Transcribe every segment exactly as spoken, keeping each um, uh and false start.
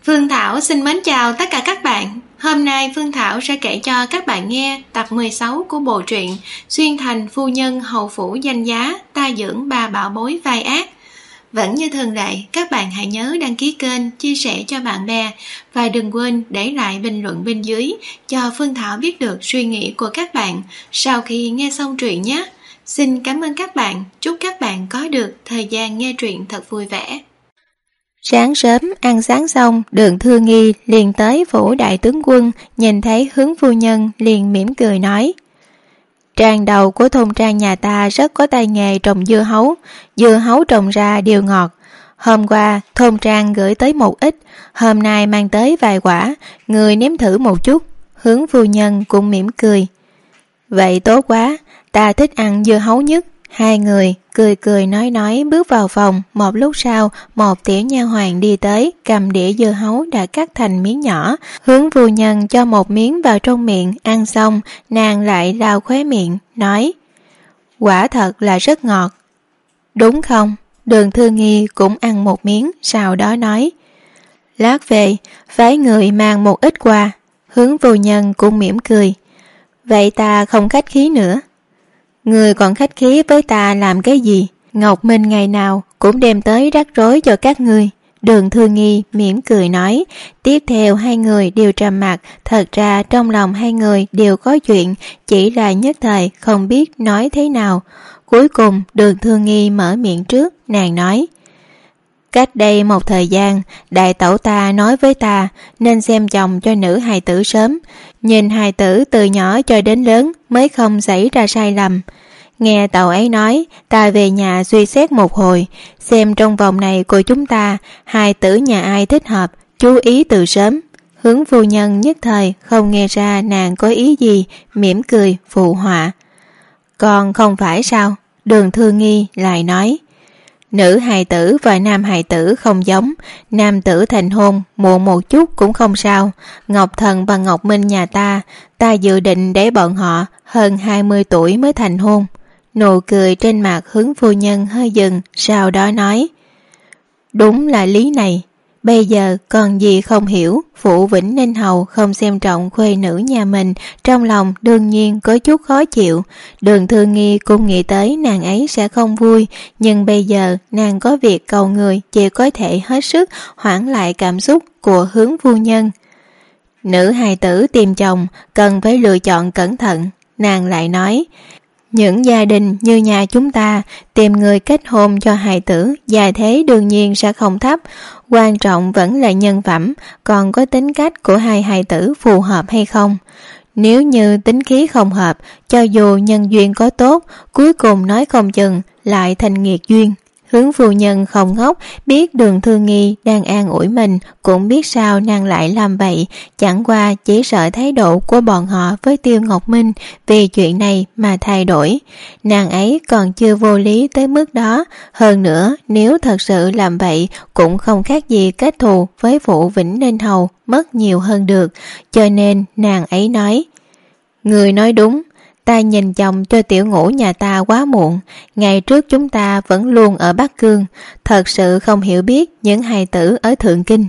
Phương Thảo xin mến chào tất cả các bạn. Hôm nay Phương Thảo sẽ kể cho các bạn nghe tập mười sáu của bộ truyện Xuyên Thành Phu Nhân Hầu Phủ Danh Giá Ta Dưỡng Ba Bảo Bối Vai Ác. Vẫn như thường lệ, các bạn hãy nhớ đăng ký kênh, chia sẻ cho bạn bè và đừng quên để lại bình luận bên dưới cho Phương Thảo biết được suy nghĩ của các bạn sau khi nghe xong truyện nhé. Xin cảm ơn các bạn, chúc các bạn có được thời gian nghe truyện thật vui vẻ. Sáng sớm ăn sáng xong, Đường Thư Nghi liền tới phủ đại tướng quân, nhìn thấy Hướng phu nhân liền mỉm cười nói: Trang đầu của thôn trang nhà ta rất có tay nghề trồng dưa hấu, dưa hấu trồng ra đều ngọt. Hôm qua thôn trang gửi tới một ít, hôm nay mang tới vài quả, người nếm thử một chút. Hướng phu nhân cũng mỉm cười: Vậy tốt quá, ta thích ăn dưa hấu nhất. Hai người cười cười nói nói bước vào phòng. Một lúc sau, một tiểu nha hoàn đi tới, cầm đĩa dưa hấu đã cắt thành miếng nhỏ. Hướng phu nhân cho một miếng vào trong miệng, ăn xong nàng lại lau khóe miệng nói: Quả thật là rất ngọt. Đúng không? Đường Thư Nghi cũng ăn một miếng, sau đó nói: Lát về phái người mang một ít quà. Hướng phu nhân cũng mỉm cười: Vậy ta không khách khí nữa. Người còn khách khí với ta làm cái gì? Ngọc Minh ngày nào cũng đem tới rắc rối cho các ngươi. Đường Thư Nghi mỉm cười nói. Tiếp theo hai người đều trầm mặc. Thật ra trong lòng hai người đều có chuyện, chỉ là nhất thời không biết nói thế nào. Cuối cùng Đường Thư Nghi mở miệng trước. Nàng nói: Cách đây một thời gian, đại tẩu ta nói với ta nên xem chồng cho nữ hài tử sớm, nhìn hài tử từ nhỏ cho đến lớn mới không xảy ra sai lầm. Nghe tàu ấy nói, ta về nhà suy xét một hồi, xem trong vòng này của chúng ta hài tử nhà ai thích hợp, chú ý từ sớm. Hướng phu nhân nhất thời không nghe ra nàng có ý gì, mỉm cười phụ họa. Còn không phải sao? Đường Thư Nghi lại nói: Nữ hài tử và nam hài tử không giống, nam tử thành hôn muộn một chút cũng không sao. Ngọc Thần và Ngọc Minh nhà ta, ta dự định để bọn họ hơn hai mươi tuổi mới thành hôn. Nụ cười trên mặt Hướng phu nhân hơi dừng, sau đó nói: Đúng là lý này. Bây giờ còn gì không hiểu, Phụ Vĩnh Ninh Hầu không xem trọng khuê nữ nhà mình, trong lòng đương nhiên có chút khó chịu. Đường Thư Nghi cũng nghĩ tới nàng ấy sẽ không vui, nhưng bây giờ nàng có việc cầu người, chỉ có thể hết sức hoãn lại cảm xúc của Hướng phu nhân. Nữ hài tử tìm chồng cần phải lựa chọn cẩn thận. Nàng lại nói: Những gia đình như nhà chúng ta tìm người kết hôn cho hài tử, gia thế đương nhiên sẽ không thấp, quan trọng vẫn là nhân phẩm, còn có tính cách của hai hài tử phù hợp hay không. Nếu như tính khí không hợp, cho dù nhân duyên có tốt, cuối cùng nói không chừng lại thành nghiệt duyên. Hướng phu nhân không ngốc, biết Đường Thư Nghi đang an ủi mình, cũng biết sao nàng lại làm vậy, chẳng qua chỉ sợ thái độ của bọn họ với Tiêu Ngọc Minh vì chuyện này mà thay đổi. Nàng ấy còn chưa vô lý tới mức đó, hơn nữa nếu thật sự làm vậy cũng không khác gì kết thù với Phụ Vĩnh Ninh Hầu, mất nhiều hơn được, cho nên nàng ấy nói: Người nói đúng, ta nhìn chồng cho tiểu ngũ nhà ta quá muộn, ngày trước chúng ta vẫn luôn ở Bắc Cương, thật sự không hiểu biết những hài tử ở Thượng Kinh.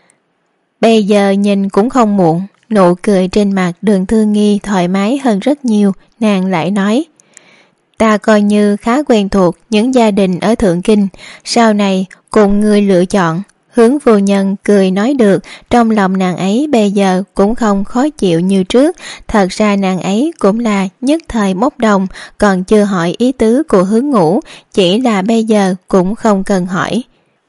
Bây giờ nhìn cũng không muộn. Nụ cười trên mặt Đường Thư Nghi thoải mái hơn rất nhiều, nàng lại nói: Ta coi như khá quen thuộc những gia đình ở Thượng Kinh, sau này cùng người lựa chọn. Hướng phu nhân cười nói được, trong lòng nàng ấy bây giờ cũng không khó chịu như trước. Thật ra nàng ấy cũng là nhất thời bốc đồng, còn chưa hỏi ý tứ của Hướng Ngũ, chỉ là bây giờ cũng không cần hỏi.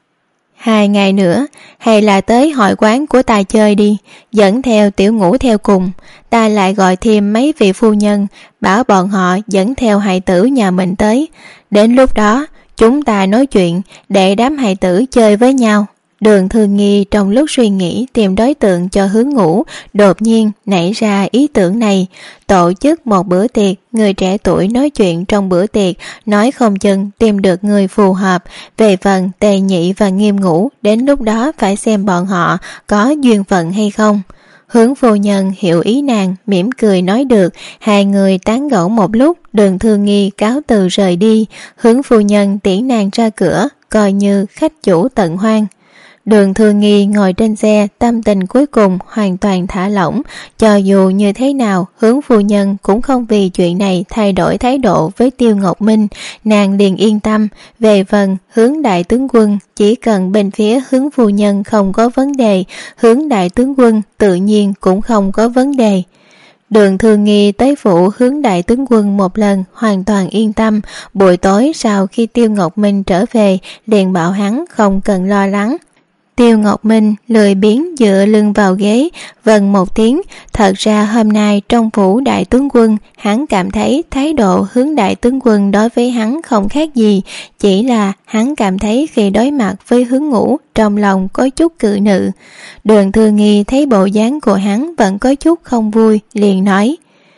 Hai ngày nữa, hay là tới hội quán của ta chơi đi, dẫn theo tiểu ngũ theo cùng. Ta lại gọi thêm mấy vị phu nhân, bảo bọn họ dẫn theo hài tử nhà mình tới. Đến lúc đó, chúng ta nói chuyện, để đám hài tử chơi với nhau. Đường Thư Nghi trong lúc suy nghĩ tìm đối tượng cho Hướng Ngũ, đột nhiên nảy ra ý tưởng này, tổ chức một bữa tiệc, người trẻ tuổi nói chuyện trong bữa tiệc, nói không chừng tìm được người phù hợp. Về phần Tề Nhị và Nghiêm Ngũ, đến lúc đó phải xem bọn họ có duyên phận hay không. Hướng phu nhân hiểu ý nàng, mỉm cười nói được. Hai người tán gẫu một lúc, Đường Thư Nghi cáo từ rời đi. Hướng phu nhân tiễn nàng ra cửa, coi như khách chủ tận hoan. Đường Thư Nghi ngồi trên xe, tâm tình cuối cùng hoàn toàn thả lỏng. Cho dù như thế nào, Hướng phu nhân cũng không vì chuyện này thay đổi thái độ với Tiêu Ngọc Minh. Nàng liền yên tâm. Về phần Hướng đại tướng quân, chỉ cần bên phía Hướng phu nhân không có vấn đề, Hướng đại tướng quân tự nhiên cũng không có vấn đề. Đường Thư Nghi tới phủ Hướng đại tướng quân một lần, hoàn toàn yên tâm. Buổi tối sau khi Tiêu Ngọc Minh trở về, liền bảo hắn không cần lo lắng. Tiêu Ngọc Minh lười biếng dựa lưng vào ghế, vâng một tiếng. Thật ra hôm nay trong phủ đại tướng quân, hắn cảm thấy thái độ Hướng đại tướng quân đối với hắn không khác gì, chỉ là hắn cảm thấy khi đối mặt với Hướng Ngũ, trong lòng có chút cự nữ. Đường Thư Nghi thấy bộ dáng của hắn vẫn có chút không vui, liền nói: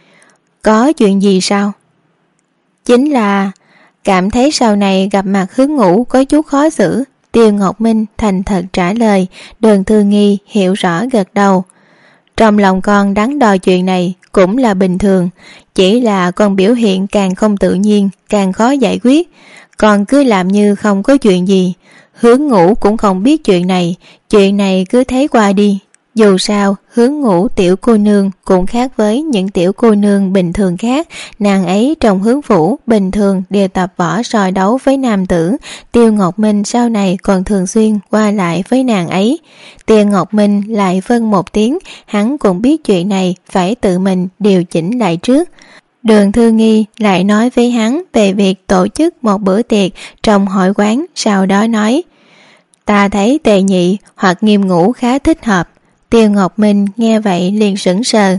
có chuyện gì sao? Chính là cảm thấy sau này gặp mặt Hướng Ngũ có chút khó xử. Tiêu Ngọc Minh thành thật trả lời. Đường Thư Nghi hiểu rõ gật đầu. Trong lòng con đắn đo chuyện này cũng là bình thường, chỉ là con biểu hiện càng không tự nhiên, càng khó giải quyết. Con cứ làm như không có chuyện gì. Hướng Ngũ cũng không biết chuyện này, chuyện này cứ thấy qua đi. Dù sao, Hướng Ngũ tiểu cô nương cũng khác với những tiểu cô nương bình thường khác. Nàng ấy trong Hướng phủ bình thường đều tập võ soi đấu với nam tử. Tiêu Ngọc Minh sau này còn thường xuyên qua lại với nàng ấy. Tiêu Ngọc Minh lại vâng một tiếng, hắn cũng biết chuyện này phải tự mình điều chỉnh lại trước. Đường Thư Nghi lại nói với hắn về việc tổ chức một bữa tiệc trong hội quán, sau đó nói: ta thấy Tề Nhị hoặc Nghiêm Ngũ khá thích hợp. Tiêu Ngọc Minh nghe vậy liền sững sờ.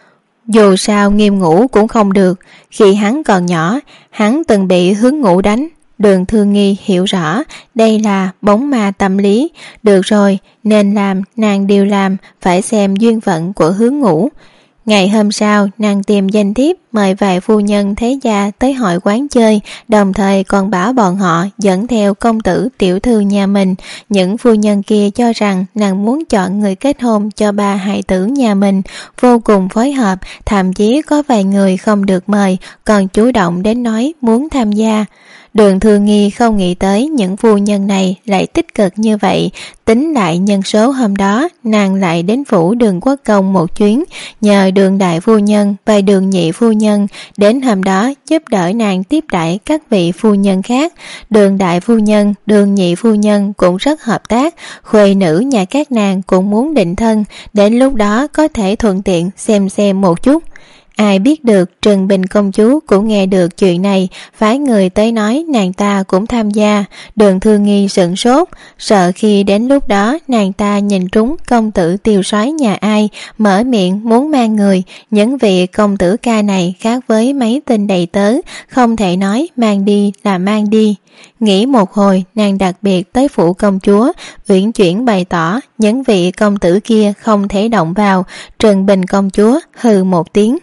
Dù sao Nghiêm Ngũ cũng không được, khi hắn còn nhỏ, hắn từng bị Hướng Ngũ đánh. Đường Thư Nghi hiểu rõ, đây là bóng ma tâm lý. Được rồi, nên làm, nàng đều làm, phải xem duyên phận của Hướng Ngũ. Ngày hôm sau, nàng tìm danh thiếp mời vài phu nhân thế gia tới hội quán chơi, đồng thời còn bảo bọn họ dẫn theo công tử tiểu thư nhà mình. Những phu nhân kia cho rằng nàng muốn chọn người kết hôn cho ba hài tử nhà mình, vô cùng phối hợp, thậm chí có vài người không được mời còn chủ động đến nói muốn tham gia. Đường Thư Nghi không nghĩ tới những phu nhân này lại tích cực như vậy. Tính lại nhân số hôm đó, nàng lại đến phủ Đường Quốc Công một chuyến, nhờ Đường đại phu nhân và Đường nhị phu nhân đến hôm đó giúp đỡ nàng tiếp đãi các vị phu nhân khác. Đường đại phu nhân, Đường nhị phu nhân cũng rất hợp tác, khuê nữ nhà các nàng cũng muốn định thân, đến lúc đó có thể thuận tiện xem xem một chút. Ai biết được Trần Bình công chúa cũng nghe được chuyện này, phái người tới nói nàng ta cũng tham gia. Đường Thư Nghi sửng sốt, sợ khi đến lúc đó nàng ta nhìn trúng công tử Tiêu soái nhà ai, mở miệng muốn mang người. Những vị công tử ca này khác với mấy tên đầy tớ, không thể nói mang đi là mang đi. Nghĩ một hồi, nàng đặc biệt tới phủ công chúa, uyển chuyển bày tỏ những vị công tử kia không thể động vào. Trần Bình công chúa hừ một tiếng: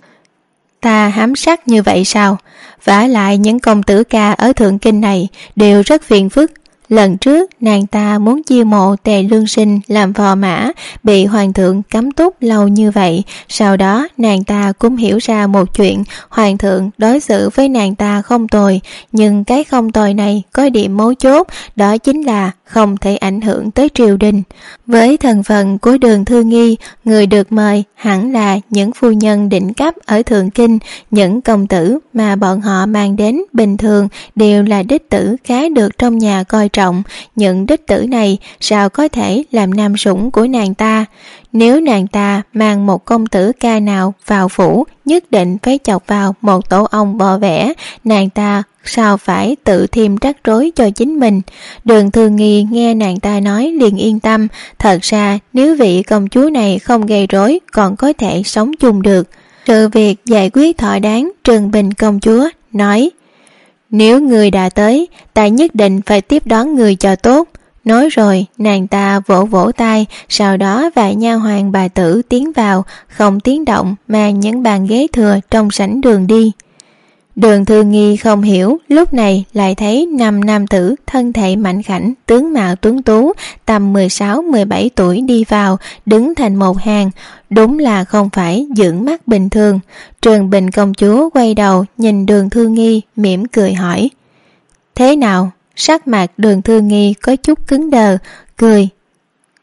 ta hám sắc như vậy sao? Vả lại những công tử ca ở Thượng Kinh này đều rất phiền phức. Lần trước nàng ta muốn chiêu mộ Tề Lương Sinh làm phò mã, bị hoàng thượng cấm túc lâu như vậy. Sau đó nàng ta cũng hiểu ra một chuyện, hoàng thượng đối xử với nàng ta không tồi, nhưng cái không tồi này có điểm mấu chốt, đó chính là không thể ảnh hưởng tới triều đình. Với thân phận của Đường Thư Nghi, người được mời hẳn là những phu nhân đỉnh cấp ở Thượng Kinh. Những công tử mà bọn họ mang đến bình thường đều là đích tử khá được trong nhà coi trọng. Những đích tử này sao có thể làm nam sủng của nàng ta? Nếu nàng ta mang một công tử ca nào vào phủ, nhất định phải chọc vào một tổ ong bò vẽ, nàng ta sao phải tự thêm rắc rối cho chính mình. Đường Thư Nghi nghe nàng ta nói liền yên tâm. Thật ra nếu vị công chúa này không gây rối còn có thể sống chung được. Sự việc giải quyết thỏa đáng, Trần Bình công chúa nói: nếu người đã tới, ta nhất định phải tiếp đón người cho tốt. Nói rồi nàng ta vỗ vỗ tay, sau đó vài nha hoàn bà tử tiến vào, không tiếng động mang những bàn ghế thừa trong sảnh đường đi. Đường Thư Nghi không hiểu, lúc này lại thấy năm nam tử thân thể mảnh khảnh, tướng mạo tuấn tú, tầm mười sáu mười bảy tuổi đi vào, đứng thành một hàng, đúng là không phải dưỡng mắt bình thường. Trần Bình công chúa quay đầu nhìn Đường Thư Nghi, mỉm cười hỏi: thế nào? Sắc mặt Đường Thư Nghi có chút cứng đờ, cười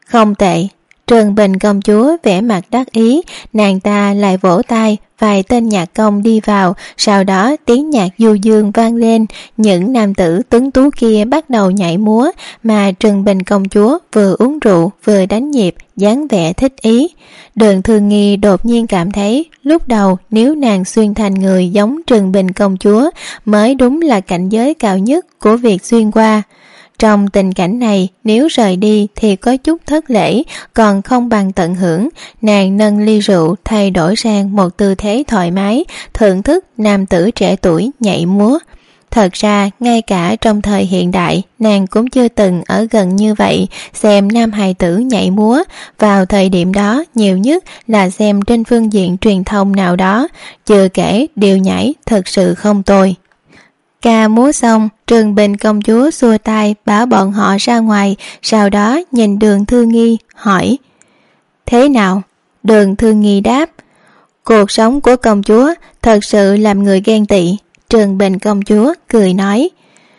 Không tệ. Trần Bình công chúa vẻ mặt đắc ý, nàng ta lại vỗ tay, vài tên nhạc công đi vào, sau đó tiếng nhạc du dương vang lên, những nam tử tuấn tú kia bắt đầu nhảy múa, mà Trần Bình công chúa vừa uống rượu vừa đánh nhịp, dáng vẻ thích ý. Đường Thư Nghi đột nhiên cảm thấy, lúc đầu nếu nàng xuyên thành người giống Trần Bình công chúa mới đúng là cảnh giới cao nhất của việc xuyên qua. Trong tình cảnh này, nếu rời đi thì có chút thất lễ, còn không bằng tận hưởng. Nàng nâng ly rượu, thay đổi sang một tư thế thoải mái, thưởng thức nam tử trẻ tuổi nhảy múa. Thật ra, ngay cả trong thời hiện đại, nàng cũng chưa từng ở gần như vậy xem nam hài tử nhảy múa. Vào thời điểm đó, nhiều nhất là xem trên phương diện truyền thông nào đó, chưa kể điều nhảy thật sự không tồi. Ca múa xong, Trần Bình công chúa xua tay bảo bọn họ ra ngoài, sau đó nhìn Đường Thư Nghi hỏi: Thế nào? Đường Thư Nghi đáp: Cuộc sống của công chúa thật sự làm người ghen tị. Trần Bình công chúa cười nói: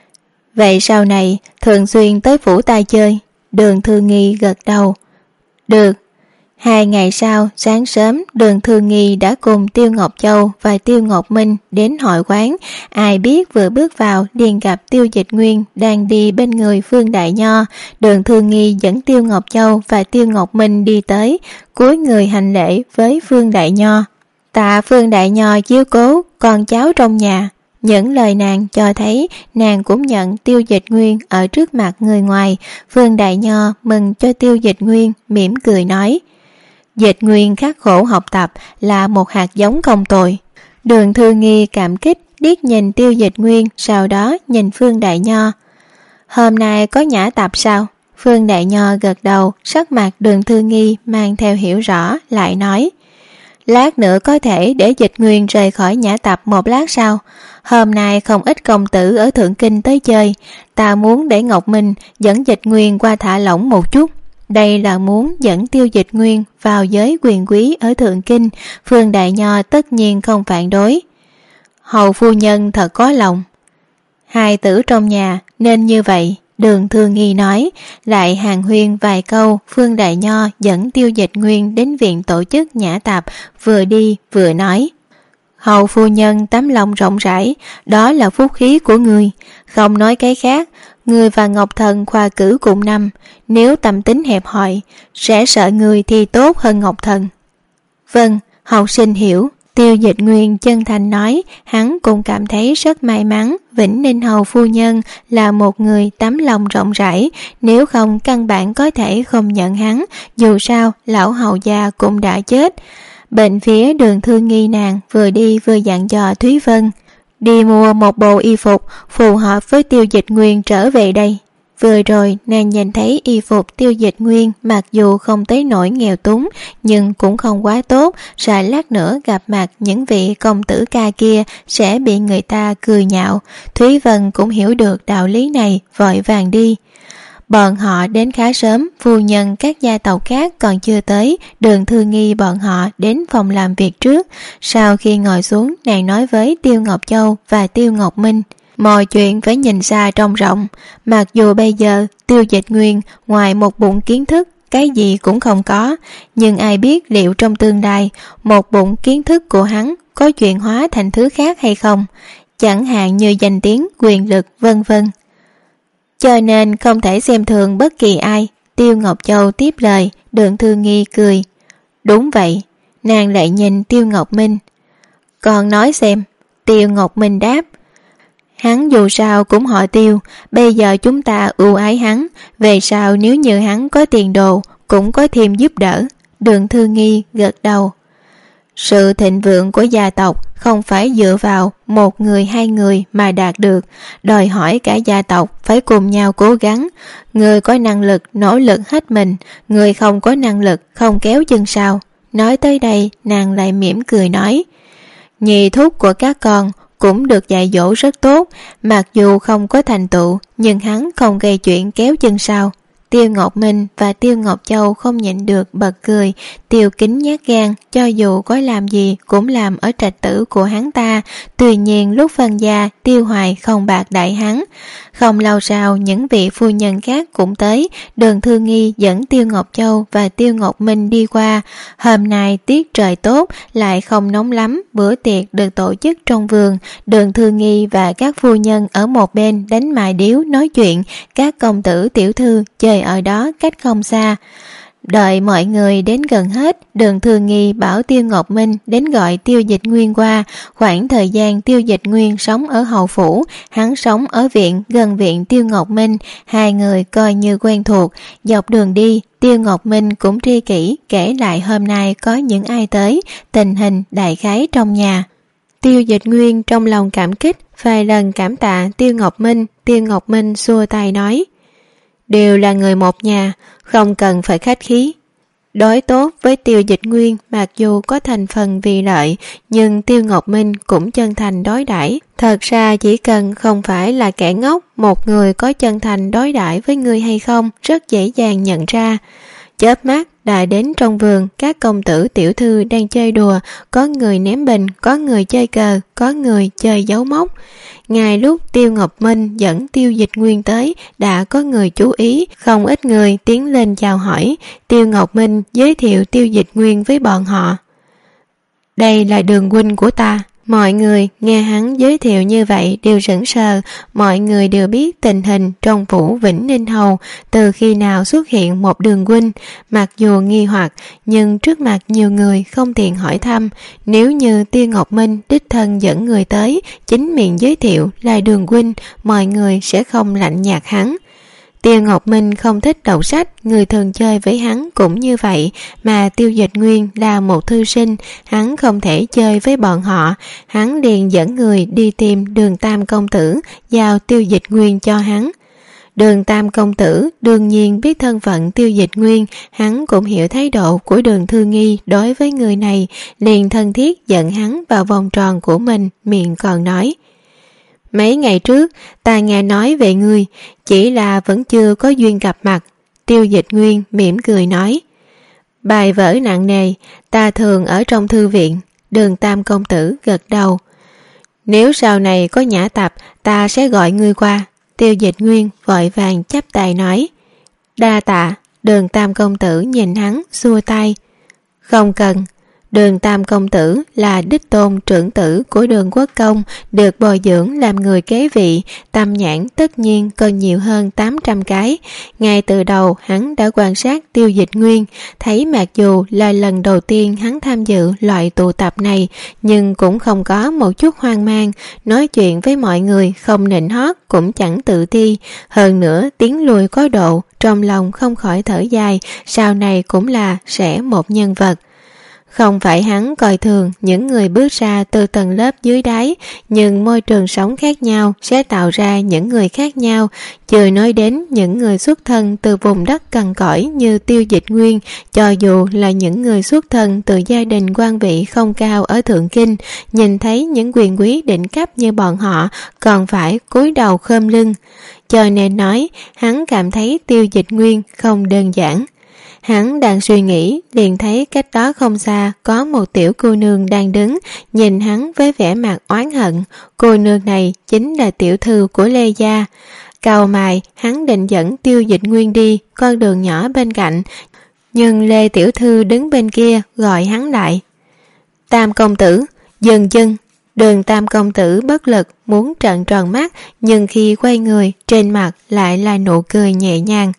Vậy sau này thường xuyên tới phủ ta chơi? Đường Thư Nghi gật đầu: Được. Hai ngày sau, sáng sớm, Đường Thư Nghi đã cùng Tiêu Ngọc Châu và Tiêu Ngọc Minh đến hội quán. Ai biết vừa bước vào liền gặp Tiêu Dịch Nguyên đang đi bên người Phương Đại Nho. Đường Thư Nghi dẫn Tiêu Ngọc Châu và Tiêu Ngọc Minh đi tới, cúi người hành lễ với Phương Đại Nho. Tạ Phương Đại Nho chiếu cố con cháu trong nhà. Những lời nàng cho thấy nàng cũng nhận Tiêu Dịch Nguyên ở trước mặt người ngoài. Phương Đại Nho mừng cho Tiêu Dịch Nguyên, mỉm cười nói: Dịch Nguyên khắc khổ học tập là một hạt giống không tồi. Đường Thư Nghi cảm kích liếc nhìn Tiêu Dịch Nguyên, sau đó nhìn Phương Đại Nho. Hôm nay có nhã tập sao? Phương Đại Nho gật đầu, sắc mặt Đường Thư Nghi mang theo hiểu rõ, lại nói: Lát nữa có thể để Dịch Nguyên rời khỏi nhã tập một lát sao? Hôm nay không ít công tử ở Thượng Kinh tới chơi, ta muốn để Ngọc Minh dẫn Dịch Nguyên qua thả lỏng một chút. Đây là muốn dẫn Tiêu Dịch Nguyên vào giới quyền quý ở Thượng Kinh. Phương Đại Nho tất nhiên không phản đối. Hầu phu nhân thật có lòng. Hai tử trong nhà nên như vậy, Đường Thư Nghi nói, lại hàn huyên vài câu. Phương Đại Nho dẫn Tiêu Dịch Nguyên đến viện tổ chức nhã tạp, vừa đi vừa nói: Hầu phu nhân tấm lòng rộng rãi, đó là phúc khí của người. Không nói cái khác, người và Ngọc Thần khoa cử cùng năm, nếu tâm tính hẹp hòi, sẽ sợ người thì tốt hơn Ngọc Thần. Vâng, học sinh hiểu. Tiêu Dịch Nguyên chân thành nói, hắn cũng cảm thấy rất may mắn Vĩnh Ninh hầu phu nhân là một người tấm lòng rộng rãi, nếu không căn bản có thể không nhận hắn, dù sao lão hầu già cũng đã chết. Bên phía Đường Thư Nghi nàng vừa đi vừa dặn dò Thúy Vân: Đi mua một bộ y phục phù hợp với Tiêu Dịch Nguyên trở về đây. Vừa rồi nàng nhìn thấy y phục Tiêu Dịch Nguyên mặc dù không tới nỗi nghèo túng, nhưng cũng không quá tốt, sợ lát nữa gặp mặt những vị công tử ca kia sẽ bị người ta cười nhạo. Thúy Vân cũng hiểu được đạo lý này, vội vàng đi. Bọn họ đến khá sớm, phu nhân các gia tộc khác còn chưa tới. Đường Thư Nghi bọn họ đến phòng làm việc trước. Sau khi ngồi xuống, nàng nói với Tiêu Ngọc Châu và Tiêu Ngọc Minh: Mọi chuyện phải nhìn xa trông rộng. Mặc dù bây giờ Tiêu Dịch Nguyên ngoài một bụng kiến thức cái gì cũng không có, nhưng ai biết liệu trong tương lai một bụng kiến thức của hắn có chuyển hóa thành thứ khác hay không, chẳng hạn như danh tiếng, quyền lực vân vân. Cho nên không thể xem thường bất kỳ ai. Tiêu Ngọc Châu tiếp lời. Đường Thư Nghi cười: Đúng vậy. Nàng lại nhìn Tiêu Ngọc Minh: Còn nói xem. Tiêu Ngọc Minh đáp: Hắn dù sao cũng họ Tiêu, bây giờ chúng ta ưu ái hắn, về sau nếu như hắn có tiền đồ cũng có thêm giúp đỡ. Đường Thư Nghi gật đầu. Sự thịnh vượng của gia tộc không phải dựa vào một người hai người mà đạt được, đòi hỏi cả gia tộc phải cùng nhau cố gắng. Người có năng lực nỗ lực hết mình, người không có năng lực không kéo chân sau. Nói tới đây nàng lại mỉm cười nói: Nhị thúc của các con cũng được dạy dỗ rất tốt, mặc dù không có thành tựu nhưng hắn không gây chuyện kéo chân sau. Tiêu Ngọc Minh và Tiêu Ngọc Châu không nhịn được bật cười. Tiêu Kính nhát gan, cho dù có làm gì cũng làm ở trạch tử của hắn ta. Tuy nhiên lúc phân gia, Tiêu Hoài không bạc đại hắn. Không lâu sau, những vị phu nhân khác cũng tới. Đường Thư Nghi dẫn Tiêu Ngọc Châu và Tiêu Ngọc Minh đi qua. Hôm nay tiết trời tốt, lại không nóng lắm. Bữa tiệc được tổ chức trong vườn. Đường Thư Nghi và các phu nhân ở một bên đánh mài điếu nói chuyện. Các công tử tiểu thư chơi ở đó cách không xa. Đợi mọi người đến gần hết, Đường Thư Nghi bảo Tiêu Ngọc Minh đến gọi Tiêu Dịch Nguyên qua. Khoảng thời gian Tiêu Dịch Nguyên sống ở hầu phủ, hắn sống ở viện gần viện Tiêu Ngọc Minh, hai người coi như quen thuộc. Dọc đường đi, Tiêu Ngọc Minh cũng tri kỷ kể lại hôm nay có những ai tới, tình hình đại khái trong nhà. Tiêu Dịch Nguyên trong lòng cảm kích, vài lần cảm tạ Tiêu Ngọc Minh. Tiêu Ngọc Minh xua tay nói: đều là người một nhà, không cần phải khách khí. Đối tốt với Tiêu Dịch Nguyên mặc dù có thành phần vì lợi, nhưng Tiêu Ngọc Minh cũng chân thành đối đãi. Thật ra chỉ cần không phải là kẻ ngốc, một người có chân thành đối đãi với người hay không rất dễ dàng nhận ra. Chớp mắt đã đến trong vườn, các công tử tiểu thư đang chơi đùa, có người ném bình, có người chơi cờ, có người chơi dấu mốc. Ngay lúc Tiêu Ngọc Minh dẫn Tiêu Dịch Nguyên tới, đã có người chú ý, không ít người tiến lên chào hỏi. Tiêu Ngọc Minh giới thiệu Tiêu Dịch Nguyên với bọn họ. Đây là Đường huynh của ta. Mọi người nghe hắn giới thiệu như vậy đều sững sờ. Mọi người đều biết tình hình trong phủ Vĩnh Ninh Hầu, từ khi nào xuất hiện một Đường huynh. Mặc dù nghi hoặc, nhưng trước mặt nhiều người không tiện hỏi thăm. Nếu như Tiêu Ngọc Minh đích thân dẫn người tới, chính miệng giới thiệu là Đường huynh, mọi người sẽ không lạnh nhạt hắn. Tiêu Ngọc Minh không thích đọc sách, người thường chơi với hắn cũng như vậy, mà Tiêu Dịch Nguyên là một thư sinh, hắn không thể chơi với bọn họ. Hắn liền dẫn người đi tìm Đường Tam công tử, giao Tiêu Dịch Nguyên cho hắn. Đường Tam công tử đương nhiên biết thân phận Tiêu Dịch Nguyên, hắn cũng hiểu thái độ của Đường Thư Nghi đối với người này, liền thân thiết dẫn hắn vào vòng tròn của mình, miệng còn nói: mấy ngày trước ta nghe nói về ngươi, chỉ là vẫn chưa có duyên gặp mặt. Tiêu Dịch Nguyên mỉm cười nói: bài vở nặng nề, ta thường ở trong thư viện. Đường Tam công tử gật đầu: nếu sau này có nhã tập, ta sẽ gọi ngươi qua. Tiêu Dịch Nguyên vội vàng chắp tay nói: đa tạ. Đường Tam công tử nhìn hắn xua tay: không cần. Đường Tam công tử là đích tôn trưởng tử của Đường Quốc công, được bồi dưỡng làm người kế vị, tâm nhãn tất nhiên còn nhiều hơn tám trăm cái. Ngay từ đầu hắn đã quan sát Tiêu Dịch Nguyên, thấy mặc dù là lần đầu tiên hắn tham dự loại tụ tập này, nhưng cũng không có một chút hoang mang, nói chuyện với mọi người không nịnh hót cũng chẳng tự ti, hơn nữa tiếng lùi có độ, trong lòng không khỏi thở dài, sau này cũng là sẽ một nhân vật. Không phải hắn coi thường những người bước ra từ tầng lớp dưới đáy, nhưng môi trường sống khác nhau sẽ tạo ra những người khác nhau. Chưa nói đến những người xuất thân từ vùng đất cằn cõi như Tiêu Dịch Nguyên, cho dù là những người xuất thân từ gia đình quan vị không cao ở Thượng Kinh, nhìn thấy những quyền quý đỉnh cấp như bọn họ còn phải cúi đầu khom lưng. Cho nên nói hắn cảm thấy Tiêu Dịch Nguyên không đơn giản. Hắn đang suy nghĩ, liền thấy cách đó không xa có một tiểu cô nương đang đứng, nhìn hắn với vẻ mặt oán hận. Cô nương này chính là tiểu thư của Lê gia. Cau mày, hắn định dẫn Tiêu Dịch Nguyên đi con đường nhỏ bên cạnh, nhưng Lê tiểu thư đứng bên kia gọi hắn lại: Tam công tử, dừng chân. Đường Tam công tử bất lực muốn trợn tròn mắt, nhưng khi quay người, trên mặt lại là nụ cười nhẹ nhàng.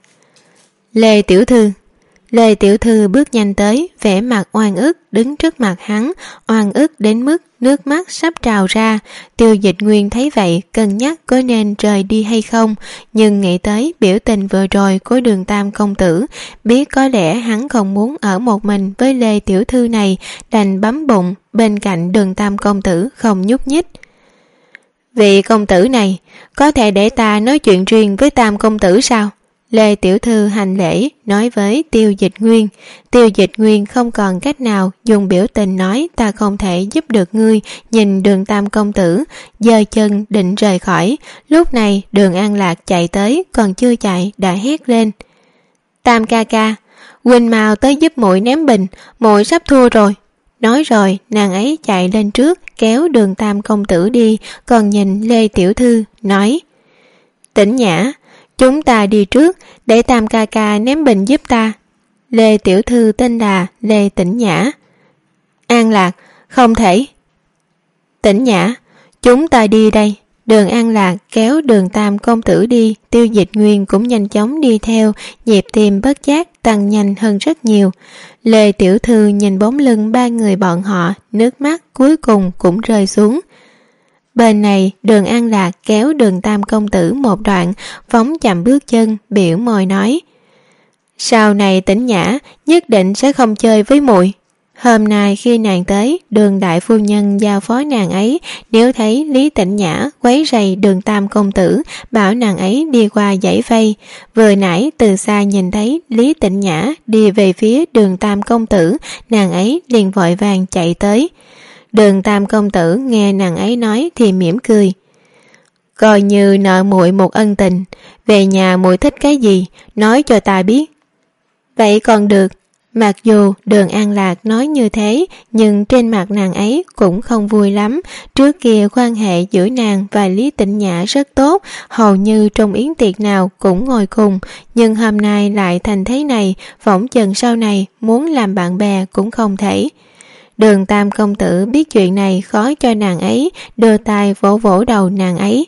Lê tiểu thư. Lê tiểu thư bước nhanh tới, vẻ mặt oan ức đứng trước mặt hắn, oan ức đến mức nước mắt sắp trào ra. Tiêu Dịch Nguyên thấy vậy cân nhắc có nên rời đi hay không, nhưng nghĩ tới biểu tình vừa rồi của Đường Tam công tử, biết có lẽ hắn không muốn ở một mình với Lê tiểu thư này, đành bấm bụng bên cạnh Đường Tam công tử không nhúc nhích. Vị công tử này, có thể để ta nói chuyện riêng với Tam công tử sao? Lê tiểu thư hành lễ nói với Tiêu Dịch Nguyên. Tiêu Dịch Nguyên không còn cách nào, dùng biểu tình nói: ta không thể giúp được ngươi. Nhìn Đường Tam công tử, giơ chân định rời khỏi. Lúc này Đường An Lạc chạy tới, còn chưa chạy đã hét lên: Tam ca ca, huynh mau tới giúp muội ném bình, muội sắp thua rồi. Nói rồi nàng ấy chạy lên trước kéo Đường Tam công tử đi, còn nhìn Lê tiểu thư nói: Tĩnh Nhã, chúng ta đi trước, để Tam ca ca ném bình giúp ta. Lê tiểu thư tên là Lê Tĩnh Nhã. An Lạc, không thể. Tĩnh Nhã, chúng ta đi đây. Đường An Lạc kéo Đường Tam công tử đi, Tiêu Dịch Nguyên cũng nhanh chóng đi theo, nhịp tim bất giác tăng nhanh hơn rất nhiều. Lê tiểu thư nhìn bóng lưng ba người bọn họ, nước mắt cuối cùng cũng rơi xuống. Bên này Đường An Lạc kéo Đường Tam công tử một đoạn, phóng chậm bước chân, biểu môi nói: Sau này Tĩnh Nhã nhất định sẽ không chơi với muội. Hôm nay khi nàng tới, Đường đại phu nhân giao phó nàng ấy, nếu thấy Lý Tĩnh Nhã quấy rầy Đường Tam công tử, bảo nàng ấy đi qua dãy vây. Vừa nãy từ xa nhìn thấy Lý Tĩnh Nhã đi về phía Đường Tam công tử, nàng ấy liền vội vàng chạy tới. Đường Tam công tử nghe nàng ấy nói thì mỉm cười: Coi như nợ muội một ân tình, về nhà muội thích cái gì, nói cho ta biết. Vậy còn được. Mặc dù Đường An Lạc nói như thế, nhưng trên mặt nàng ấy cũng không vui lắm. Trước kia quan hệ giữa nàng và Lý Tĩnh Nhã rất tốt, hầu như trong yến tiệc nào cũng ngồi cùng, nhưng hôm nay lại thành thế này, phỏng chừng sau này muốn làm bạn bè cũng không thể. Đường Tam công tử biết chuyện này khó cho nàng ấy, đưa tay vỗ vỗ đầu nàng ấy: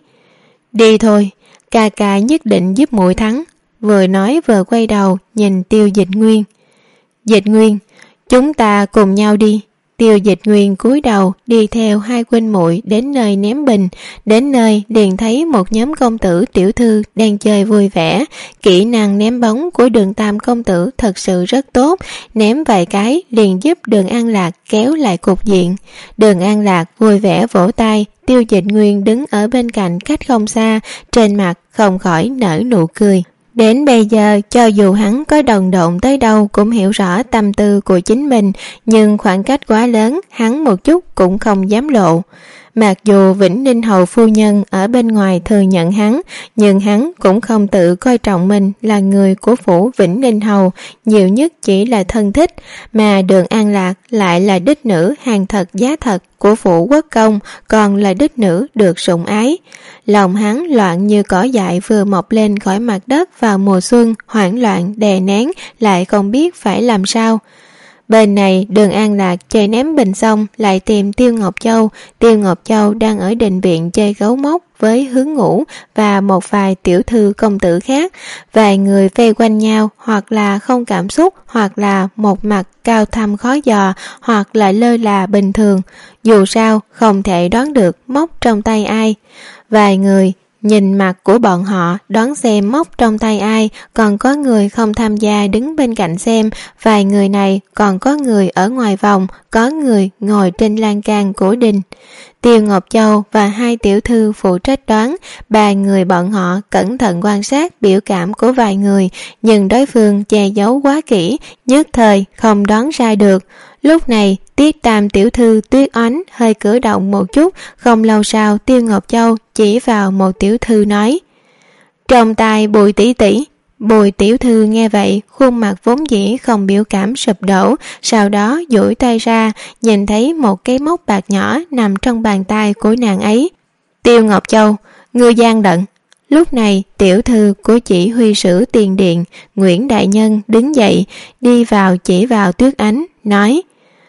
Đi thôi, ca ca nhất định giúp muội thắng. Vừa nói vừa quay đầu nhìn Tiêu Dịch Nguyên: Dịch Nguyên, chúng ta cùng nhau đi. Tiêu Dịch Nguyên cúi đầu đi theo hai huynh muội đến nơi ném bình. Đến nơi liền thấy một nhóm công tử tiểu thư đang chơi vui vẻ. Kỹ năng ném bóng của Đường Tam công tử thật sự rất tốt, ném vài cái liền giúp Đường An Lạc kéo lại cục diện. Đường An Lạc vui vẻ vỗ tay. Tiêu Dịch Nguyên đứng ở bên cạnh cách không xa, trên mặt không khỏi nở nụ cười. Đến bây giờ, cho dù hắn có đồng độn tới đâu cũng hiểu rõ tâm tư của chính mình, nhưng khoảng cách quá lớn, hắn một chút cũng không dám lộ. Mặc dù Vĩnh Ninh hầu phu nhân ở bên ngoài thừa nhận hắn, nhưng hắn cũng không tự coi trọng mình là người của phủ Vĩnh Ninh hầu, nhiều nhất chỉ là thân thích, mà Đường An Lạc lại là đích nữ hàng thật giá thật của phủ quốc công, còn là đích nữ được sủng ái. Lòng hắn loạn như cỏ dại vừa mọc lên khỏi mặt đất vào mùa xuân, hoảng loạn đè nén, lại không biết phải làm sao. Bên này Đường An Lạc chơi ném bình xong lại tìm Tiêu Ngọc Châu. Tiêu Ngọc Châu đang ở đình viện chơi gấu mốc với Hướng Ngũ và một vài tiểu thư công tử khác. Vài người vây quanh nhau, hoặc là không cảm xúc, hoặc là một mặt cao thâm khó dò, hoặc là lơ là bình thường. Dù sao không thể đoán được móc trong tay ai. Vài người nhìn mặt của bọn họ đoán xem móc trong tay ai, còn có người không tham gia đứng bên cạnh xem. Vài người này còn có người ở ngoài vòng, có người ngồi trên lan can của đình. Tiêu Ngọc Châu và hai tiểu thư phụ trách đoán. Ba người bọn họ cẩn thận quan sát biểu cảm của vài người, nhưng đối phương che giấu quá kỹ, nhất thời không đoán ra được. Lúc này Tiết Tam tiểu thư Tuyết Oánh hơi cử động một chút, không lâu sau Tiêu Ngọc Châu chỉ vào một tiểu thư nói: Trong tai Bùi tỷ tỷ. Bùi tiểu thư nghe vậy, khuôn mặt vốn dĩ không biểu cảm sụp đổ, sau đó duỗi tay ra, nhìn thấy một cái móc bạc nhỏ nằm trong bàn tay của nàng ấy. Tiêu Ngọc Châu, ngươi gian lận. Lúc này tiểu thư của chỉ huy sử tiền điện Nguyễn Đại Nhân đứng dậy, đi vào chỉ vào Tuyết Ánh, nói: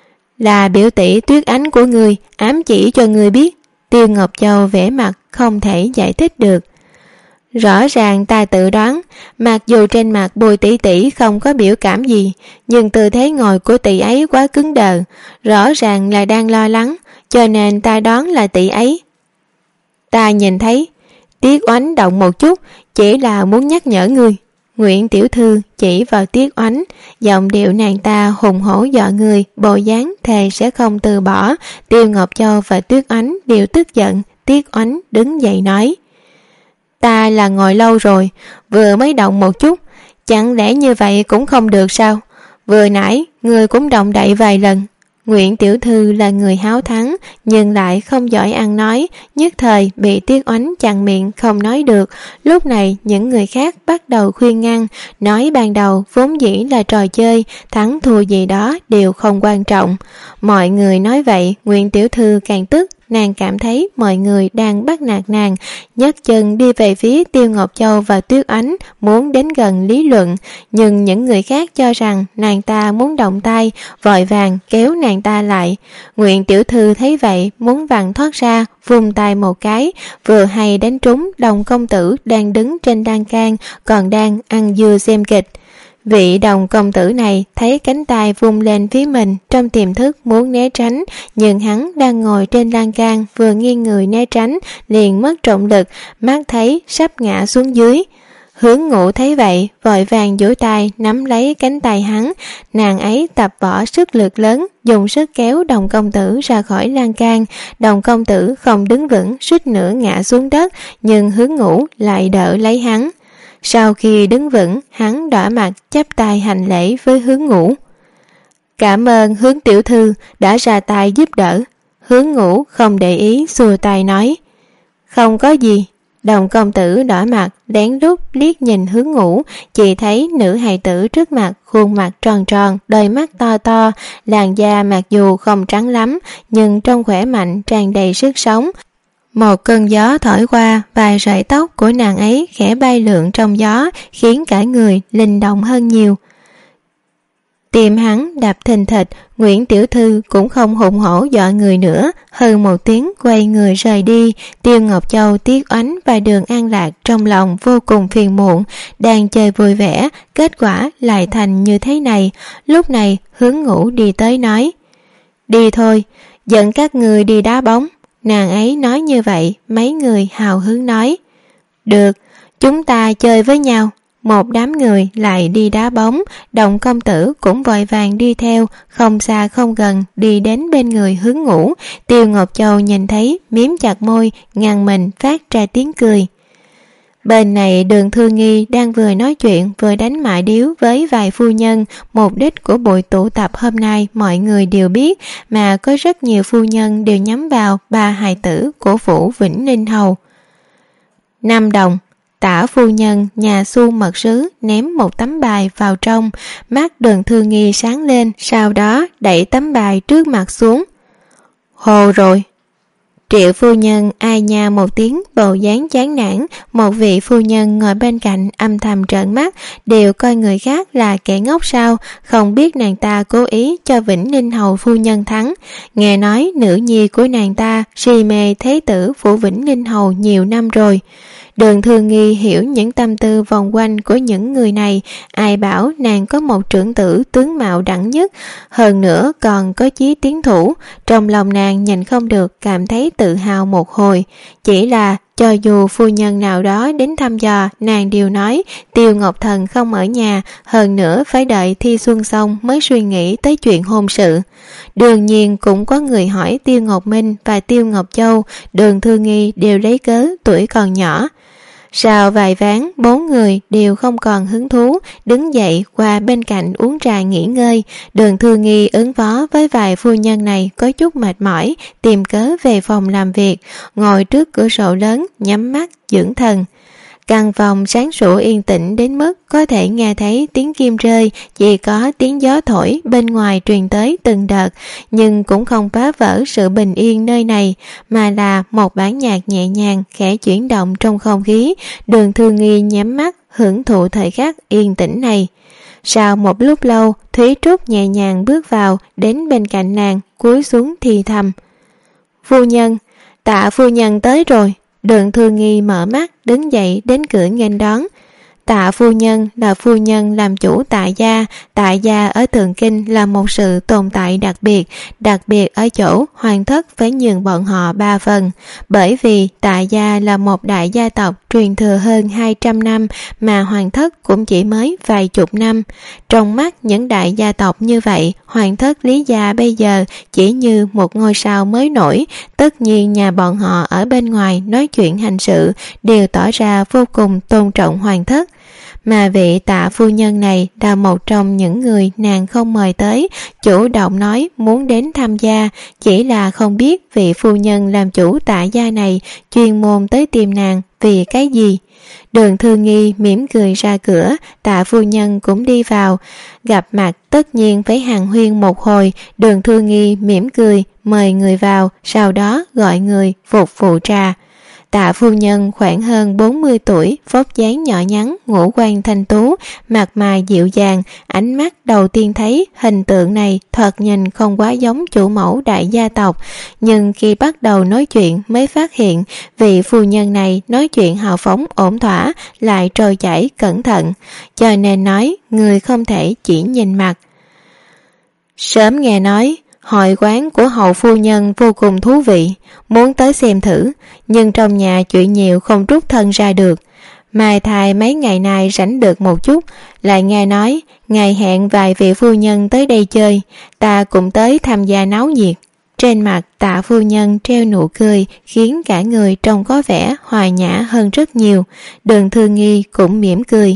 Là biểu tỷ Tuyết Ánh của ngươi ám chỉ cho ngươi biết. Tiêu Ngọc Châu vẻ mặt không thể giải thích được. Rõ ràng ta tự đoán, mặc dù trên mặt Bùi tỷ tỷ không có biểu cảm gì, nhưng tư thế ngồi của tỷ ấy quá cứng đờ, rõ ràng là đang lo lắng, cho nên ta đoán là tỷ ấy. Ta nhìn thấy Tiết Oánh động một chút, chỉ là muốn nhắc nhở ngươi. Nguyễn tiểu thư chỉ vào Tiết Oánh, giọng điệu nàng ta hùng hổ dọa người, bộ dáng thề sẽ không từ bỏ. Tiêu Ngọc Châu và Tuyết Oánh đều tức giận. Tiết Oánh đứng dậy nói: Ta là ngồi lâu rồi, vừa mới động một chút, chẳng lẽ như vậy cũng không được sao? Vừa nãy ngươi cũng động đậy vài lần. Nguyễn tiểu thư là người háo thắng nhưng lại không giỏi ăn nói, nhất thời bị Tiết Oánh chặn miệng không nói được. Lúc này những người khác bắt đầu khuyên ngăn, nói ban đầu vốn dĩ là trò chơi, thắng thua gì đó đều không quan trọng. Mọi người nói vậy, Nguyễn tiểu thư càng tức. Nàng cảm thấy mọi người đang bắt nạt nàng, nhấc chân đi về phía Tiêu Ngọc Châu và Tuyết Oánh, muốn đến gần lý luận, nhưng những người khác cho rằng nàng ta muốn động tay, vội vàng kéo nàng ta lại. Nguyễn tiểu thư thấy vậy muốn vặn thoát ra, vung tay một cái, vừa hay đánh trúng Đồng công tử đang đứng trên lan can, còn đang ăn dưa xem kịch. Vị Đồng công tử này thấy cánh tay vung lên phía mình, trong tiềm thức muốn né tránh, nhưng hắn đang ngồi trên lan can, vừa nghiêng người né tránh liền mất trọng lực, mắt thấy sắp ngã xuống dưới. Hướng Ngũ thấy vậy vội vàng duỗi tay nắm lấy cánh tay hắn, nàng ấy tập võ sức lực lớn, dùng sức kéo Đồng công tử ra khỏi lan can. Đồng công tử không đứng vững, suýt nữa ngã xuống đất, nhưng Hướng Ngũ lại đỡ lấy hắn. Sau khi đứng vững, hắn đỏ mặt chắp tay hành lễ với Hướng Ngũ. Cảm ơn Hướng tiểu thư đã ra tay giúp đỡ. Hướng Ngũ không để ý, xua tay nói. Không có gì. Đồng công tử đỏ mặt lén lút liếc nhìn Hướng Ngũ, chỉ thấy nữ hài tử trước mặt khuôn mặt tròn tròn, đôi mắt to to, làn da mặc dù không trắng lắm nhưng trông khỏe mạnh, tràn đầy sức sống. Một cơn gió thổi qua, vài sợi tóc của nàng ấy khẽ bay lượn trong gió, khiến cả người linh động hơn nhiều. Tim hắn đập thình thịch, Nguyễn tiểu thư cũng không hùng hổ dọa người nữa, hừ một tiếng quay người rời đi. Tiêu Ngọc Châu, Tiết Oánh và Đường An Lạc trong lòng vô cùng phiền muộn, đang chơi vui vẻ, kết quả lại thành như thế này. Lúc này Hướng Ngũ đi tới nói, đi thôi, dẫn các người đi đá bóng. Nàng ấy nói như vậy, mấy người hào hứng nói, được, chúng ta chơi với nhau. Một đám người lại đi đá bóng, Đồng công tử cũng vội vàng đi theo, không xa không gần đi đến bên người Hướng Ngũ. Tiêu Ngọc Châu nhìn thấy miếm chặt môi, ngăn mình phát ra tiếng cười. Bên này Đường Thư Nghi đang vừa nói chuyện vừa đánh mã điếu với vài phu nhân. Mục đích của buổi tụ tập hôm nay mọi người đều biết, mà có rất nhiều phu nhân đều nhắm vào ba hài tử của phủ Vĩnh Ninh Hầu. Năm đồng. Tả phu nhân nhà Xu mật sứ ném một tấm bài vào trong, mắt Đường Thư Nghi sáng lên, sau đó đẩy tấm bài trước mặt xuống. Hồ rồi. Triệu phu nhân ai nha một tiếng, bộ dáng chán nản. Một vị phu nhân ngồi bên cạnh âm thầm trợn mắt, đều coi người khác là kẻ ngốc sao, không biết nàng ta cố ý cho Vĩnh Ninh Hầu phu nhân thắng. Nghe nói nữ nhi của nàng ta si mê thế tử phủ Vĩnh Ninh Hầu nhiều năm rồi. Đường Thư Nghi hiểu những tâm tư vòng quanh của những người này, ai bảo nàng có một trưởng tử tướng mạo đẳng nhất, hơn nữa còn có chí tiến thủ. Trong lòng nàng nhìn không được, cảm thấy tự hào một hồi. Chỉ là cho dù phu nhân nào đó đến thăm dò, nàng đều nói Tiêu Ngọc Thần không ở nhà, hơn nữa phải đợi thi xuân xong mới suy nghĩ tới chuyện hôn sự. Đương nhiên cũng có người hỏi Tiêu Ngọc Minh và Tiêu Ngọc Châu, Đường Thư Nghi đều lấy cớ tuổi còn nhỏ. Sau vài ván, bốn người đều không còn hứng thú, đứng dậy qua bên cạnh uống trà nghỉ ngơi. Đường Thư Nghi ứng phó với vài phu nhân này có chút mệt mỏi, tìm cớ về phòng làm việc, ngồi trước cửa sổ lớn, nhắm mắt dưỡng thần. Căn phòng sáng sủa yên tĩnh đến mức có thể nghe thấy tiếng kim rơi, chỉ có tiếng gió thổi bên ngoài truyền tới từng đợt, nhưng cũng không phá vỡ sự bình yên nơi này, mà là một bản nhạc nhẹ nhàng khẽ chuyển động trong không khí. Đường Thư Nghi nhắm mắt hưởng thụ thời khắc yên tĩnh này. Sau một lúc lâu, Thúy Trúc nhẹ nhàng bước vào, đến bên cạnh nàng, cúi xuống thì thầm. Phu nhân, Tạ phu nhân tới rồi. Đường Thư Nghi mở mắt, đứng dậy đến cửa nghênh đón. Tạ phu nhân là phu nhân làm chủ Tạ gia. Tạ gia ở Thượng Kinh là một sự tồn tại đặc biệt, đặc biệt ở chỗ hoàng thất phải nhường bọn họ ba phần. Bởi vì Tạ gia là một đại gia tộc truyền thừa hơn hai trăm năm, mà hoàng thất cũng chỉ mới vài chục năm. Trong mắt những đại gia tộc như vậy, hoàng thất Lý gia bây giờ chỉ như một ngôi sao mới nổi. Tất nhiên nhà bọn họ ở bên ngoài nói chuyện hành sự đều tỏ ra vô cùng tôn trọng hoàng thất. mà vị Tạ phu nhân này là một trong những người nàng không mời tới, chủ động nói muốn đến tham gia, chỉ là không biết vị phu nhân làm chủ Tạ gia này chuyên môn tới tìm nàng vì cái gì. Đường Thư Nghi mỉm cười ra cửa, Tạ phu nhân cũng đi vào. Gặp mặt tất nhiên phải hàn huyên một hồi. Đường Thư Nghi mỉm cười mời người vào, sau đó gọi người phục vụ trà. Tạ phu nhân khoảng hơn bốn mươi tuổi, vóc dáng nhỏ nhắn, ngũ quan thanh tú, mặt mày dịu dàng. Ánh mắt đầu tiên thấy hình tượng này thoạt nhìn không quá giống chủ mẫu đại gia tộc, nhưng khi bắt đầu nói chuyện mới phát hiện vị phu nhân này nói chuyện hào phóng ổn thỏa, lại trôi chảy cẩn thận, cho nên nói người không thể chỉ nhìn mặt. Sớm nghe nói hội quán của hậu phu nhân vô cùng thú vị, muốn tới xem thử, nhưng trong nhà chuyện nhiều không rút thân ra được. Mai thai mấy ngày nay rảnh được một chút, lại nghe nói ngày hẹn vài vị phu nhân tới đây chơi, ta cũng tới tham gia náo nhiệt. Trên mặt Tạ phu nhân treo nụ cười, khiến cả người trông có vẻ hòa nhã hơn rất nhiều. Đường Thư Nghi cũng mỉm cười.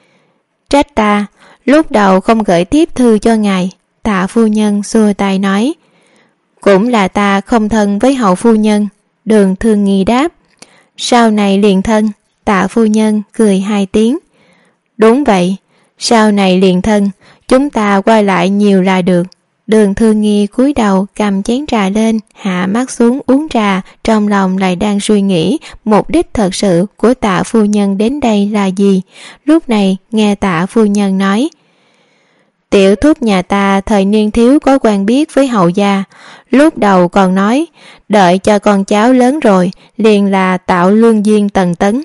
Trách ta, lúc đầu không gửi tiếp thư cho ngài. Tạ phu nhân xua tay nói. Cũng là ta không thân với hậu phu nhân. Đường Thư Nghi đáp. Sau này liền thân. Tạ phu nhân cười hai tiếng. Đúng vậy, sau này liền thân, chúng ta quay lại nhiều là được. Đường Thư Nghi cúi đầu cầm chén trà lên, hạ mắt xuống uống trà, trong lòng lại đang suy nghĩ mục đích thật sự của Tạ phu nhân đến đây là gì. Lúc này nghe Tạ phu nhân nói. Tiểu thúc nhà ta thời niên thiếu có quen biết với hậu gia, lúc đầu còn nói đợi cho con cháu lớn rồi liền là tạo lương duyên tần tấn.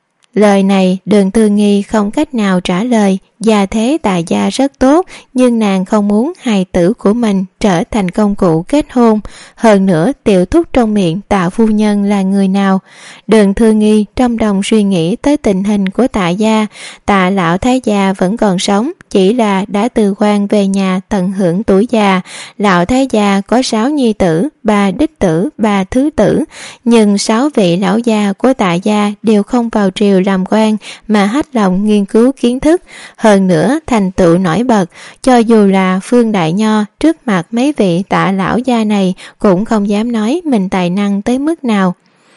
Lời này Đường Thư Nghi không cách nào trả lời. Gia thế Tạ gia rất tốt, nhưng nàng không muốn hài tử của mình trở thành công cụ kết hôn. Hơn nữa tiểu thúc trong miệng Tạ phu nhân là người nào? Đường Thư Nghi trong lòng suy nghĩ tới tình hình của Tạ gia. Tạ lão thái gia vẫn còn sống, chỉ là đã từ quan về nhà tận hưởng tuổi già. Lão thái gia có sáu nhi tử, ba đích tử, ba thứ tử, nhưng sáu vị lão gia của Tạ gia đều không vào triều làm quan, mà hết lòng nghiên cứu kiến thức. Hơn nữa thành tựu nổi bật, cho dù là Phương Đại Nho trước mặt mấy vị Tạ lão gia này cũng không dám nói mình tài năng tới mức nào.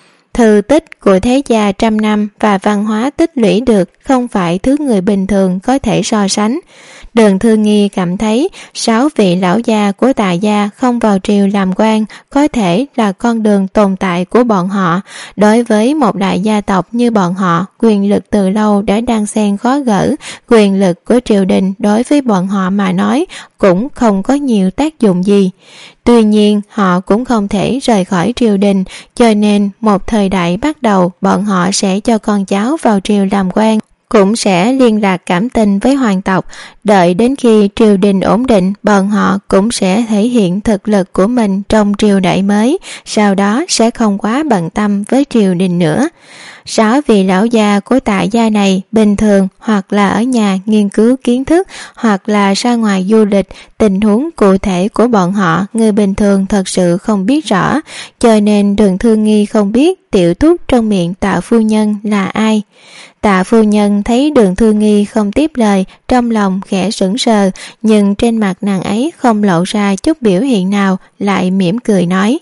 Thư tích của thế gia trăm năm và văn hóa tích lũy được không phải thứ người bình thường có thể so sánh. Đường Thư Nghi cảm thấy sáu vị lão gia của Tạ gia không vào triều làm quan có thể là con đường tồn tại của bọn họ. Đối với một đại gia tộc như bọn họ, quyền lực từ lâu đã đang xen khó gỡ. Quyền lực của triều đình đối với bọn họ mà nói cũng không có nhiều tác dụng gì. Tuy nhiên họ cũng không thể rời khỏi triều đình, cho nên một thời đại bắt đầu bọn họ sẽ cho con cháu vào triều làm quan, cũng sẽ liên lạc cảm tình với hoàng tộc. Đợi đến khi triều đình ổn định, bọn họ cũng sẽ thể hiện thực lực của mình trong triều đại mới, sau đó sẽ không quá bận tâm với triều đình nữa. Sáu vị lão gia của Tạ gia này bình thường hoặc là ở nhà nghiên cứu kiến thức, hoặc là ra ngoài du lịch. Tình huống cụ thể của bọn họ người bình thường thật sự không biết rõ, cho nên Đường Thư Nghi không biết tiểu thúc trong miệng Tạ phu nhân là ai. Tạ phu nhân thấy Đường Thư Nghi không tiếp lời, trong lòng khẽ sững sờ, nhưng trên mặt nàng ấy không lộ ra chút biểu hiện nào, lại mỉm cười nói.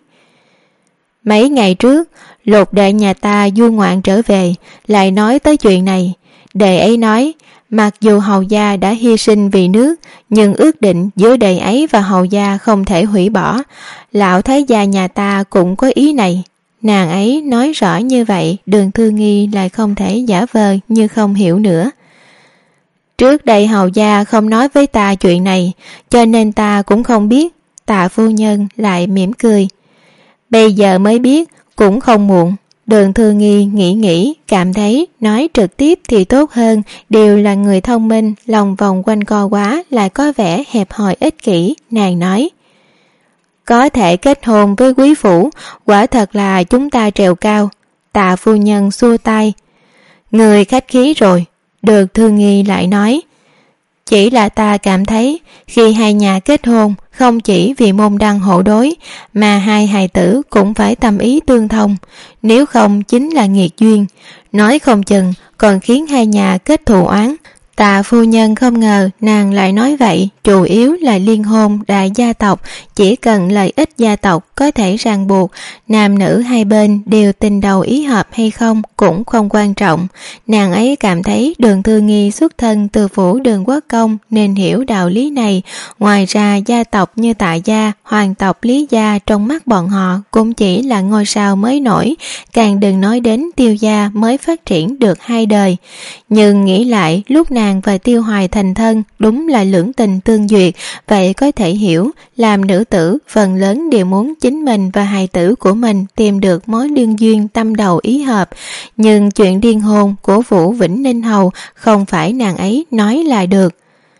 Mấy ngày trước, Lục đệ nhà ta du ngoạn trở về, lại nói tới chuyện này. Đệ ấy nói, mặc dù hầu gia đã hy sinh vì nước, nhưng ước định giữa đệ ấy và hầu gia không thể hủy bỏ. Lão thái gia nhà ta cũng có ý này. Nàng ấy nói rõ như vậy, Đường Thư Nghi lại không thể giả vờ như không hiểu nữa. Trước đây hầu gia không nói với ta chuyện này, cho nên ta cũng không biết. Tạ phu nhân lại mỉm cười. Bây giờ mới biết cũng không muộn. Đường Thư Nghi nghĩ nghĩ, cảm thấy nói trực tiếp thì tốt hơn. Đều là người thông minh, lòng vòng quanh co quá lại có vẻ hẹp hòi ích kỷ. Nàng nói, có thể kết hôn với quý phủ, quả thật là chúng ta trèo cao. Tạ phu nhân xua tay. Người khách khí rồi. Đường Thư Nghi lại nói, chỉ là ta cảm thấy khi hai nhà kết hôn không chỉ vì môn đăng hộ đối, mà hai hài tử cũng phải tâm ý tương thông, nếu không chính là nghiệt duyên. Nói không chừng còn khiến hai nhà kết thù oán. Tạ phu nhân không ngờ nàng lại nói vậy, chủ yếu là liên hôn đại gia tộc, chỉ cần lợi ích gia tộc có thể ràng buộc, nam nữ hai bên đều tình đầu ý hợp hay không cũng không quan trọng. Nàng ấy cảm thấy Đường Thư Nghi xuất thân từ phủ Đường Quốc Công nên hiểu đạo lý này. Ngoài ra gia tộc như Tạ gia, hoàng tộc Lý gia trong mắt bọn họ cũng chỉ là ngôi sao mới nổi, càng đừng nói đến Tiêu gia mới phát triển được hai đời. Nhưng nghĩ lại, lúc nàng và Tiêu Hoài thành thân đúng là lưỡng tình tương duyệt, vậy có thể hiểu làm nữ tử phần lớn đều muốn chính mình và hài tử của mình tìm được mối liên duyên tâm đầu ý hợp. Nhưng chuyện liên hôn của Vũ Vĩnh Ninh Hầu không phải nàng ấy nói là được.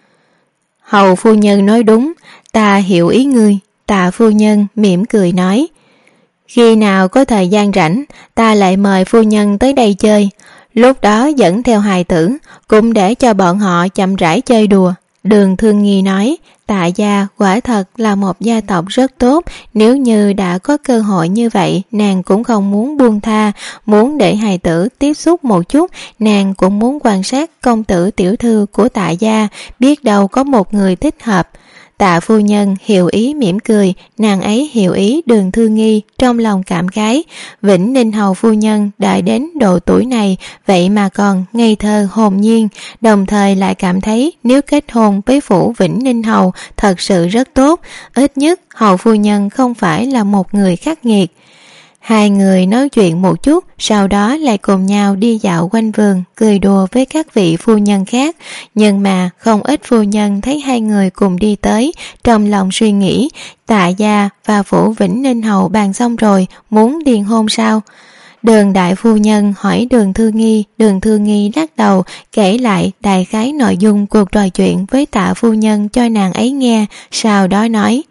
Hầu phu nhân nói đúng, ta hiểu ý ngươi. Tạ phu nhân mỉm cười nói, khi nào có thời gian rảnh ta lại mời phu nhân tới đây chơi, lúc đó dẫn theo hài tử cũng để cho bọn họ chậm rãi chơi đùa. Đường Thương Nghi nói, Tạ gia quả thật là một gia tộc rất tốt, nếu như đã có cơ hội như vậy nàng cũng không muốn buông tha, muốn để hài tử tiếp xúc một chút, nàng cũng muốn quan sát công tử tiểu thư của Tạ gia, biết đâu có một người thích hợp. Tạ phu nhân hiểu ý mỉm cười, nàng ấy hiểu ý Đường Thư Nghi, trong lòng cảm khái, Vĩnh Ninh Hầu phu nhân đã đến độ tuổi này vậy mà còn ngây thơ hồn nhiên, đồng thời lại cảm thấy nếu kết hôn với phủ Vĩnh Ninh Hầu thật sự rất tốt, ít nhất Hầu phu nhân không phải là một người khắc nghiệt. Hai người nói chuyện một chút, sau đó lại cùng nhau đi dạo quanh vườn, cười đùa với các vị phu nhân khác. Nhưng mà không ít phu nhân thấy hai người cùng đi tới, trong lòng suy nghĩ, Tạ gia và phủ Vĩnh Ninh Hầu bàn xong rồi, muốn điền hôn sao? Đường đại phu nhân hỏi Đường Thư Nghi, Đường Thư Nghi lắc đầu, kể lại đại khái nội dung cuộc trò chuyện với Tạ phu nhân cho nàng ấy nghe, sau đó nói,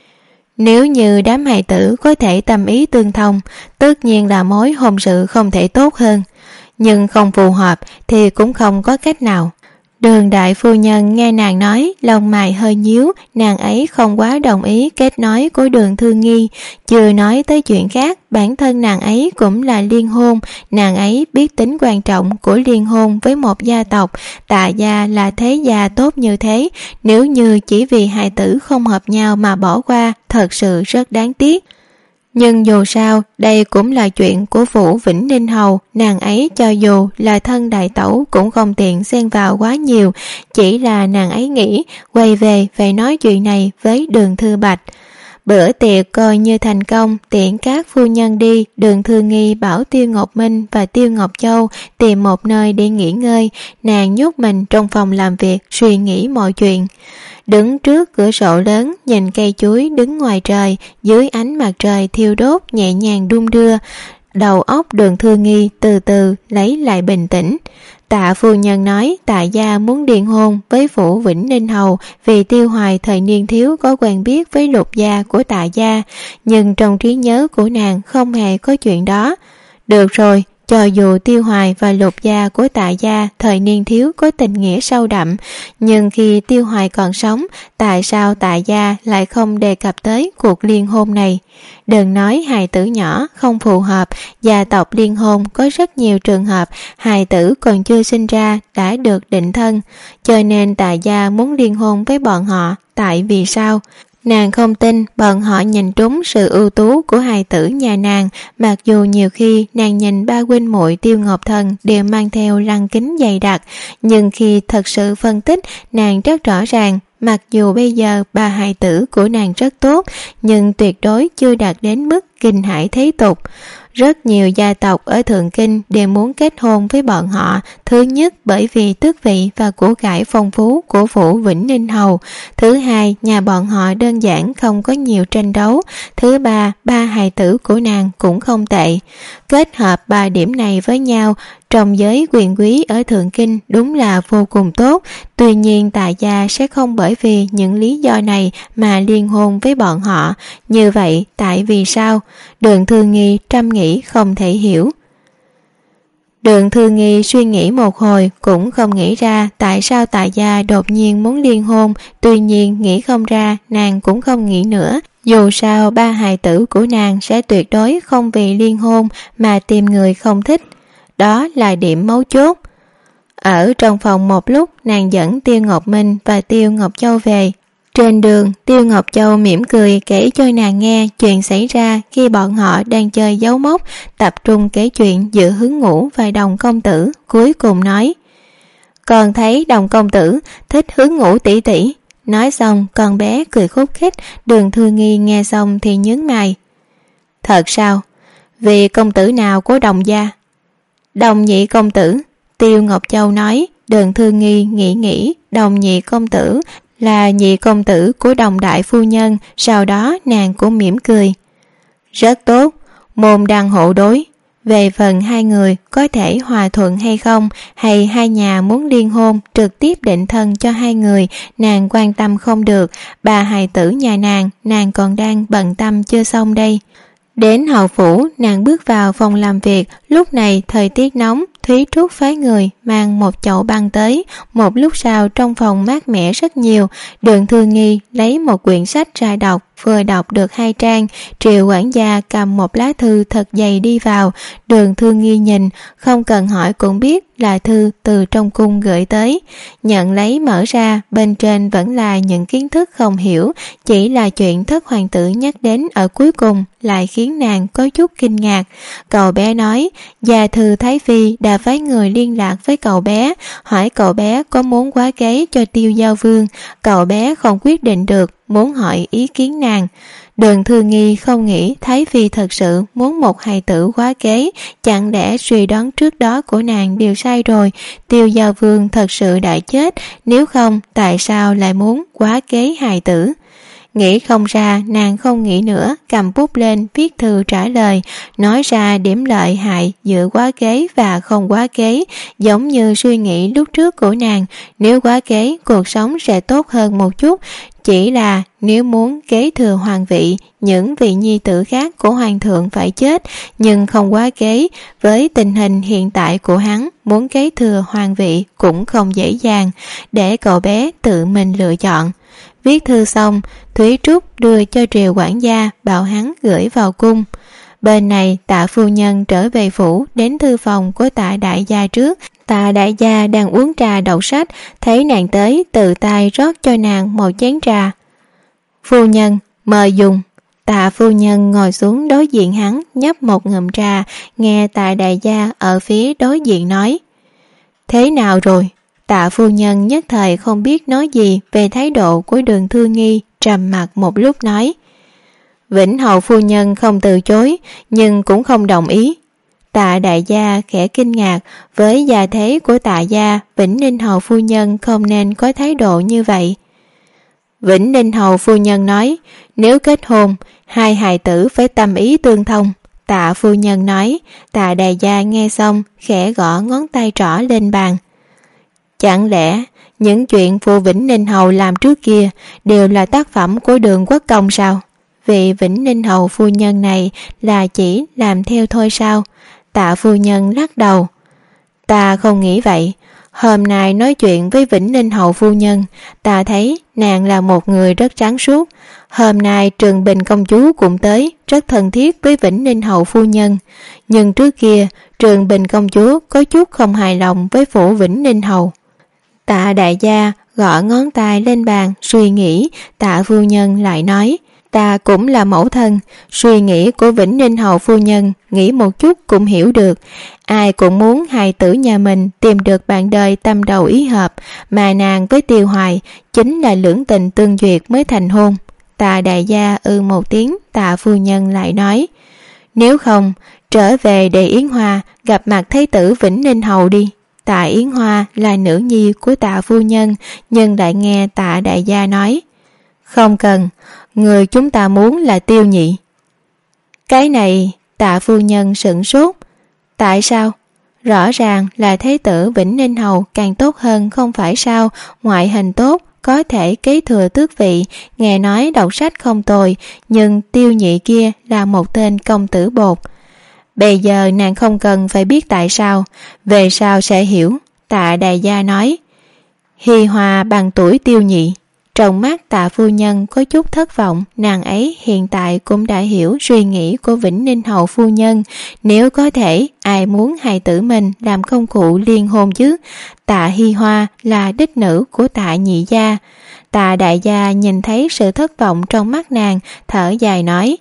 nếu như đám hài tử có thể tâm ý tương thông, tất nhiên là mối hôn sự không thể tốt hơn, nhưng không phù hợp thì cũng không có cách nào. Đường đại phu nhân nghe nàng nói, lông mày hơi nhíu, nàng ấy không quá đồng ý kết nói của Đường Thư Nghi. Chưa nói tới chuyện khác, bản thân nàng ấy cũng là liên hôn, nàng ấy biết tính quan trọng của liên hôn với một gia tộc. Tạ gia là thế gia tốt như thế, nếu như chỉ vì hài tử không hợp nhau mà bỏ qua, thật sự rất đáng tiếc. Nhưng dù sao, đây cũng là chuyện của phủ Vĩnh Ninh Hầu, nàng ấy cho dù là thân đại tẩu cũng không tiện xen vào quá nhiều, chỉ là nàng ấy nghĩ quay về phải nói chuyện này với Đường Thư Bạch. Bữa tiệc coi như thành công, tiễn các phu nhân đi, Đường Thư Nghi bảo Tiêu Ngọc Minh và Tiêu Ngọc Châu tìm một nơi để nghỉ ngơi, nàng nhốt mình trong phòng làm việc suy nghĩ mọi chuyện. Đứng trước cửa sổ lớn, nhìn cây chuối đứng ngoài trời, dưới ánh mặt trời thiêu đốt nhẹ nhàng đung đưa, đầu óc Đường Thư Nghi từ từ lấy lại bình tĩnh. Tạ phu nhân nói Tạ gia muốn điền hôn với phủ Vĩnh Ninh Hầu vì Tiêu Hoài thời niên thiếu có quen biết với Lục gia của Tạ gia, nhưng trong trí nhớ của nàng không hề có chuyện đó. Được rồi, cho dù Tiêu Hoài và Lục gia của Tạ gia thời niên thiếu có tình nghĩa sâu đậm, nhưng khi Tiêu Hoài còn sống, tại sao Tạ gia lại không đề cập tới cuộc liên hôn này? Đừng nói hài tử nhỏ không phù hợp, gia tộc liên hôn có rất nhiều trường hợp hài tử còn chưa sinh ra đã được định thân, cho nên Tạ gia muốn liên hôn với bọn họ. Tại vì sao? Nàng không tin bọn họ nhìn trúng sự ưu tú của hài tử nhà nàng, mặc dù nhiều khi nàng nhìn ba huynh muội Tiêu Ngọc Thần đều mang theo lăng kính dày đặc, nhưng khi thật sự phân tích, nàng rất rõ ràng, mặc dù bây giờ ba hài tử của nàng rất tốt, nhưng tuyệt đối chưa đạt đến mức kinh hãi thế tục. Rất nhiều gia tộc ở Thượng Kinh đều muốn kết hôn với bọn họ, thứ nhất bởi vì tước vị và của cải phong phú của phủ Vĩnh Ninh Hầu, thứ hai nhà bọn họ đơn giản không có nhiều tranh đấu, thứ ba ba hài tử của nàng cũng không tệ. Kết hợp ba điểm này với nhau, trong giới quyền quý ở Thượng Kinh đúng là vô cùng tốt, tuy nhiên Tạ gia sẽ không bởi vì những lý do này mà liên hôn với bọn họ. Như vậy tại vì sao? Đường Thư Nghi trăm nghĩ không thể hiểu. Đường Thư Nghi suy nghĩ một hồi cũng không nghĩ ra tại sao Tạ gia đột nhiên muốn liên hôn, tuy nhiên nghĩ không ra nàng cũng không nghĩ nữa. Dù sao ba hài tử của nàng sẽ tuyệt đối không vì liên hôn mà tìm người không thích. Đó là điểm mấu chốt. Ở trong phòng một lúc, nàng dẫn Tiêu Ngọc Minh và Tiêu Ngọc Châu về. Trên đường, Tiêu Ngọc Châu mỉm cười kể cho nàng nghe chuyện xảy ra khi bọn họ đang chơi dấu mốc, tập trung kể chuyện giữa Hướng Ngũ và Đồng công tử, cuối cùng nói: "Con thấy Đồng công tử thích Hướng Ngũ tỷ tỷ." Nói xong, con bé cười khúc khích. Đường Thư Nghi nghe xong thì nhướng mày: "Thật sao? Vì công tử nào của Đồng gia?" "Đồng nhị công tử." Tiêu Ngọc Châu nói. Đường Thư Nghi nghĩ nghĩ, Đồng nhị công tử là nhị công tử của Đồng đại phu nhân. Sau đó nàng cũng mỉm cười: "Rất tốt, môn đăng hộ đối. Về phần hai người có thể hòa thuận hay không, hay hai nhà muốn liên hôn trực tiếp định thân cho hai người, nàng quan tâm không được. Bà hài tử nhà nàng, nàng còn đang bận tâm chưa xong đây." Đến hậu phủ, nàng bước vào phòng làm việc. Lúc này thời tiết nóng, Thúy Trúc phái người mang một chậu băng tới. Một lúc sau trong phòng mát mẻ rất nhiều. Đường Thư Nghi lấy một quyển sách ra đọc, vừa đọc được hai trang, Triệu quản gia cầm một lá thư thật dày đi vào. Đường Thư Nghi nhìn, không cần hỏi cũng biết là thư từ trong cung gửi tới. Nhận lấy mở ra, bên trên vẫn là những kiến thức không hiểu, chỉ là chuyện thất hoàng tử nhắc đến ở cuối cùng lại khiến nàng có chút kinh ngạc. Cậu bé nói gia thư Thái Phi đã phái người liên lạc với cậu bé, hỏi cậu bé có muốn quá kế cho Tiêu Giao Vương. Cậu bé không quyết định được, muốn hỏi ý kiến nàng. Đường Thư Nghi không nghĩ Thái Phi thật sự muốn một hài tử quá kế, chẳng lẽ suy đoán trước đó của nàng đều sai rồi. Tiêu Giao Vương thật sự đã chết, nếu không tại sao lại muốn quá kế hài tử? Nghĩ không ra, nàng không nghĩ nữa, cầm bút lên viết thư trả lời, nói ra điểm lợi hại giữa quá kế và không quá kế, giống như suy nghĩ lúc trước của nàng. Nếu quá kế, cuộc sống sẽ tốt hơn một chút, chỉ là nếu muốn kế thừa hoàng vị, những vị nhi tử khác của hoàng thượng phải chết, nhưng không quá kế, với tình hình hiện tại của hắn, muốn kế thừa hoàng vị cũng không dễ dàng, để cậu bé tự mình lựa chọn. Viết thư xong, Thúy Trúc đưa cho Triều quản gia, bảo hắn gửi vào cung. Bên này Tạ phu nhân trở về phủ, đến thư phòng của Tạ đại gia trước. Tạ đại gia đang uống trà đọc sách, thấy nàng tới tự tay rót cho nàng một chén trà. "Phu nhân, mời dùng." Tạ phu nhân ngồi xuống đối diện hắn, nhấp một ngụm trà, nghe Tạ đại gia ở phía đối diện nói: "Thế nào rồi?" Tạ phu nhân nhất thời không biết nói gì về thái độ của Đường Thư Nghi, trầm mặc một lúc nói: "Vĩnh hầu phu nhân không từ chối, nhưng cũng không đồng ý." Tạ đại gia khẽ kinh ngạc, với gia thế của Tạ gia, Vĩnh Ninh hầu phu nhân không nên có thái độ như vậy. Vĩnh Ninh hầu phu nhân nói, nếu kết hôn, hai hài tử phải tâm ý tương thông. Tạ phu nhân nói. Tạ đại gia nghe xong, khẽ gõ ngón tay trỏ lên bàn. Chẳng lẽ những chuyện vua Vĩnh Ninh hầu làm trước kia đều là tác phẩm của Đường Quốc Công sao? Vị Vĩnh Ninh hầu phu nhân này là chỉ làm theo thôi sao? Tạ phu nhân lắc đầu. Ta không nghĩ vậy. Hôm nay nói chuyện với Vĩnh Ninh hầu phu nhân, ta thấy nàng là một người rất sáng suốt. Hôm nay Trường Bình công chúa cũng tới, rất thân thiết với Vĩnh Ninh hầu phu nhân. Nhưng trước kia Trường Bình công chúa có chút không hài lòng với phủ Vĩnh Ninh hầu. Tạ đại gia gõ ngón tay lên bàn suy nghĩ. Tạ phu nhân lại nói, ta cũng là mẫu thân, suy nghĩ của Vĩnh Ninh hầu phu nhân nghĩ một chút cũng hiểu được. Ai cũng muốn hài tử nhà mình tìm được bạn đời tâm đầu ý hợp, mà nàng với Tiêu Hoài chính là lưỡng tình tương duyệt mới thành hôn. Tạ đại gia ư một tiếng. Tạ phu nhân lại nói, nếu không trở về để Yến Hoa gặp mặt thái tử Vĩnh Ninh hầu đi. Tạ Yến Hoa là nữ nhi của Tạ phu nhân, nhưng lại nghe Tạ đại gia nói, không cần, người chúng ta muốn là Tiêu nhị. Cái này Tạ phu nhân sửng sốt. Tại sao? Rõ ràng là thái tử Vĩnh Ninh hầu càng tốt hơn không phải sao? Ngoại hình tốt, có thể kế thừa tước vị, nghe nói đọc sách không tồi, nhưng Tiêu nhị kia là một tên công tử bột. Bây giờ nàng không cần phải biết tại sao, về sau sẽ hiểu. Tạ đại gia nói, Hi Hòa bằng tuổi Tiêu nhị. Trong mắt Tạ phu nhân có chút thất vọng, nàng ấy hiện tại cũng đã hiểu suy nghĩ của Vĩnh Ninh hầu phu nhân. Nếu có thể, ai muốn hài tử mình làm công cụ liên hôn chứ? Tạ Hi Hoa là đích nữ của Tạ nhị gia. Tạ đại gia nhìn thấy sự thất vọng trong mắt nàng, thở dài nói: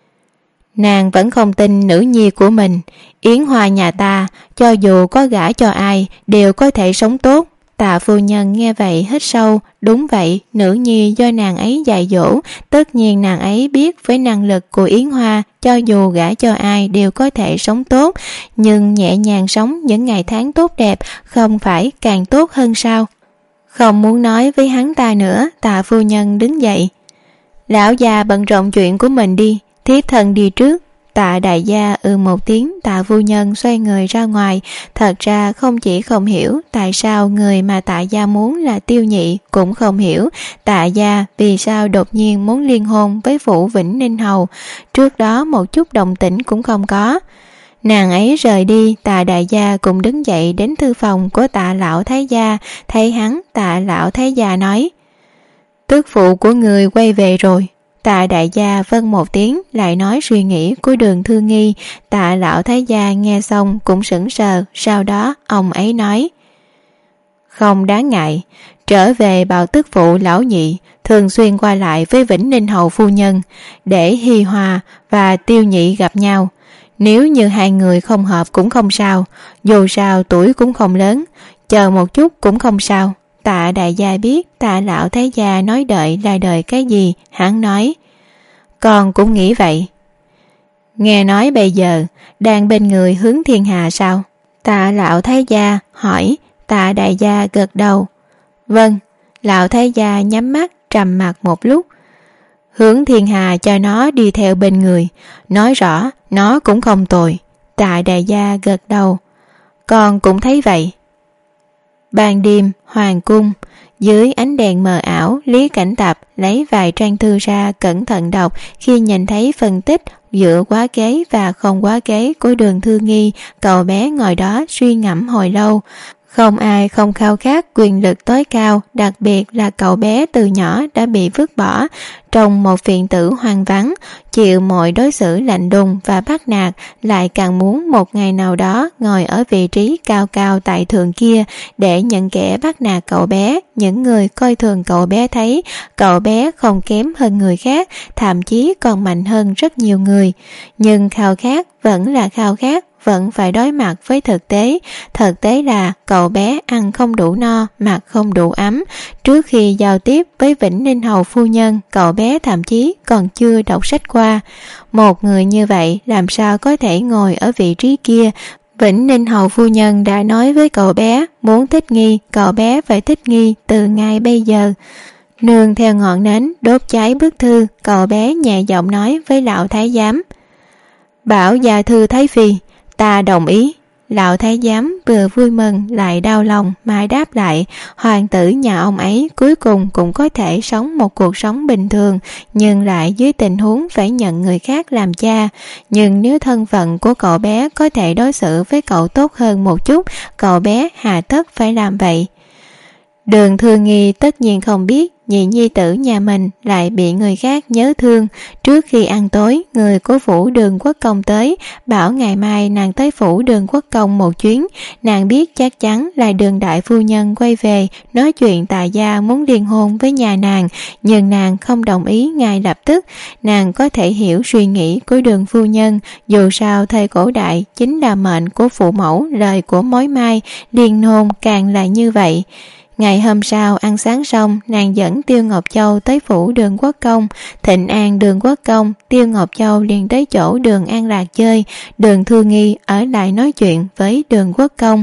nàng vẫn không tin nữ nhi của mình. Yến Hoa nhà ta, cho dù có gả cho ai, đều có thể sống tốt. Tạ phu nhân nghe vậy hít sâu. Đúng vậy, nữ nhi do nàng ấy dạy dỗ, tất nhiên nàng ấy biết với năng lực của Yến Hoa, cho dù gả cho ai đều có thể sống tốt. Nhưng nhẹ nhàng sống những ngày tháng tốt đẹp không phải càng tốt hơn sao? Không muốn nói với hắn ta nữa, Tạ phu nhân đứng dậy: lão già bận rộn chuyện của mình đi, thiếp thân đi trước. Tạ đại gia ừ một tiếng, Tạ phu nhân xoay người ra ngoài. Thật ra không chỉ không hiểu tại sao người mà Tạ gia muốn là Tiêu Nhị, cũng không hiểu Tạ gia vì sao đột nhiên muốn liên hôn với Vũ Vĩnh Ninh hầu. Trước đó một chút động tĩnh cũng không có. Nàng ấy rời đi, Tạ đại gia cũng đứng dậy đến thư phòng của Tạ lão thái gia. Thấy hắn, Tạ lão thái gia nói: tức phụ của người quay về rồi. Tạ đại gia vâng một tiếng, lại nói suy nghĩ của Đường Thư Nghi. Tạ lão thái gia nghe xong cũng sững sờ. Sau đó ông ấy nói: không đáng ngại, trở về bảo tức phụ lão nhị thường xuyên qua lại với Vĩnh Ninh hầu phu nhân, để Hi Hòa và Tiêu Nhị gặp nhau. Nếu như hai người không hợp cũng không sao, dù sao tuổi cũng không lớn, chờ một chút cũng không sao. Tạ đại gia biết Tạ lão thái gia nói đợi là đợi cái gì, hắn nói: con cũng nghĩ vậy. Nghe nói bây giờ đang bên người Hướng Thiên Hà sao? Tạ lão thái gia hỏi. Tạ đại gia gật đầu. Vâng. Lão thái gia nhắm mắt trầm mặc một lúc. Hướng Thiên Hà cho nó đi theo bên người, nói rõ nó cũng không tồi. Tạ đại gia gật đầu. Con cũng thấy vậy. Ban đêm, hoàng cung, dưới ánh đèn mờ ảo, Lý Cảnh Tập lấy vài trang thư ra cẩn thận đọc. Khi nhìn thấy phân tích giữa quá kế và không quá kế của Đường Thư Nghi, cậu bé ngồi đó suy ngẫm hồi lâu. Không ai không khao khát quyền lực tối cao, đặc biệt là cậu bé từ nhỏ đã bị vứt bỏ trong một viện tử hoang vắng, chịu mọi đối xử lạnh lùng và bắt nạt, lại càng muốn một ngày nào đó ngồi ở vị trí cao cao tại thượng kia để những kẻ bắt nạt cậu bé, những người coi thường cậu bé thấy cậu bé không kém hơn người khác, thậm chí còn mạnh hơn rất nhiều người. Nhưng khao khát vẫn là khao khát, vẫn phải đối mặt với thực tế. Thực tế là cậu bé ăn không đủ no, mặc không đủ ấm. Trước khi giao tiếp với Vĩnh Ninh hầu phu nhân, cậu bé thậm chí còn chưa đọc sách qua. Một người như vậy làm sao có thể ngồi ở vị trí kia? Vĩnh Ninh hầu phu nhân đã nói với cậu bé, muốn thích nghi, cậu bé phải thích nghi từ ngay bây giờ. Nương theo ngọn nến đốt cháy bức thư, cậu bé nhẹ giọng nói với lão thái giám: bảo gia thư thái phi, ta đồng ý. Lão thái giám vừa vui mừng lại đau lòng mà đáp lại: hoàng tử nhà ông ấy cuối cùng cũng có thể sống một cuộc sống bình thường, nhưng lại dưới tình huống phải nhận người khác làm cha. Nhưng nếu thân phận của cậu bé có thể đối xử với cậu tốt hơn một chút, cậu bé hà tất phải làm vậy? Đường Thư Nghi tất nhiên không biết nhị nhi tử nhà mình lại bị người khác nhớ thương. Trước khi ăn tối, người của phủ Đường Quốc Công tới, bảo ngày mai nàng tới phủ Đường Quốc Công một chuyến. Nàng biết chắc chắn là Đường đại phu nhân quay về nói chuyện Tạ gia muốn liên hôn với nhà nàng, nhưng nàng không đồng ý ngay lập tức. Nàng có thể hiểu suy nghĩ của Đường phu nhân, dù sao thời cổ đại chính là mệnh của phụ mẫu, lời của mối mai, liên hôn càng là như vậy. Ngày hôm sau ăn sáng xong, nàng dẫn Tiêu Ngọc Châu tới phủ Đường Quốc Công, thịnh an Đường Quốc Công. Tiêu Ngọc Châu liền tới chỗ Đường An Lạc chơi. Đường Thư Nghi ở lại nói chuyện với Đường Quốc Công.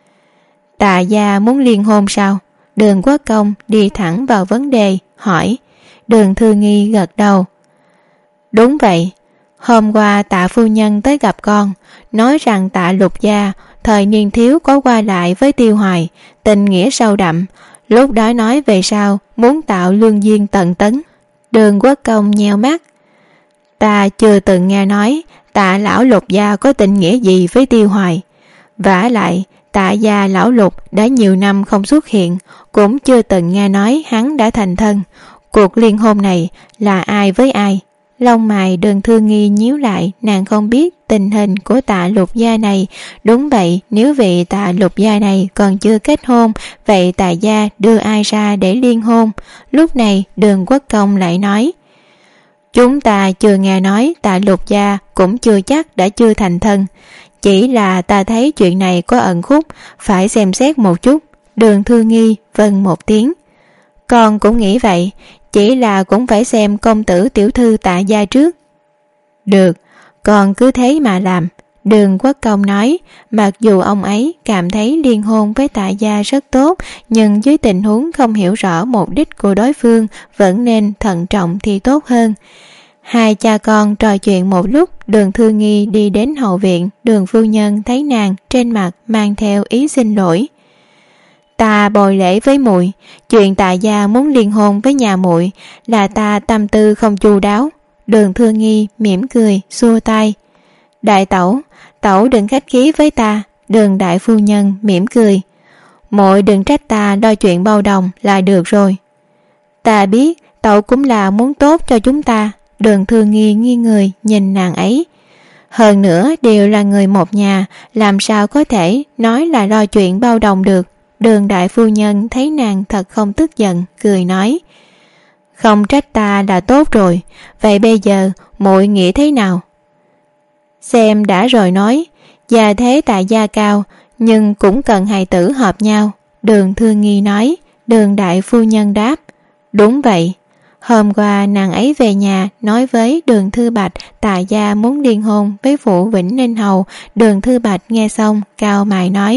Tạ gia muốn liên hôn sao? Đường Quốc Công đi thẳng vào vấn đề, hỏi. Đường Thư Nghi gật đầu. Đúng vậy, hôm qua Tạ phu nhân tới gặp con, nói rằng Tạ lục gia thời niên thiếu có qua lại với Tiêu Hoài, tình nghĩa sâu đậm. Lúc đó nói về sau muốn tạo lương duyên tận tấn. Đường Quốc Công nheo mắt. Ta chưa từng nghe nói Tạ lão lục gia có tình nghĩa gì với Tiêu Hoài. Vả lại Tạ gia lão Lục đã nhiều năm không xuất hiện, cũng chưa từng nghe nói hắn đã thành thân. Cuộc liên hôn này là ai với ai? Lông mày Đường Thư Nghi nhíu lại, nàng không biết tình hình của Tạ Lục gia này. Đúng vậy, nếu vị Tạ Lục gia này còn chưa kết hôn, vậy Tạ gia đưa ai ra để liên hôn? Lúc này Đường Quốc Công lại nói: chúng ta chưa nghe nói Tạ Lục gia cũng chưa chắc đã chưa thành thân. Chỉ là ta thấy chuyện này có ẩn khúc, phải xem xét một chút. Đường Thư Nghi vâng một tiếng. Con cũng nghĩ vậy, chỉ là cũng phải xem công tử tiểu thư Tạ gia trước. Được, con cứ thế mà làm. Đường Quốc Công nói, mặc dù ông ấy cảm thấy liên hôn với Tạ gia rất tốt, nhưng dưới tình huống không hiểu rõ mục đích của đối phương, vẫn nên thận trọng thì tốt hơn. Hai cha con trò chuyện một lúc, Đường Thư Nghi đi đến hậu viện. Đường phu nhân thấy nàng trên mặt mang theo ý xin lỗi. Ta bồi lễ với muội, chuyện Tạ gia muốn liên hôn với nhà muội là ta tâm tư không chu đáo. Đường Thư Nghi mỉm cười xua tay. Đại tẩu, tẩu đừng khách khí với ta. Đường đại phu nhân mỉm cười. Muội đừng trách ta lo chuyện bao đồng là được rồi. Ta biết tẩu cũng là muốn tốt cho chúng ta. Đường Thư Nghi nghiêng người nhìn nàng ấy. Hơn nữa đều là người một nhà, làm sao có thể nói là lo chuyện bao đồng được. Đường đại phu nhân thấy nàng thật không tức giận, cười nói: không trách ta là tốt rồi. Vậy bây giờ muội nghĩ thế nào? Xem đã rồi nói. Gia thế Tạ gia cao, nhưng cũng cần hài tử hợp nhau. Đường Thư Nghi nói. Đường đại phu nhân đáp: đúng vậy. Hôm qua nàng ấy về nhà nói với Đường Thư Bạch Tạ gia muốn liên hôn với Phủ Vĩnh Ninh Hầu. Đường Thư Bạch nghe xong cao mày nói: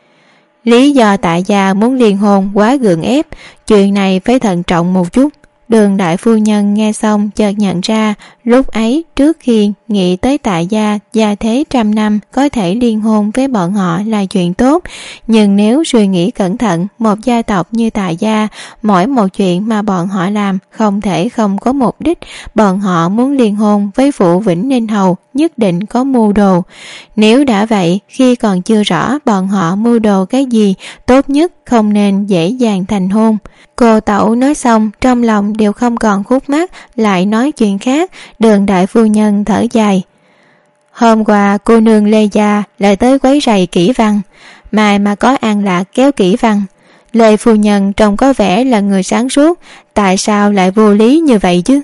lý do Tạ gia muốn liên hôn quá gượng ép, chuyện này phải thận trọng một chút. Đường đại phu nhân nghe xong chợt nhận ra, lúc ấy trước khi nghĩ tới Tạ gia gia thế trăm năm có thể liên hôn với bọn họ là chuyện tốt, nhưng nếu suy nghĩ cẩn thận, một gia tộc như Tạ gia, mỗi một chuyện mà bọn họ làm không thể không có mục đích. Bọn họ muốn liên hôn với Phủ Vĩnh Ninh Hầu nhất định có mưu đồ. Nếu đã vậy, khi còn chưa rõ bọn họ mưu đồ cái gì, tốt nhất không nên dễ dàng thành hôn. Cô tẩu nói xong trong lòng đều không còn khúc mắc, lại nói chuyện khác. Đường đại phu nhân thở dài. Hôm qua cô nương Lê gia lại tới quấy rầy Kỷ Văn, mai mà có An Lạc kéo Kỷ Văn. Lê phu nhân trông có vẻ là người sáng suốt, tại sao lại vô lý như vậy chứ?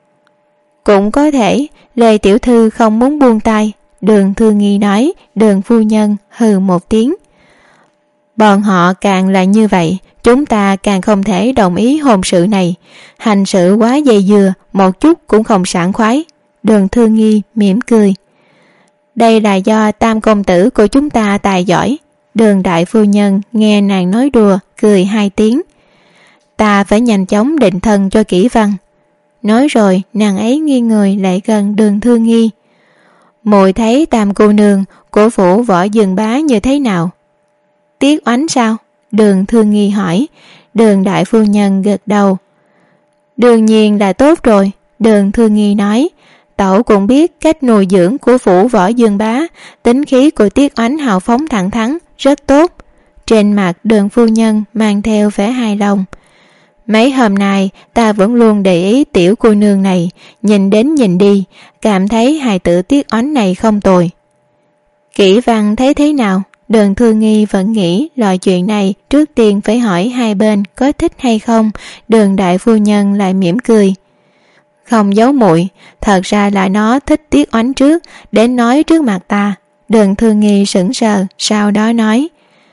Cũng có thể Lê tiểu thư không muốn buông tay. Đường Thư Nghi nói. Đường phu nhân hừ một tiếng. Bọn họ càng là như vậy, chúng ta càng không thể đồng ý hôn sự này. Hành sự quá dây dưa, một chút cũng không sảng khoái. Đường Thư Nghi mỉm cười. Đây là do tam công tử của chúng ta tài giỏi. Đường đại phu nhân nghe nàng nói đùa, cười hai tiếng. Ta phải nhanh chóng định thân cho Kỷ Văn. Nói rồi nàng ấy nghiêng người lại gần Đường Thư Nghi. Muội thấy tam cô nương của Phủ Võ Dương Bá như thế nào? Tiết Oánh sao? Đường Thư Nghi hỏi. Đường đại phu nhân gật đầu. Đương nhiên là tốt rồi. Đường Thư Nghi nói. Tẩu cũng biết cách nuôi dưỡng của Phủ Võ Dương Bá, tính khí của Tiết Oánh hào phóng thẳng thắn, rất tốt. Trên mặt Đường phu nhân mang theo vẻ hài lòng. Mấy hôm nay ta vẫn luôn để ý tiểu cô nương này, nhìn đến nhìn đi, cảm thấy hài tử Tiết Oánh này không tồi. Kỷ Văn thấy thế nào? Đường Thư Nghi vẫn nghĩ loại chuyện này trước tiên phải hỏi hai bên có thích hay không. Đường đại phu nhân lại mỉm cười. Không giấu muội, thật ra là nó thích Tiết Oánh trước, đến nói trước mặt ta. Đường Thư Nghi sững sờ, sau đó nói.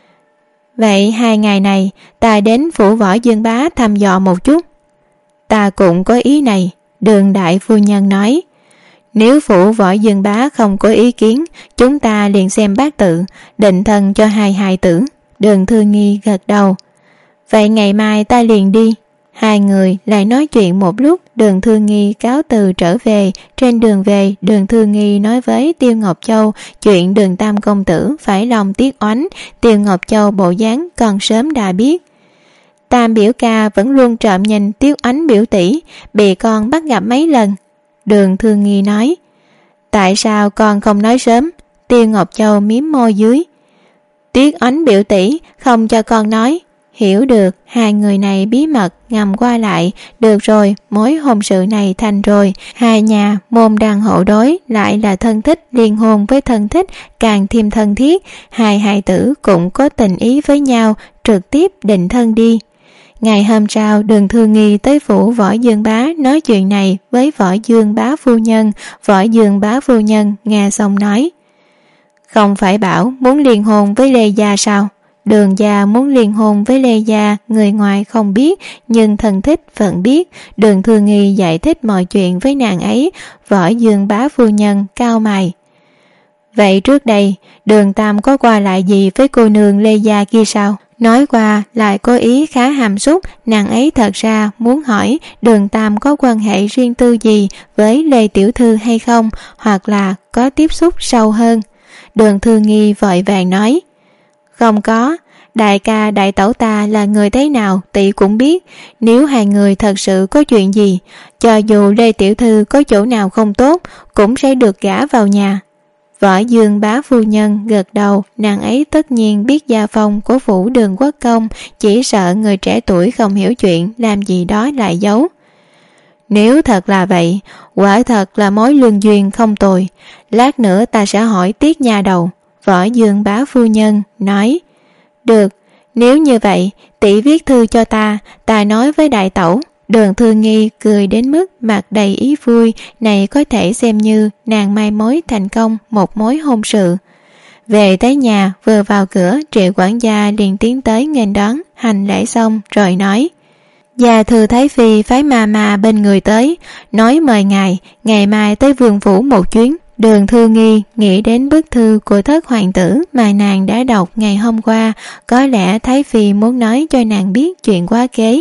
Vậy hai ngày này ta đến Phủ Võ Dương Bá thăm dò một chút. Ta cũng có ý này. Đường đại phu nhân nói. Nếu Phủ Võ Dương Bá không có ý kiến, chúng ta liền xem bát tự, định thân cho hai hài tử. Đường Thư Nghi gật đầu. Vậy ngày mai ta liền đi. Hai người lại nói chuyện một lúc. Đường Thư Nghi cáo từ trở về. Trên đường về, Đường Thư Nghi nói với Tiêu Ngọc Châu chuyện Đường tam công tử phải lòng Tiết Oánh. Tiêu Ngọc Châu bộ dáng còn sớm đã biết. Tam biểu ca vẫn luôn trộm nhìn Tiết Oánh biểu tỷ, bị con bắt gặp mấy lần. Đường Thư Nghi nói. Tại sao con không nói sớm? Tiêu Ngọc Châu mím môi dưới. Tuyết Oánh biểu tỷ không cho con nói. Hiểu được hai người này bí mật ngầm qua lại. Được rồi, mối hôn sự này thành rồi. Hai nhà môn đăng hộ đối, lại là thân thích liên hôn với thân thích, càng thêm thân thiết. Hai hài tử cũng có tình ý với nhau, trực tiếp định thân đi. Ngày hôm sau, Đường Thư Nghi tới phủ Võ Dương Bá nói chuyện này với Võ Dương Bá phu nhân. Võ Dương Bá phu nhân nghe xong nói: Không phải bảo muốn liên hôn với Lê Gia sao? Đường gia muốn liên hôn với Lê Gia, người ngoài không biết, nhưng thân thích vẫn biết. Đường Thư Nghi giải thích mọi chuyện với nàng ấy. Võ Dương Bá phu nhân cau mày: Vậy trước đây, Đường Tam có qua lại gì với cô nương Lê Gia kia sao? Nói qua lại có ý khá hàm súc. Nàng ấy thật ra muốn hỏi Đường Tam có quan hệ riêng tư gì với Lê Tiểu Thư hay không, hoặc là có tiếp xúc sâu hơn. Đường Thư Nghi vội vàng nói: Không có, đại ca đại tẩu ta là người thế nào tỷ cũng biết. Nếu hai người thật sự có chuyện gì, cho dù Lê Tiểu Thư có chỗ nào không tốt, cũng sẽ được gả vào nhà. Võ Dương Bá phu nhân gật đầu. Nàng ấy tất nhiên biết gia phong của phủ Đường Quốc công, chỉ sợ người trẻ tuổi không hiểu chuyện, làm gì đó lại giấu. Nếu thật là vậy, quả thật là mối lương duyên không tồi. Lát nữa ta sẽ hỏi Tiết nha đầu. Võ Dương Bá phu nhân nói: Được, nếu như vậy tỷ viết thư cho ta, ta nói với đại tẩu. Đường Thư Nghi cười đến mức mặt đầy ý vui, này có thể xem như nàng mai mối thành công một mối hôn sự. Về tới nhà, vừa vào cửa, Triệu quản gia liền tiến tới nghênh đón, hành lễ xong rồi nói: Gia thư Thái Phi phái ma ma bên người tới, nói mời ngài ngày mai tới vương phủ một chuyến. Đường Thư Nghi nghĩ đến bức thư của thất hoàng tử mà nàng đã đọc ngày hôm qua, có lẽ Thái Phi muốn nói cho nàng biết chuyện quá kế.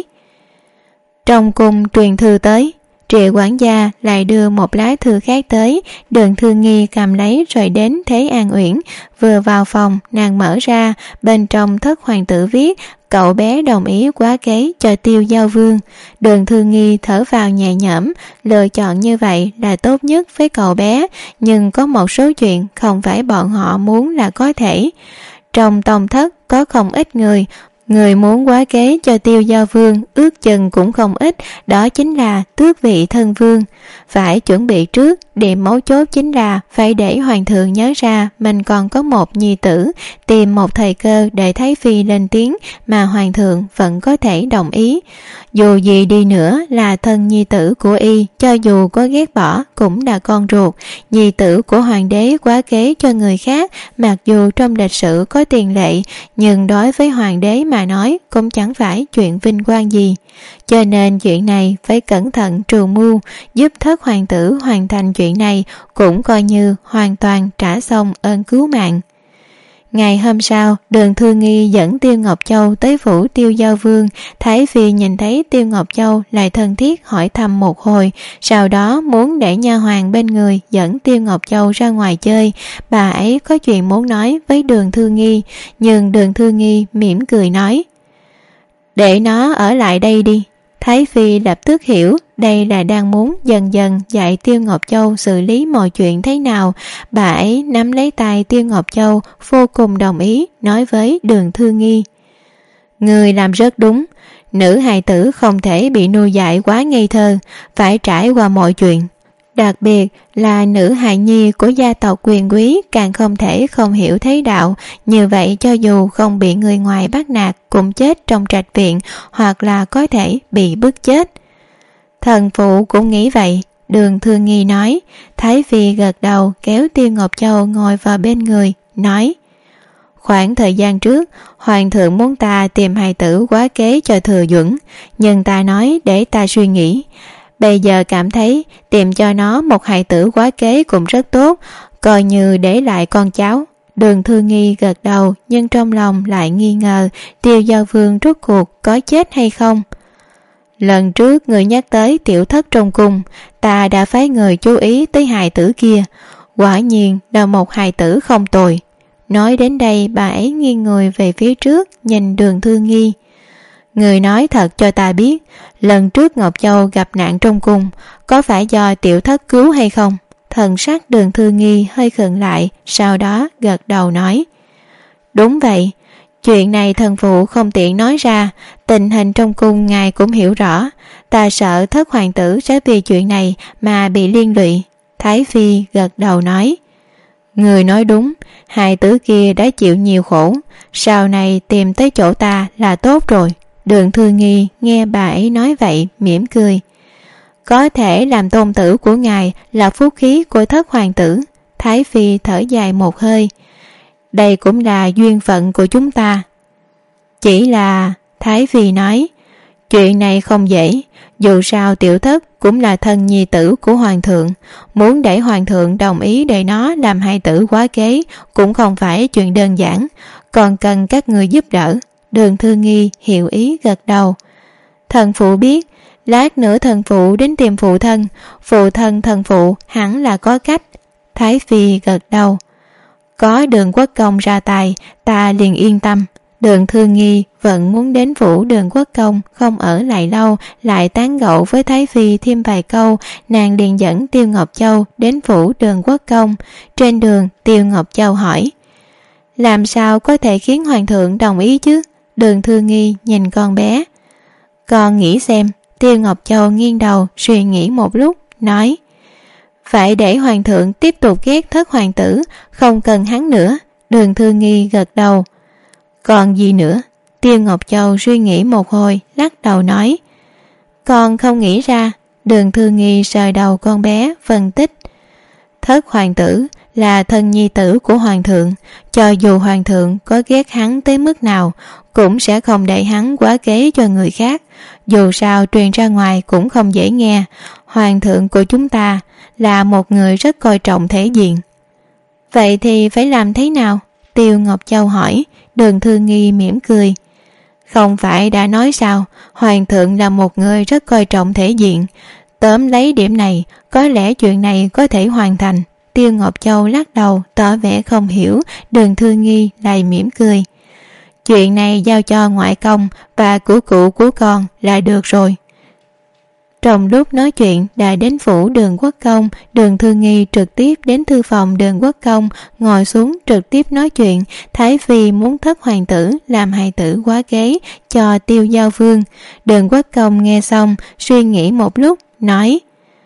Trong cung truyền thư tới, Triệu quản gia lại đưa một lá thư khác tới. Đường Thư Nghi cầm lấy rồi đến Thế An Uyển. Vừa vào phòng, nàng mở ra, bên trong thất hoàng tử viết: Cậu bé đồng ý quá kế cho Tiêu Giao Vương. Đường Thư Nghi thở vào nhẹ nhõm, lựa chọn như vậy là tốt nhất với cậu bé, nhưng có một số chuyện không phải bọn họ muốn là có thể. Trong tông thất có không ít người, người muốn quá kế cho Tiêu Giao Vương ước chừng cũng không ít, đó chính là tước vị thân vương. Phải chuẩn bị trước, điểm mấu chốt chính là phải để hoàng thượng nhớ ra mình còn có một nhi tử, tìm một thời cơ để Thái Phi lên tiếng mà hoàng thượng vẫn có thể đồng ý. Dù gì đi nữa là thân nhi tử của y, cho dù có ghét bỏ cũng là con ruột. Nhi tử của hoàng đế quá kế cho người khác, mặc dù trong lịch sử có tiền lệ, nhưng đối với hoàng đế mà nói cũng chẳng phải chuyện vinh quang gì. Cho nên chuyện này phải cẩn thận trù mưu, giúp thất hoàng tử hoàn thành chuyện này, cũng coi như hoàn toàn trả xong ơn cứu mạng. Ngày hôm sau, Đường Thư Nghi dẫn Tiêu Ngọc Châu tới phủ Tiêu Giao Vương. Thái Phi nhìn thấy Tiêu Ngọc Châu lại thân thiết hỏi thăm một hồi, sau đó muốn để nha hoàn bên người dẫn Tiêu Ngọc Châu ra ngoài chơi. Bà ấy có chuyện muốn nói với Đường Thư Nghi, nhưng Đường Thư Nghi mỉm cười nói: Để nó ở lại đây đi. Thái Phi lập tức hiểu đây là đang muốn dần dần dạy Tiêu Ngọc Châu xử lý mọi chuyện thế nào. Bà ấy nắm lấy tay Tiêu Ngọc Châu, vô cùng đồng ý, nói với Đường Thư Nghi: Người làm rất đúng, nữ hài tử không thể bị nuôi dạy quá ngây thơ, phải trải qua mọi chuyện. Đặc biệt là nữ hài nhi của gia tộc quyền quý càng không thể không hiểu thế đạo, như vậy cho dù không bị người ngoài bắt nạt cũng chết trong trạch viện, hoặc là có thể bị bức chết. Thần phụ cũng nghĩ vậy, Đường Thư Nghi nói. Thái Phi gật đầu kéo Tiêu Ngọc Châu ngồi vào bên người, nói: Khoảng thời gian trước, hoàng thượng muốn ta tìm hài tử quá kế cho Thừa Duẩn, nhưng ta nói để ta suy nghĩ. Bây giờ cảm thấy tìm cho nó một hài tử quá kế cũng rất tốt, coi như để lại con cháu. Đường Thư Nghi gật đầu, nhưng trong lòng lại nghi ngờ Tiêu Giao Vương rốt cuộc có chết hay không. Lần trước người nhắc tới tiểu thất trong cung, ta đã phái người chú ý tới hài tử kia, quả nhiên là một hài tử không tồi. Nói đến đây, bà ấy nghiêng người về phía trước, nhìn Đường Thư Nghi. Người nói thật cho ta biết, lần trước Ngọc Châu gặp nạn trong cung, có phải do tiểu thất cứu hay không? Thần sắc Đường Thư Nghi hơi khựng lại, sau đó gật đầu nói: Đúng vậy, chuyện này thần phụ không tiện nói ra, tình hình trong cung ngài cũng hiểu rõ, ta sợ thất hoàng tử sẽ vì chuyện này mà bị liên lụy. Thái phi gật đầu nói, người nói đúng, hai tử kia đã chịu nhiều khổ, sau này tìm tới chỗ ta là tốt rồi. Đường Thư Nghi nghe bà ấy nói vậy mỉm cười. Có thể làm tôn tử của ngài là phúc khí của thất hoàng tử. Thái phi thở dài một hơi, đây cũng là duyên phận của chúng ta. Chỉ là, Thái phi nói, chuyện này không dễ, dù sao tiểu thất cũng là thân nhi tử của hoàng thượng, muốn để hoàng thượng đồng ý để nó làm hai tử quá kế cũng không phải chuyện đơn giản, còn cần các người giúp đỡ. Đường Thư Nghi hiểu ý gật đầu. Thần phụ biết, lát nữa thần phụ đến tìm phụ thân, phụ thân thần phụ hẳn là có cách. Thái phi gật đầu. Có Đường Quốc Công ra tay, ta liền yên tâm. Đường Thư Nghi vẫn muốn đến phủ Đường Quốc Công, không ở lại lâu, lại tán gẫu với Thái phi thêm vài câu, nàng liền dẫn Tiêu Ngọc Châu đến phủ Đường Quốc Công. Trên đường, Tiêu Ngọc Châu hỏi, làm sao có thể khiến hoàng thượng đồng ý chứ? Đường Thư Nghi nhìn con bé. Con nghĩ xem. Tiêu Ngọc Châu nghiêng đầu suy nghĩ một lúc, nói, phải để hoàng thượng tiếp tục ghét thất hoàng tử, không cần hắn nữa. Đường Thư Nghi gật đầu. Còn gì nữa? Tiêu Ngọc Châu suy nghĩ một hồi, lắc đầu nói, con không nghĩ ra. Đường Thư Nghi sờ đầu con bé phân tích, thất hoàng tử là thân nhi tử của hoàng thượng, cho dù hoàng thượng có ghét hắn tới mức nào cũng sẽ không để hắn quá kế cho người khác, dù sao truyền ra ngoài cũng không dễ nghe. Hoàng thượng của chúng ta là một người rất coi trọng thể diện. Vậy thì phải làm thế nào? Tiêu Ngọc Châu hỏi. Đường Thư Nghi mỉm cười, không phải đã nói sao, hoàng thượng là một người rất coi trọng thể diện, tóm lấy điểm này có lẽ chuyện này có thể hoàn thành. Tiêu Ngọc Châu lắc đầu tỏ vẻ không hiểu. Đường Thư Nghi lại mỉm cười, chuyện này giao cho ngoại công và của cụ của con là được rồi. Trong lúc nói chuyện đã đến phủ Đường Quốc Công. Đường Thư Nghi trực tiếp đến thư phòng Đường Quốc Công, ngồi xuống trực tiếp nói chuyện. Thái phi muốn thất hoàng tử làm hài tử quá kế cho Tiêu Giao Vương. Đường Quốc Công nghe xong suy nghĩ một lúc, nói,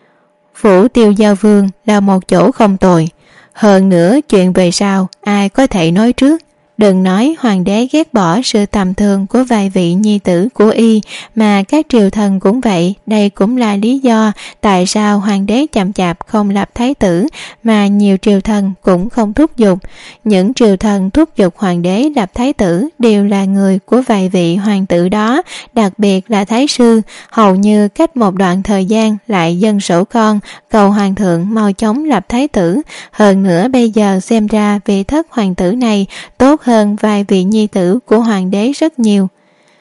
phủ Tiêu Giao Vương là một chỗ không tồi, hơn nữa chuyện về sau ai có thể nói trước. Đừng nói hoàng đế ghét bỏ sự tầm thường của vài vị nhi tử của y, mà các triều thần cũng vậy. Đây cũng là lý do tại sao hoàng đế chậm chạp không lập thái tử, mà nhiều triều thần cũng không thúc giục. Những triều thần thúc giục hoàng đế lập thái tử đều là người của vài vị hoàng tử đó, đặc biệt là thái sư, hầu như cách một đoạn thời gian lại dâng sổ con cầu hoàng thượng mau chóng lập thái tử. Hơn nữa bây giờ xem ra vị thất hoàng tử này tốt hơn vài vị nhi tử của hoàng đế rất nhiều.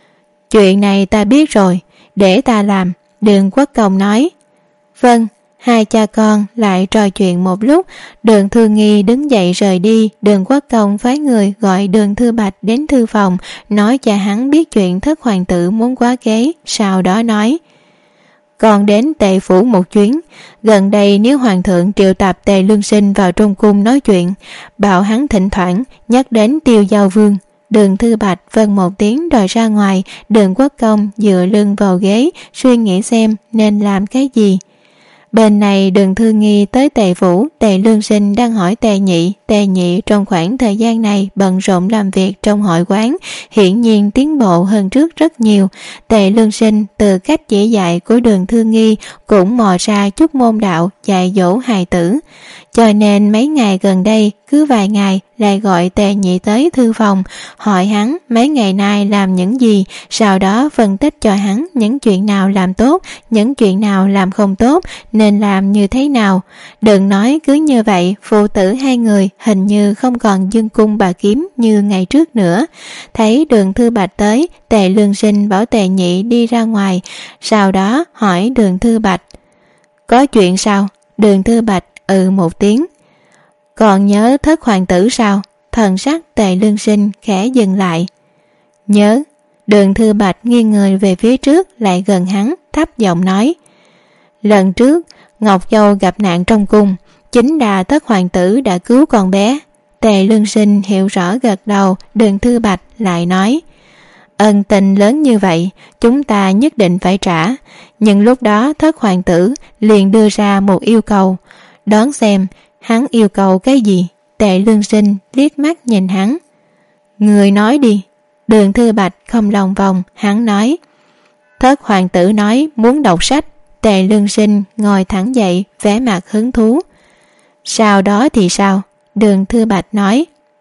Chuyện này ta biết rồi, để ta làm. Đường Quốc Công nói. Vâng. Hai cha con lại trò chuyện một lúc. Đường Thư Nghi đứng dậy rời đi. Đường Quốc Công phái người gọi Đường Thư Bạch đến thư phòng, nói cho hắn biết chuyện thất hoàng tử muốn quá kế. Sau đó nói, còn đến Tề phủ một chuyến, gần đây nếu hoàng thượng triệu tập Tề Lương Sinh vào trong cung nói chuyện, bảo hắn thỉnh thoảng nhắc đến Tiêu Giao Vương. Đường Thư Bạch vâng một tiếng đòi ra ngoài. Đường Quốc Công dựa lưng vào ghế suy nghĩ xem nên làm cái gì. Bên này Đường Thư Nghi tới Tề phủ. Tề Lương Sinh đang hỏi Tề Nhị. Tề Nhị trong khoảng thời gian này bận rộn làm việc trong hội quán, hiển nhiên tiến bộ hơn trước rất nhiều. Tề Lương Sinh từ cách chỉ dạy của Đường Thư Nghi cũng mò ra chút môn đạo dạy dỗ hài tử, cho nên mấy ngày gần đây cứ vài ngày lại gọi Tề Nhị tới thư phòng, hỏi hắn mấy ngày nay làm những gì, sau đó phân tích cho hắn những chuyện nào làm tốt, những chuyện nào làm không tốt, nên làm như thế nào. Đừng nói cứ như vậy, phụ tử hai người hình như không còn dương cung bà kiếm như ngày trước nữa. Thấy Đường Thư Bạch tới, Tề Lương Sinh bảo Tề Nhị đi ra ngoài, sau đó hỏi Đường Thư Bạch, có chuyện sao? Đường Thư Bạch ừ một tiếng. Còn nhớ thất hoàng tử sao? Thần sắc Tề Lương Sinh khẽ dừng lại. Nhớ. Đường Thư Bạch nghiêng người về phía trước, lại gần hắn, thấp giọng nói, lần trước Ngọc Châu gặp nạn trong cung, chính là thất hoàng tử đã cứu con bé. Tề Lương Sinh hiểu rõ gật đầu. Đường Thư Bạch lại nói: ân tình lớn như vậy, chúng ta nhất định phải trả. Nhưng lúc đó Thất hoàng tử liền đưa ra một yêu cầu, đoán xem hắn yêu cầu cái gì. Tề Lương Sinh liếc mắt nhìn hắn. Người nói đi. Đường Thư Bạch không lòng vòng, hắn nói: Thất hoàng tử nói muốn đọc sách. Tề Lương Sinh ngồi thẳng dậy, vẻ mặt hứng thú. Sau đó thì sao? Đường Thư Bạch nói: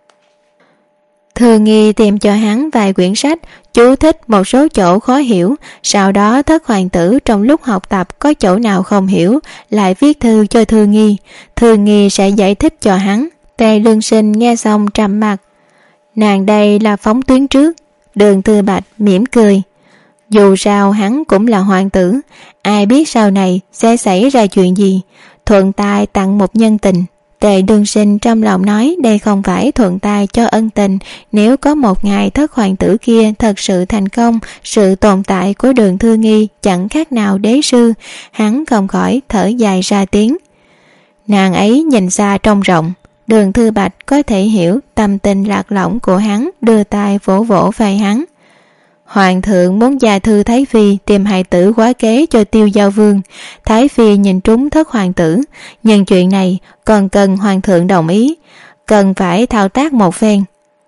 Thư Nghi tìm cho hắn vài quyển sách, chú thích một số chỗ khó hiểu. Sau đó Thất hoàng tử trong lúc học tập có chỗ nào không hiểu, lại viết thư cho Thư Nghi. Thư Nghi sẽ giải thích cho hắn. Tề Lương Sinh nghe xong trầm mặt. Nàng đây là phóng tuyến trước. Đường Thư Bạch mỉm cười. Dù sao hắn cũng là hoàng tử, ai biết sau này sẽ xảy ra chuyện gì. Thuận tay tặng một nhân tình. Tề Lương Sinh trong lòng nói đây không phải thuận tay cho ân tình. Nếu có một ngày Thất hoàng tử kia thật sự thành công, sự tồn tại của Đường Thư Nghi chẳng khác nào đế sư. Hắn không khỏi thở dài ra tiếng. Nàng ấy nhìn xa trông rộng. Đường Thư Bạch có thể hiểu tâm tình lạc lõng của hắn, đưa tay vỗ vỗ vai hắn. Hoàng thượng muốn gia thư Thái Phi tìm hài tử quá kế cho Tiêu Giao Vương. Thái Phi nhìn trúng Thất hoàng tử, nhưng chuyện này còn cần hoàng thượng đồng ý, cần phải thao tác một phen.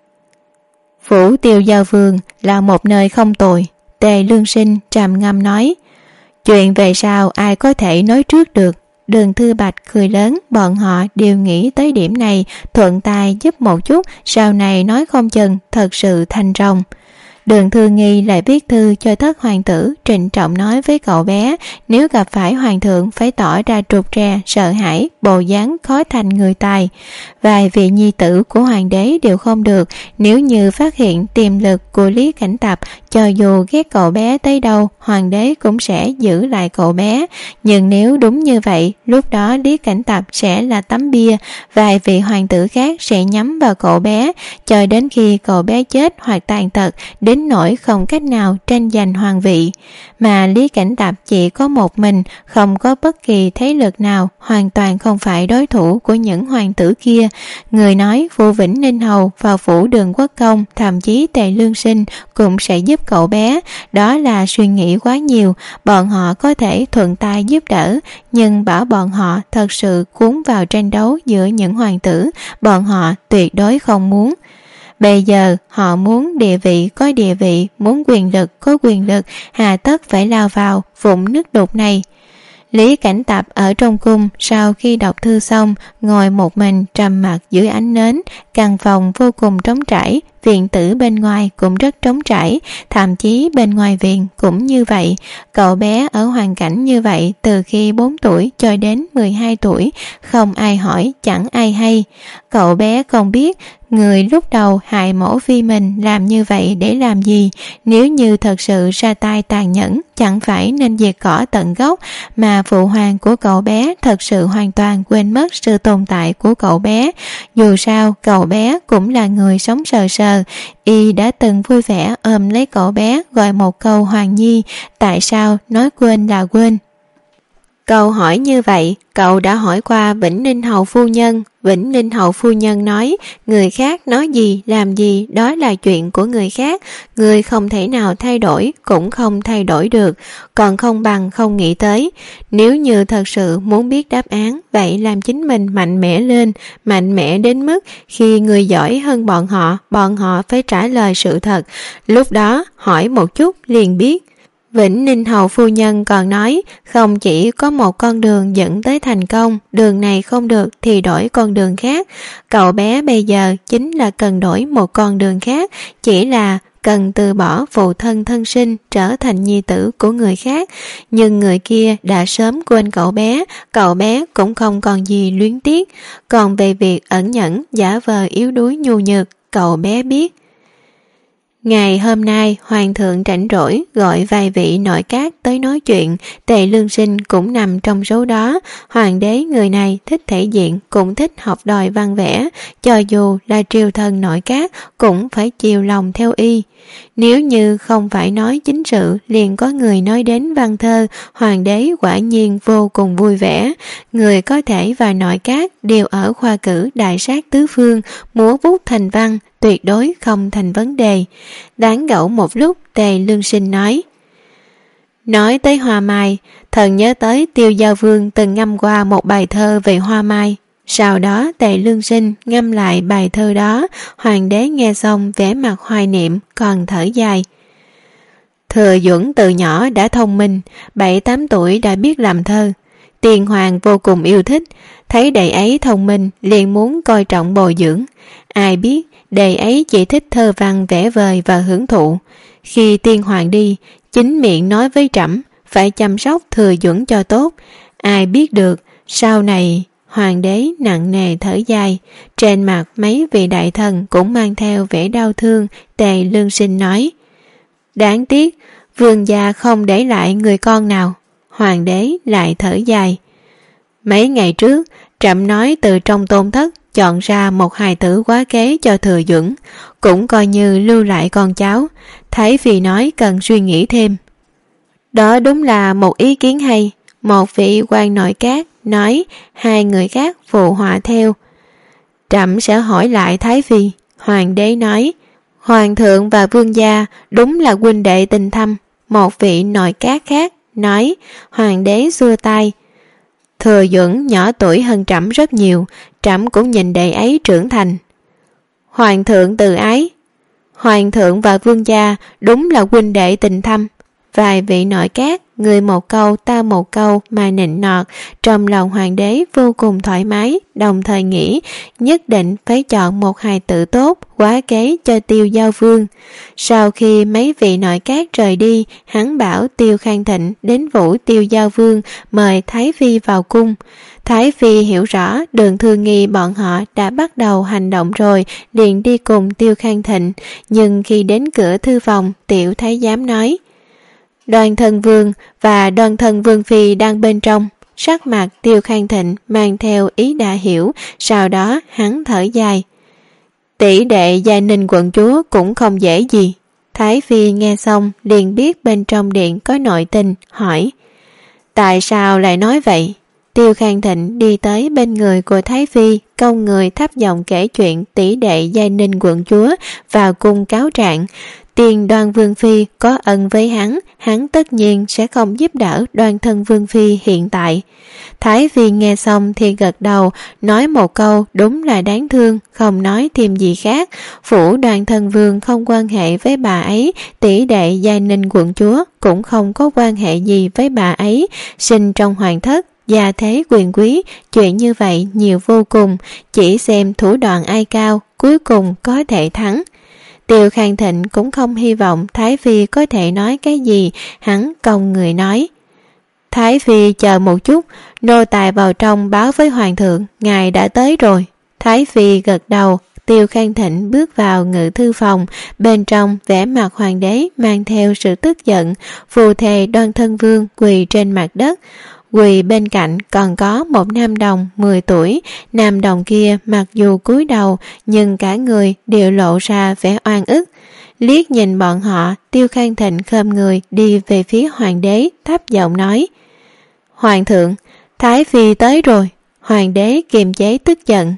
Phủ Tiêu Giao Vương là một nơi không tồi. Tề Lương Sinh trầm ngâm nói. Chuyện về sau ai có thể nói trước được. Đường Thư Bạch cười lớn, bọn họ đều nghĩ tới điểm này, thuận tay giúp một chút, sau này nói không chừng thật sự thành rồng. Đường Thư Nghi lại viết thư cho Thất hoàng tử, trịnh trọng nói với cậu bé nếu gặp phải hoàng thượng phải tỏ ra trục trè, sợ hãi, bộ dáng khó thành người tài. Vài vị nhi tử của hoàng đế đều không được, nếu như phát hiện tiềm lực của Lý Cảnh Tập, cho dù ghét cậu bé tới đâu, hoàng đế cũng sẽ giữ lại cậu bé. Nhưng nếu đúng như vậy, lúc đó Lý Cảnh Tập sẽ là tấm bia, vài vị hoàng tử khác sẽ nhắm vào cậu bé, cho đến khi cậu bé chết hoặc tàn tật, đến nỗi không cách nào tranh giành hoàng vị. Mà Lý Cảnh Tập chỉ có một mình, không có bất kỳ thế lực nào, hoàn toàn không phải đối thủ của những hoàng tử kia. Người nói Vũ Vĩnh Ninh Hầu vào phủ Đường Quốc Công, thậm chí Tề Lương Sinh cũng sẽ giúp cậu bé, đó là suy nghĩ quá nhiều. Bọn họ có thể thuận tay giúp đỡ, nhưng bảo bọn họ thật sự cuốn vào tranh đấu giữa những hoàng tử, bọn họ tuyệt đối không muốn. Bây giờ họ muốn địa vị có địa vị, muốn quyền lực có quyền lực, hà tất phải lao vào vũng nước đục này. Lý Cảnh Tập ở trong cung, sau khi đọc thư xong, ngồi một mình trầm mặc dưới ánh nến. Căn phòng vô cùng trống trải, viện tử bên ngoài cũng rất trống trải, thậm chí bên ngoài viện cũng như vậy. Cậu bé ở hoàn cảnh như vậy từ khi bốn tuổi cho đến mười hai tuổi, không ai hỏi, chẳng ai hay. Cậu bé không biết người lúc đầu hại mẫu phi mình làm như vậy để làm gì. Nếu như thật sự ra tay tàn nhẫn, chẳng phải nên diệt cỏ tận gốc, mà phụ hoàng của cậu bé thật sự hoàn toàn quên mất sự tồn tại của cậu bé. Dù sao cậu bé cũng là người sống sờ sờ, y đã từng vui vẻ ôm lấy cậu bé gọi một câu Hoàng Nhi, tại sao nói quên là quên. Câu hỏi như vậy cậu đã hỏi qua Vĩnh Ninh Hầu phu nhân. Vĩnh Ninh Hầu phu nhân nói người khác nói gì làm gì đó là chuyện của người khác, người không thể nào thay đổi cũng không thay đổi được, còn không bằng không nghĩ tới. Nếu như thật sự muốn biết đáp án, vậy làm chính mình mạnh mẽ lên, mạnh mẽ đến mức khi người giỏi hơn bọn họ, bọn họ phải trả lời sự thật, lúc đó hỏi một chút liền biết. Vĩnh Ninh Hầu phu nhân còn nói không chỉ có một con đường dẫn tới thành công, đường này không được thì đổi con đường khác. Cậu bé bây giờ chính là cần đổi một con đường khác, chỉ là cần từ bỏ phụ thân thân sinh trở thành nhi tử của người khác. Nhưng người kia đã sớm quên cậu bé, cậu bé cũng không còn gì luyến tiếc. Còn về việc ẩn nhẫn giả vờ yếu đuối nhu nhược, cậu bé biết Ngày hôm nay hoàng thượng rảnh rỗi gọi vài vị nội các tới nói chuyện, Tề Lương Sinh cũng nằm trong số đó. Hoàng đế người này thích thể diện, cũng thích học đòi văn vẽ, cho dù là triều thần nội các cũng phải chiều lòng theo y. Nếu như không phải nói chính sự liền có người nói đến văn thơ, hoàng đế quả nhiên vô cùng vui vẻ. Người có thể và nội các đều ở khoa cử đại sát tứ phương, múa bút thành văn tuyệt đối không thành vấn đề. Đáng gẫu một lúc, Tề Lương Sinh nói: Nói tới hoa mai, thần nhớ tới Tiêu Giao Vương từng ngâm qua một bài thơ về hoa mai. Sau đó Tề Lương Sinh ngâm lại bài thơ đó. Hoàng đế nghe xong vẻ mặt hoài niệm, còn thở dài. Thừa Duẩn từ nhỏ đã thông minh, bảy tám tuổi đã biết làm thơ. Tiên hoàng vô cùng yêu thích, thấy đệ ấy thông minh liền muốn coi trọng bồi dưỡng. Ai biết đệ ấy chỉ thích thơ văn vẽ vời và hưởng thụ. Khi tiên hoàng đi, chính miệng nói với trẫm phải chăm sóc Thừa Duẩn cho tốt. Ai biết được sau này. Hoàng đế nặng nề thở dài, trên mặt mấy vị đại thần cũng mang theo vẻ đau thương. Tề Lương Sinh nói: Đáng tiếc vương gia không để lại người con nào. Hoàng đế lại thở dài. Mấy ngày trước trẫm nói từ trong tôn thất chọn ra một hài tử quá kế cho Thừa Duẩn, cũng coi như lưu lại con cháu. Thái phi nói cần suy nghĩ thêm. Đó đúng là một ý kiến hay. Một vị quan nội các nói, hai người khác phụ họa theo. Trẫm sẽ hỏi lại Thái phi. Hoàng đế nói: Hoàng thượng và vương gia đúng là huynh đệ tình thâm. Một vị nội các khác nói. Hoàng đế xua tay: Thừa Duẩn nhỏ tuổi hơn trẫm rất nhiều, trẫm cũng nhìn đệ ấy trưởng thành. Hoàng thượng từ ái. Hoàng thượng và vương gia đúng là huynh đệ tình thâm. Vài vị nội các người một câu ta một câu mà nịnh nọt. Trong lòng hoàng đế vô cùng thoải mái, đồng thời nghĩ nhất định phải chọn một hài tử tốt quá kế cho Tiêu Giao Vương. Sau khi mấy vị nội các rời đi, hắn bảo Tiêu Khang Thịnh đến vũ Tiêu Giao Vương, mời Thái phi vào cung. Thái phi hiểu rõ Đường Thư Nghi bọn họ đã bắt đầu hành động rồi, liền đi cùng Tiêu Khang Thịnh. Nhưng khi đến cửa thư phòng, tiểu thái giám nói: Đoan Thân Vương và Đoan Thân Vương phi đang bên trong. Sắc mặt Tiêu Khang Thịnh mang theo ý đã hiểu, sau đó hắn thở dài. Tỷ đệ Giai Ninh quận chúa cũng không dễ gì. Thái phi nghe xong liền biết bên trong điện có nội tình, hỏi: Tại sao lại nói vậy? Tiêu Khang Thịnh đi tới bên người của Thái phi, cong người thấp giọng kể chuyện tỷ đệ Giai Ninh quận chúa vào cung cáo trạng. Tiền Đoan Vương phi có ân với hắn, hắn tất nhiên sẽ không giúp đỡ Đoan Thân Vương phi hiện tại. Thái phi nghe xong thì gật đầu, nói một câu đúng là đáng thương, không nói thêm gì khác. Phủ Đoan Thân Vương không quan hệ với bà ấy, tỷ đệ Giai Ninh quận chúa cũng không có quan hệ gì với bà ấy. Sinh trong hoàng thất, gia thế quyền quý, chuyện như vậy nhiều vô cùng, chỉ xem thủ đoạn ai cao, cuối cùng có thể thắng. Tiêu Khang Thịnh cũng không hy vọng Thái phi có thể nói cái gì, hắn cong người nói: Thái phi chờ một chút, nô tài vào trong báo với hoàng thượng, ngài đã tới rồi. Thái phi gật đầu. Tiêu Khang Thịnh bước vào ngự thư phòng, bên trong vẻ mặt hoàng đế mang theo sự tức giận. Phù thề Đoan Thân Vương quỳ trên mặt đất, quỳ bên cạnh còn có một nam đồng mười tuổi. Nam đồng kia mặc dù cúi đầu nhưng cả người đều lộ ra vẻ oan ức. Liếc nhìn bọn họ, Tiêu Khang Thịnh khom người đi về phía hoàng đế, thấp giọng nói: Hoàng thượng, Thái phi tới rồi. Hoàng đế kiềm chế tức giận: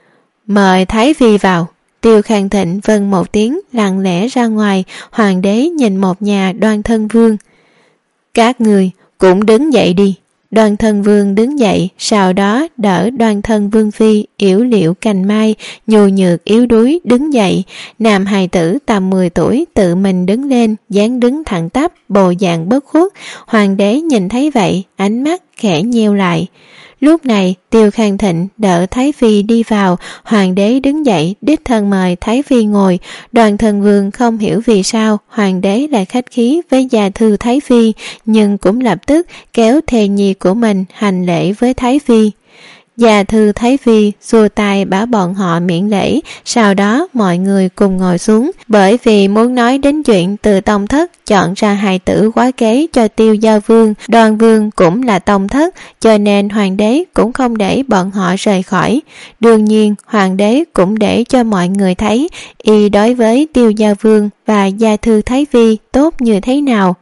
Mời Thái phi vào. Tiêu Khang Thịnh vâng một tiếng, lặng lẽ ra ngoài. Hoàng đế nhìn một nhà Đoan Thân Vương: Các người cũng đứng dậy đi. Đoan Thân Vương đứng dậy, sau đó đỡ Đoan Thân Vương phi yểu điệu cành mai, nhu nhược yếu đuối đứng dậy. Nam hài tử tầm mười tuổi tự mình đứng lên, dáng đứng thẳng tắp, bộ dạng bất khuất. Hoàng đế nhìn thấy vậy, ánh mắt khẽ nheo lại. Lúc này Tiêu Khang Thịnh đỡ Thái phi đi vào. Hoàng đế đứng dậy đích thân mời Thái phi ngồi. Đoan Thân Vương không hiểu vì sao hoàng đế lại khách khí với gia thư Thái phi, nhưng cũng lập tức kéo thê nhi của mình hành lễ với Thái phi. Gia thư Thái Phi xua tay bảo bọn họ miễn lễ, sau đó mọi người cùng ngồi xuống. Bởi vì muốn nói đến chuyện từ tông thất chọn ra hài tử quá kế cho Tiêu Giao Vương, Đoan Vương cũng là tông thất, cho nên hoàng đế cũng không để bọn họ rời khỏi. Đương nhiên hoàng đế cũng để cho mọi người thấy y đối với Tiêu Giao Vương và Gia thư Thái Phi tốt như thế nào.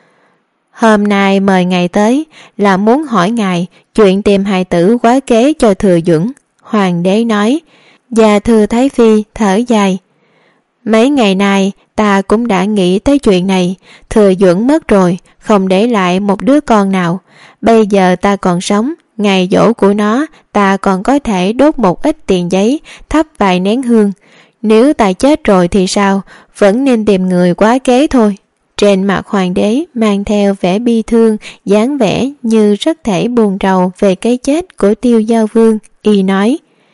Hôm nay mời ngài tới là muốn hỏi ngài chuyện tìm hài tử quá kế cho Thừa Duẩn. Hoàng đế nói. Gia thư Thái Phi thở dài. Mấy ngày nay ta cũng đã nghĩ tới chuyện này. Thừa Duẩn mất rồi, không để lại một đứa con nào. Bây giờ ta còn sống, ngày giỗ của nó ta còn có thể đốt một ít tiền giấy, thắp vài nén hương. Nếu ta chết rồi thì sao? Vẫn nên tìm người quá kế thôi. Trên mặt hoàng đế mang theo vẻ bi thương, dáng vẻ như rất thể buồn rầu về cái chết của Tiêu Giao Vương. Y nói.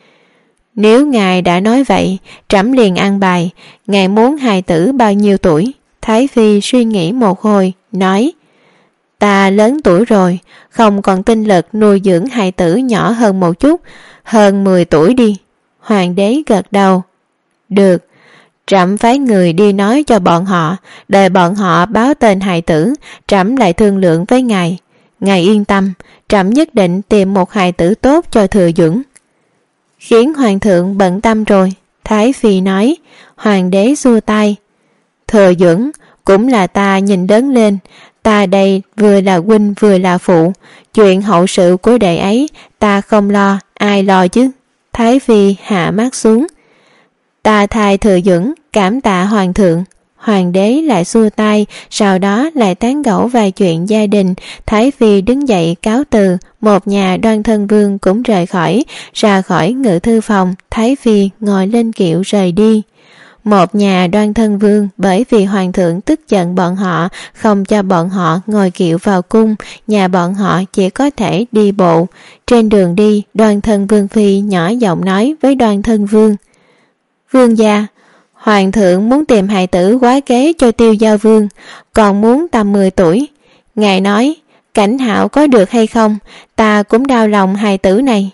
Nếu ngài đã nói vậy, trẫm liền ăn bài. Ngài muốn hài tử bao nhiêu tuổi? Thái Phi suy nghĩ một hồi, nói. Ta lớn tuổi rồi, không còn tinh lực nuôi dưỡng hài tử nhỏ hơn một chút, hơn mười tuổi đi. Hoàng đế gật đầu. Được. Trẫm phái người đi nói cho bọn họ, đợi bọn họ báo tên hài tử, trẫm lại thương lượng với ngài. Ngài yên tâm, trẫm nhất định tìm một hài tử tốt cho Thừa Duẩn. Khiến hoàng thượng bận tâm rồi. Thái Phi nói. Hoàng đế xua tay. Thừa Duẩn cũng là ta nhìn lớn lên, ta đây vừa là huynh vừa là phụ, chuyện hậu sự của đệ ấy ta không lo, ai lo chứ? Thái Phi hạ mắt xuống. Ta thay Thừa Duẩn cảm tạ hoàng thượng. Hoàng đế lại xua tay, sau đó lại tán gẫu vài chuyện gia đình. Thái Phi đứng dậy cáo từ, một nhà Đoan Thân Vương cũng rời khỏi. Ra khỏi ngự thư phòng, Thái Phi ngồi lên kiệu rời đi. Một nhà Đoan Thân Vương bởi vì hoàng thượng tức giận bọn họ, không cho bọn họ ngồi kiệu vào cung, nhà bọn họ chỉ có thể đi bộ. Trên đường đi, Đoan Thân Vương Phi nhỏ giọng nói với Đoan Thân Vương. Vương gia, hoàng thượng muốn tìm hài tử quá kế cho Tiêu Giao Vương, còn muốn tầm mười tuổi. Ngài nói, Cảnh Hạo có được hay không? Ta cũng đau lòng hài tử này.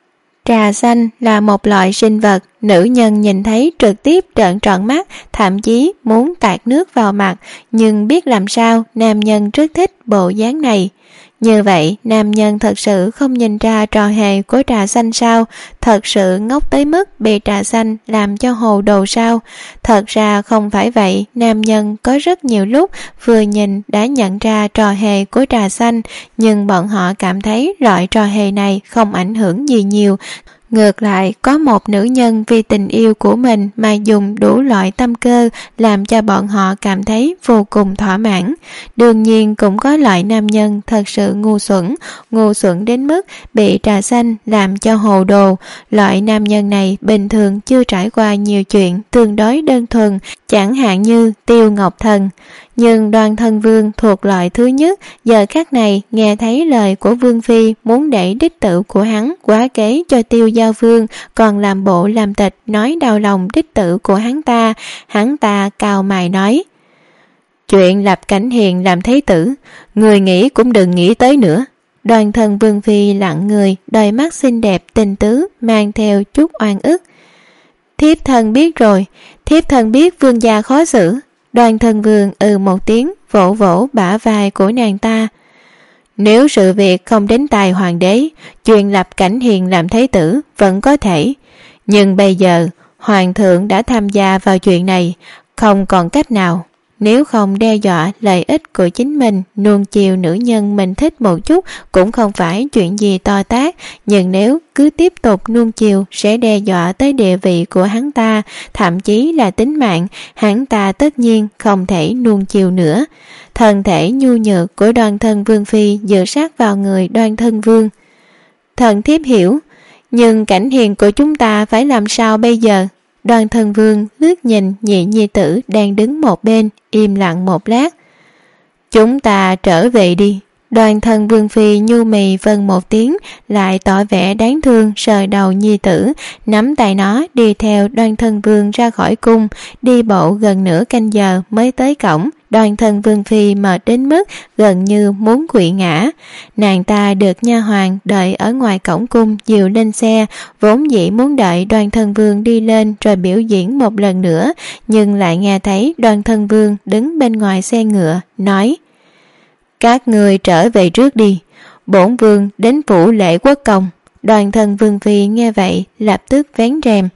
Trà xanh là một loại sinh vật, nữ nhân nhìn thấy trực tiếp trợn tròn mắt, thậm chí muốn tạt nước vào mặt, nhưng biết làm sao nam nhân rất thích bộ dáng này. Như vậy nam nhân thật sự không nhìn ra trò hề của trà xanh sao? Thật sự ngốc tới mức bị trà xanh làm cho hồ đồ sao? Thật ra không phải vậy, nam nhân có rất nhiều lúc vừa nhìn đã nhận ra trò hề của trà xanh, nhưng bọn họ cảm thấy loại trò hề này không ảnh hưởng gì nhiều. Ngược lại, có một nữ nhân vì tình yêu của mình mà dùng đủ loại tâm cơ làm cho bọn họ cảm thấy vô cùng thỏa mãn. Đương nhiên cũng có loại nam nhân thật sự ngu xuẩn, ngu xuẩn đến mức bị trà xanh làm cho hồ đồ. Loại nam nhân này bình thường chưa trải qua nhiều chuyện tương đối đơn thuần, chẳng hạn như Tiêu Ngọc Thần. Nhưng Đoan Thân Vương thuộc loại thứ nhất, giờ khắc này nghe thấy lời của Vương Phi muốn đẩy đích tử của hắn quá kế cho Tiêu Giao Vương, còn làm bộ làm tịch nói đau lòng đích tử của hắn ta. Hắn ta cau mày nói. Chuyện lập Cảnh Hiền làm thế tử, người nghĩ cũng đừng nghĩ tới nữa. Đoan Thân Vương Phi lặng người, đôi mắt xinh đẹp tình tứ mang theo chút oan ức. Thiếp thân biết rồi, thiếp thân biết vương gia khó xử. Đoan Thân Vương ừ một tiếng, vỗ vỗ bả vai của nàng ta. Nếu sự việc không đến tai hoàng đế, chuyện lập Cảnh Hiền làm thế tử vẫn có thể. Nhưng bây giờ, hoàng thượng đã tham gia vào chuyện này, không còn cách nào. Nếu không đe dọa lợi ích của chính mình, nuông chiều nữ nhân mình thích một chút cũng không phải chuyện gì to tát, nhưng nếu cứ tiếp tục nuông chiều sẽ đe dọa tới địa vị của hắn ta, thậm chí là tính mạng, hắn ta tất nhiên không thể nuông chiều nữa. Thân thể nhu nhược của Đoan Thân Vương Phi dựa sát vào người Đoan Thân Vương. Thần thiếp hiểu, nhưng Cảnh Hiền của chúng ta phải làm sao bây giờ? Đoan Thân Vương lướt nhìn nhị nhi tử đang đứng một bên, im lặng một lát. Chúng ta trở về đi. Đoan Thân Vương Phi nhu mì vâng một tiếng, lại tỏ vẻ đáng thương sờ đầu nhi tử, nắm tay nó đi theo Đoan Thân Vương ra khỏi cung, đi bộ gần nửa canh giờ mới tới cổng, Đoan Thân Vương phi mệt đến mức gần như muốn quỵ ngã. Nàng ta được nha hoàn đợi ở ngoài cổng cung dìu lên xe, vốn dĩ muốn đợi Đoan Thân Vương đi lên rồi biểu diễn một lần nữa, nhưng lại nghe thấy Đoan Thân Vương đứng bên ngoài xe ngựa nói: các người trở về trước đi, bổn vương đến phủ lễ quốc công. Đoan Thân Vương phi nghe vậy lập tức vén rèm.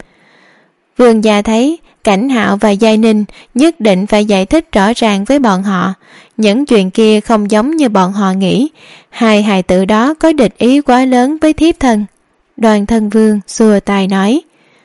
Vương gia thấy Cảnh Hạo và Giai Ninh nhất định phải giải thích rõ ràng với bọn họ. Những chuyện kia không giống như bọn họ nghĩ. Hai hài tử đó có địch ý quá lớn với thiếp thân. Đoan Thân Vương xua tay nói: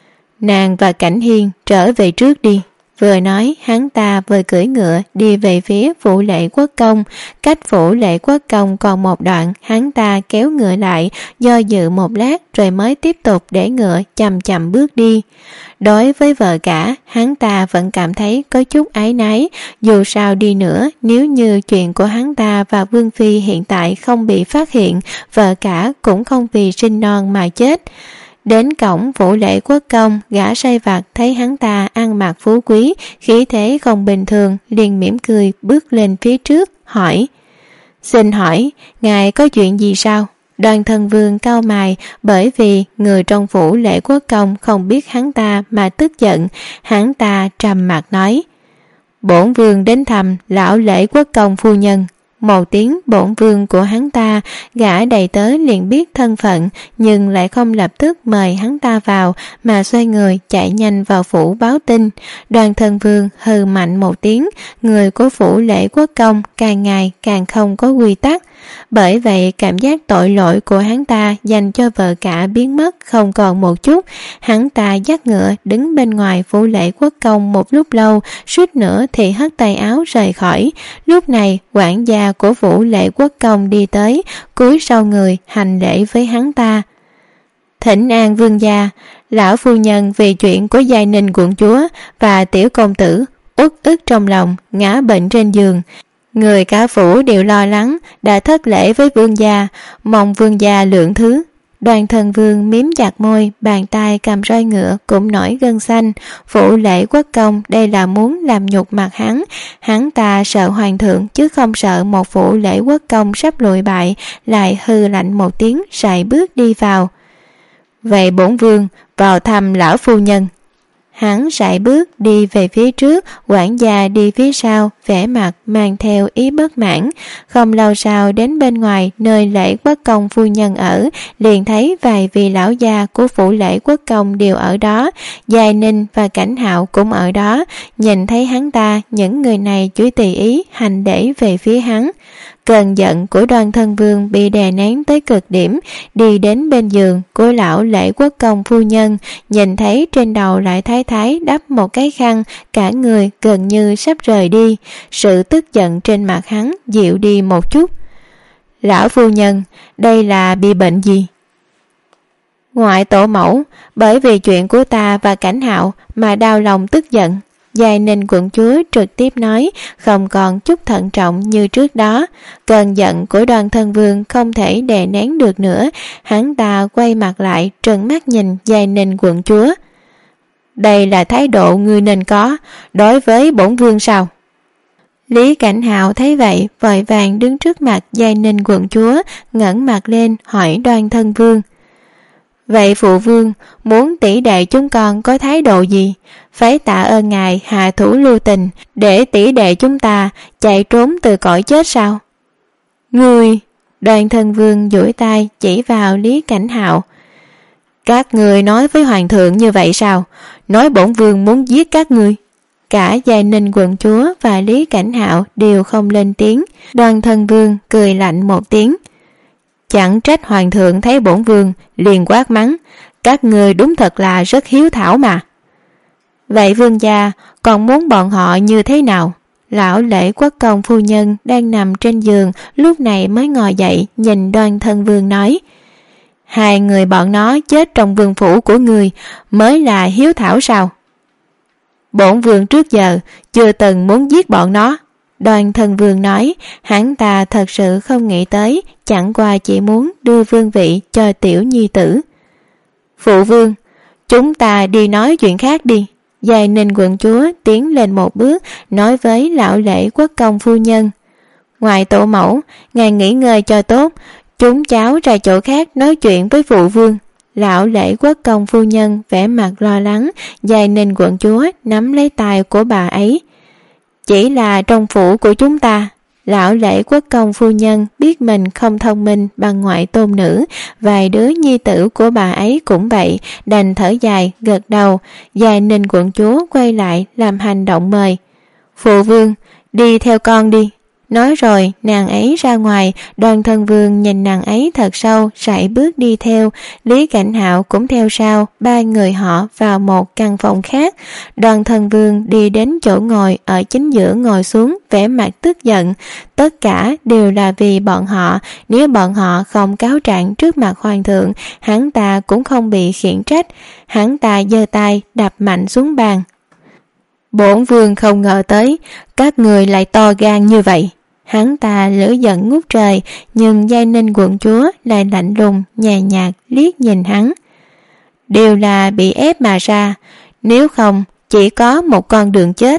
nàng và Cảnh Hiên trở về trước đi. Vừa nói hắn ta vừa cưỡi ngựa đi về phía phủ lễ quốc công. Cách phủ lễ quốc công còn một đoạn, hắn ta kéo ngựa lại, do dự một lát rồi mới tiếp tục để ngựa chậm chậm bước đi. Đối với vợ cả, hắn ta vẫn cảm thấy có chút áy náy. Dù sao đi nữa, nếu như chuyện của hắn ta và Vương phi hiện tại không bị phát hiện, vợ cả cũng không vì sinh non mà chết. Đến cổng phủ lễ quốc công, gã sai vặt thấy hắn ta ăn mặc phú quý, khí thế không bình thường, liền mỉm cười bước lên phía trước hỏi: xin hỏi ngài có chuyện gì sao? Đoan Thân Vương cau mày, bởi vì người trong phủ lễ quốc công không biết hắn ta mà tức giận. Hắn ta trầm mặt nói: bổn vương đến thăm lão lễ quốc công phu nhân. Một tiếng bổn vương của hắn ta, gã đầy tớ liền biết thân phận, nhưng lại không lập tức mời hắn ta vào, mà xoay người chạy nhanh vào phủ báo tin. Đoan Thân Vương hừ mạnh một tiếng, người của phủ lễ quốc công càng ngày càng không có quy tắc. Bởi vậy cảm giác tội lỗi của hắn ta dành cho vợ cả biến mất không còn một chút. Hắn ta dắt ngựa đứng bên ngoài phủ lễ quốc công một lúc lâu, suýt nữa thì hất tay áo rời khỏi. Lúc này quản gia của phủ lễ quốc công đi tới, cúi sau người hành lễ với hắn ta: thỉnh an vương gia, lão phu nhân vì chuyện của Giai Ninh quận chúa và tiểu công tử uất ức trong lòng, ngã bệnh trên giường. Người cả phủ đều lo lắng, đã thất lễ với vương gia, mong vương gia lượng thứ. Đoan Thân Vương miếm chặt môi, bàn tay cầm roi ngựa cũng nổi gân xanh. Phủ lễ quốc công đây là muốn làm nhục mặt hắn. Hắn ta sợ hoàng thượng chứ không sợ một phủ lễ quốc công sắp lụi bại, lại hư lạnh một tiếng sải bước đi vào. Vậy bổn vương vào thăm lão phu nhân. Hắn sải bước đi về phía trước, quản gia đi phía sau, vẻ mặt mang theo ý bất mãn. Không lâu sau đến bên ngoài nơi lễ quốc công phu nhân ở, liền thấy vài vị lão gia của phủ lễ quốc công đều ở đó. Giai Ninh và Cảnh Hạo cũng ở đó. Nhìn thấy hắn ta, những người này chú tùy ý hành lễ về phía hắn. Cơn giận của Đoan Thân Vương bị đè nén tới cực điểm, đi đến bên giường của lão lễ quốc công phu nhân, nhìn thấy trên đầu lại thái thái đắp một cái khăn, cả người gần như sắp rời đi. Sự tức giận trên mặt hắn dịu đi một chút. Lão phu nhân, đây là bị bệnh gì? Ngoại tổ mẫu, bởi vì chuyện của ta và Cảnh Hạo mà đau lòng tức giận. Giai Ninh quận chúa trực tiếp nói, không còn chút thận trọng như trước đó. Cơn giận của Đoan Thân Vương không thể đè nén được nữa, hắn ta quay mặt lại trừng mắt nhìn Giai Ninh quận chúa. Đây là thái độ ngươi nên có đối với bổn vương sao? Lý Cảnh Hạo thấy vậy vội vàng đứng trước mặt Giai Ninh quận chúa, ngẩng mặt lên hỏi Đoan Thân Vương. Vậy phụ vương muốn tỷ đệ chúng con có thái độ gì? Phải tạ ơn ngài hạ thủ lưu tình để tỷ đệ chúng ta chạy trốn từ cõi chết sao? Ngươi! Đoan Thân Vương duỗi tay chỉ vào Lý Cảnh Hạo. Các người nói với hoàng thượng như vậy sao? Nói bổn vương muốn giết các ngươi. Cả Giai Ninh quận chúa và Lý Cảnh Hạo đều không lên tiếng. Đoan Thân Vương cười lạnh một tiếng. Chẳng trách hoàng thượng thấy bổn vương liền quát mắng, các người đúng thật là rất hiếu thảo mà. Vậy vương gia còn muốn bọn họ như thế nào? Lão lễ quốc công phu nhân đang nằm trên giường lúc này mới ngồi dậy nhìn Đoan Thân Vương nói, hai người bọn nó chết trong vương phủ của người mới là hiếu thảo sao? Bổn vương trước giờ chưa từng muốn giết bọn nó. Đoan Thân Vương nói, hắn ta thật sự không nghĩ tới, chẳng qua chỉ muốn đưa vương vị cho tiểu nhi tử. Phụ vương, chúng ta đi nói chuyện khác đi. Giai Ninh quận chúa tiến lên một bước, nói với lão lễ quốc công phu nhân: Ngoại tổ mẫu, ngài nghỉ ngơi cho tốt, chúng cháu ra chỗ khác nói chuyện với phụ vương. Lão lễ quốc công phu nhân vẻ mặt lo lắng. Giai Ninh quận chúa nắm lấy tay của bà ấy: Chỉ là trong phủ của chúng ta. Lão lễ quốc công phu nhân biết mình không thông minh bằng ngoại tôn nữ, vài đứa nhi tử của bà ấy cũng vậy, đành thở dài gật đầu. Giai Ninh quận chúa quay lại làm hành động mời: Phụ vương, đi theo con đi. Nói rồi nàng ấy ra ngoài. Đoàn Thân Vương nhìn nàng ấy thật sâu, sải bước đi theo. Lý Cảnh Hạo cũng theo sau. Ba người họ vào một căn phòng khác. Đoàn Thân Vương đi đến chỗ ngồi ở chính giữa ngồi xuống, vẻ mặt tức giận. Tất cả đều là vì bọn họ. Nếu bọn họ không cáo trạng trước mặt hoàng thượng, hắn ta cũng không bị khiển trách. Hắn ta giơ tay đập mạnh xuống bàn: Bổn vương không ngờ tới các người lại to gan như vậy. Hắn ta lửa giận ngút trời, nhưng Giai Ninh quận chúa lại lạnh lùng nhàn nhạt liếc nhìn hắn: Đều là bị ép mà ra, nếu không chỉ có một con đường chết.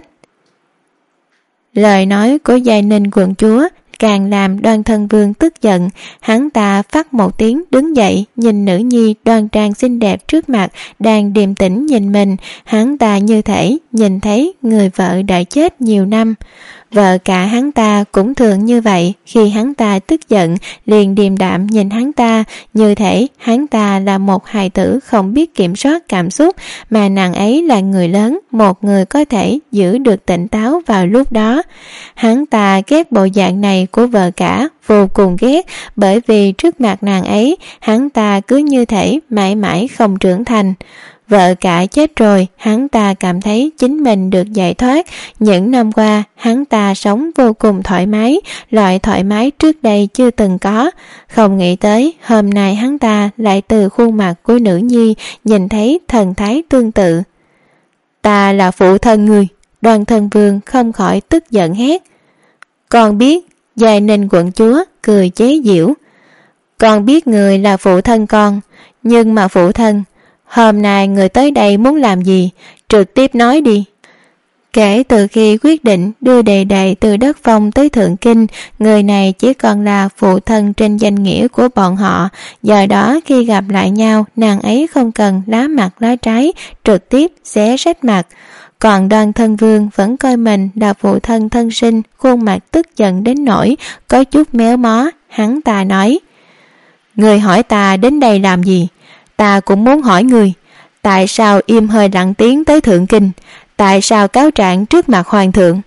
Lời nói của Giai Ninh quận chúa càng làm Đoan Thân Vương tức giận. Hắn ta phắt một tiếng đứng dậy, nhìn nữ nhi đoan trang xinh đẹp trước mặt đang điềm tĩnh nhìn mình. Hắn ta như thể nhìn thấy người vợ đã chết nhiều năm. Vợ cả hắn ta cũng thường như vậy, khi hắn ta tức giận liền điềm đạm nhìn hắn ta, như thể hắn ta là một hài tử không biết kiểm soát cảm xúc, mà nàng ấy là người lớn, một người có thể giữ được tỉnh táo vào lúc đó. Hắn ta ghét bộ dạng này của vợ cả, vô cùng ghét, bởi vì trước mặt nàng ấy hắn ta cứ như thể mãi mãi không trưởng thành. Vợ cả chết rồi, hắn ta cảm thấy chính mình được giải thoát. Những năm qua, hắn ta sống vô cùng thoải mái, loại thoải mái trước đây chưa từng có. Không nghĩ tới, hôm nay hắn ta lại từ khuôn mặt của nữ nhi nhìn thấy thần thái tương tự. Ta là phụ thân người. Đoàn Thân Vương không khỏi tức giận hét: Con biết. Giai Ninh quận chúa cười chế giễu: Con biết người là phụ thân con, nhưng mà phụ thân, hôm nay người tới đây muốn làm gì? Trực tiếp nói đi. Kể từ khi quyết định đưa đề đệ từ đất phong tới Thượng Kinh, người này chỉ còn là phụ thân trên danh nghĩa của bọn họ. Do đó khi gặp lại nhau, nàng ấy không cần lá mặt lá trái, trực tiếp xé rách mặt. Còn Đoan Thân Vương vẫn coi mình là phụ thân thân sinh, khuôn mặt tức giận đến nỗi có chút méo mó. Hắn ta nói: Người hỏi ta đến đây làm gì? Ta cũng muốn hỏi người, tại sao im hơi lặng tiếng tới Thượng Kinh? Tại sao cáo trạng trước mặt hoàng thượng?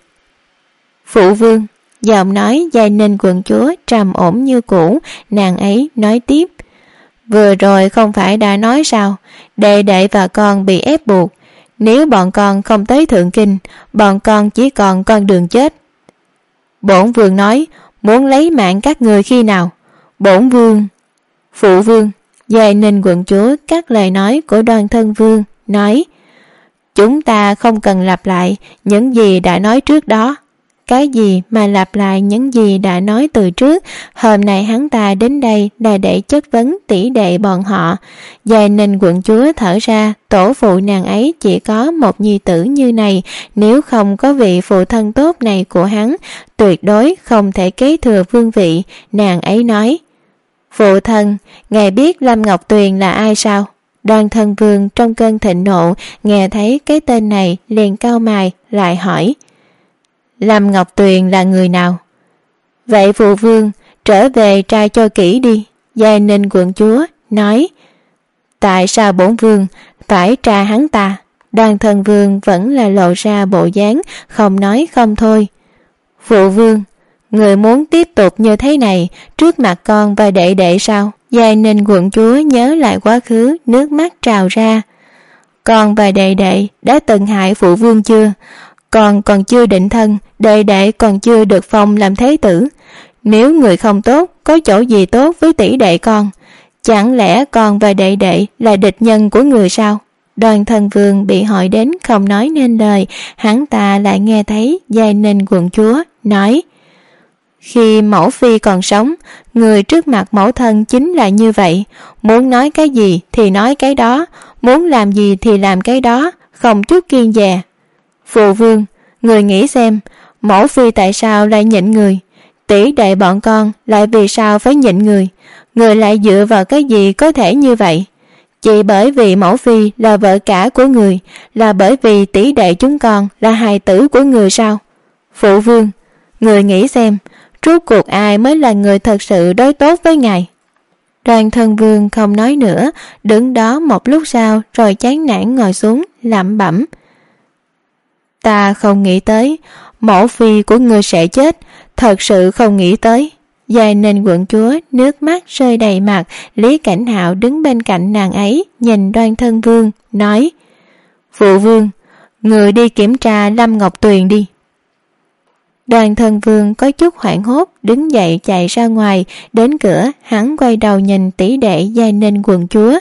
Phụ vương. Giọng nói Giai Ninh quận chúa trầm ổn như cũ. Nàng ấy nói tiếp: Vừa rồi không phải đã nói sao, đệ đệ và con bị ép buộc, nếu bọn con không tới Thượng Kinh, bọn con chỉ còn con đường chết. Bổn vương nói muốn lấy mạng các người khi nào? Bổn vương. Phụ vương. Giai Ninh quận chúa cắt lời nói của Đoan Thân Vương, nói: Chúng ta không cần lặp lại những gì đã nói trước đó. Cái gì mà lặp lại những gì đã nói từ trước? Hôm nay hắn ta đến đây là để chất vấn tỷ đệ bọn họ. Giai Ninh quận chúa thở ra, tổ phụ nàng ấy chỉ có một nhi tử như này, nếu không có vị phụ thân tốt này của hắn, tuyệt đối không thể kế thừa vương vị. Nàng ấy nói: Phụ thân, ngài biết Lâm Ngọc Tuyền là ai sao? Đoan Thân Vương trong cơn thịnh nộ nghe thấy cái tên này liền cau mày lại hỏi: Lâm Ngọc Tuyền là người nào? Vậy phụ vương trở về tra cho kỹ đi. Giai Ninh quận chúa nói: Tại sao bổn vương phải tra hắn ta? Đoan Thân Vương vẫn là lộ ra bộ dáng không nói không thôi. Phụ vương, người muốn tiếp tục như thế này trước mặt con và đệ đệ sao? Giai Ninh quận chúa nhớ lại quá khứ, nước mắt trào ra. Con và đệ đệ đã từng hại phụ vương chưa? Con còn chưa định thân, đệ đệ còn chưa được phong làm thế tử. Nếu người không tốt, có chỗ gì tốt với tỷ đệ con? Chẳng lẽ con và đệ đệ là địch nhân của người sao? Đoan Thân Vương bị hỏi đến không nói nên lời. Hắn ta lại nghe thấy Giai Ninh quận chúa nói: Khi mẫu phi còn sống, người trước mặt mẫu thân chính là như vậy, muốn nói cái gì thì nói cái đó, muốn làm gì thì làm cái đó, không chút kiêng dè. Phụ vương, người nghĩ xem, mẫu phi tại sao lại nhịn người, tỷ đệ bọn con lại vì sao phải nhịn người, người lại dựa vào cái gì có thể như vậy? Chỉ bởi vì mẫu phi là vợ cả của người, là bởi vì tỷ đệ chúng con là hài tử của người sao? Phụ vương, người nghĩ xem, rốt cuộc ai mới là người thật sự đối tốt với ngài? Đoàn Thân Vương không nói nữa, đứng đó một lúc sau rồi chán nản ngồi xuống lẩm bẩm. Ta không nghĩ tới mẫu phi của người sẽ chết, thật sự không nghĩ tới. Giai Ninh quận chúa nước mắt rơi đầy mặt. Lý Cảnh Hạo đứng bên cạnh nàng ấy nhìn Đoan Thân Vương nói: Phụ vương, người đi kiểm tra Lâm Ngọc Tuyền đi. Đoàn Thân Vương có chút hoảng hốt đứng dậy chạy ra ngoài. Đến cửa hắn quay đầu nhìn tỷ đệ Giai Ninh quận chúa.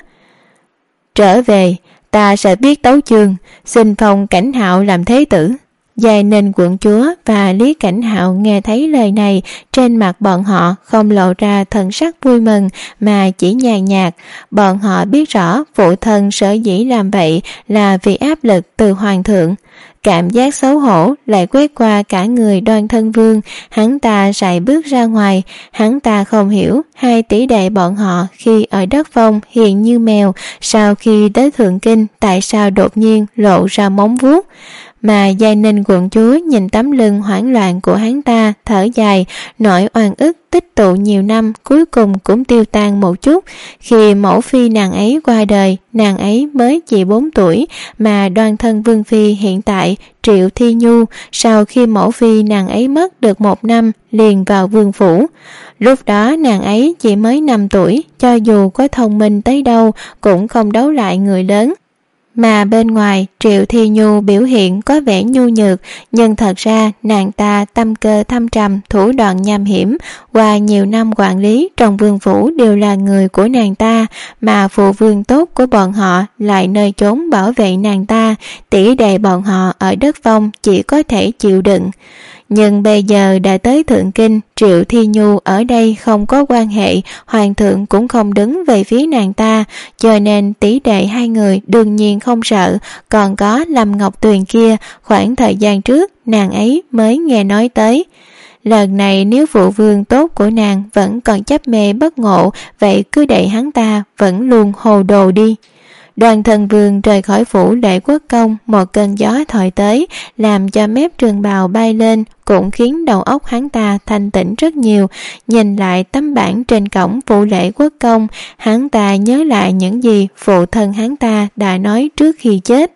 Trở về ta sẽ viết tấu chương xin phong Cảnh Hạo làm thế tử. Giai Ninh quận chúa và Lý Cảnh Hạo nghe thấy lời này, trên mặt bọn họ không lộ ra thần sắc vui mừng mà chỉ nhàn nhạt. Bọn họ biết rõ phụ thân sở dĩ làm vậy là vì áp lực từ hoàng thượng. Cảm giác xấu hổ lại quét qua cả người Đoan Thân Vương. Hắn ta sải bước ra ngoài. Hắn ta không hiểu hai tỷ đệ bọn họ khi ở đất Phong hiền như mèo, sau khi tới Thượng Kinh tại sao đột nhiên lộ ra móng vuốt. Mà Giai Ninh quận chúa nhìn tấm lưng hoảng loạn của hắn ta, thở dài. Nỗi oan ức tích tụ nhiều năm cuối cùng cũng tiêu tan một chút. Khi mẫu phi nàng ấy qua đời, nàng ấy mới chỉ bốn tuổi, mà Đoan Thân Vương phi hiện tại Triệu Thi Nhu sau khi mẫu phi nàng ấy mất được một năm liền vào vương phủ. Lúc đó nàng ấy chỉ mới năm tuổi, cho dù có thông minh tới đâu cũng không đấu lại người lớn. Mà bên ngoài Triệu Thi Nhu biểu hiện có vẻ nhu nhược, nhưng thật ra nàng ta tâm cơ thâm trầm, thủ đoạn nham hiểm. Qua nhiều năm quản lý trong vương phủ đều là người của nàng ta, mà phụ vương tốt của bọn họ lại nơi trốn bảo vệ nàng ta. Tỷ đệ bọn họ ở đất Phong chỉ có thể chịu đựng. Nhưng bây giờ đã tới Thượng Kinh, Triệu Thi Nhu ở đây không có quan hệ, hoàng thượng cũng không đứng về phía nàng ta, cho nên tỷ đệ hai người đương nhiên không sợ. Còn có Lâm Ngọc Tuyền kia, khoảng thời gian trước nàng ấy mới nghe nói tới. Lần này nếu phụ vương tốt của nàng vẫn còn chấp mê bất ngộ, vậy cứ đẩy hắn ta vẫn luôn hồ đồ đi. Đoàn Thân Vương rời khỏi phủ Lệ Quốc công, một cơn gió thổi tới làm cho mép trường bào bay lên, cũng khiến đầu óc hắn ta thanh tĩnh rất nhiều. Nhìn lại tấm bảng trên cổng phủ Lệ Quốc công, hắn ta nhớ lại những gì phụ thân hắn ta đã nói trước khi chết.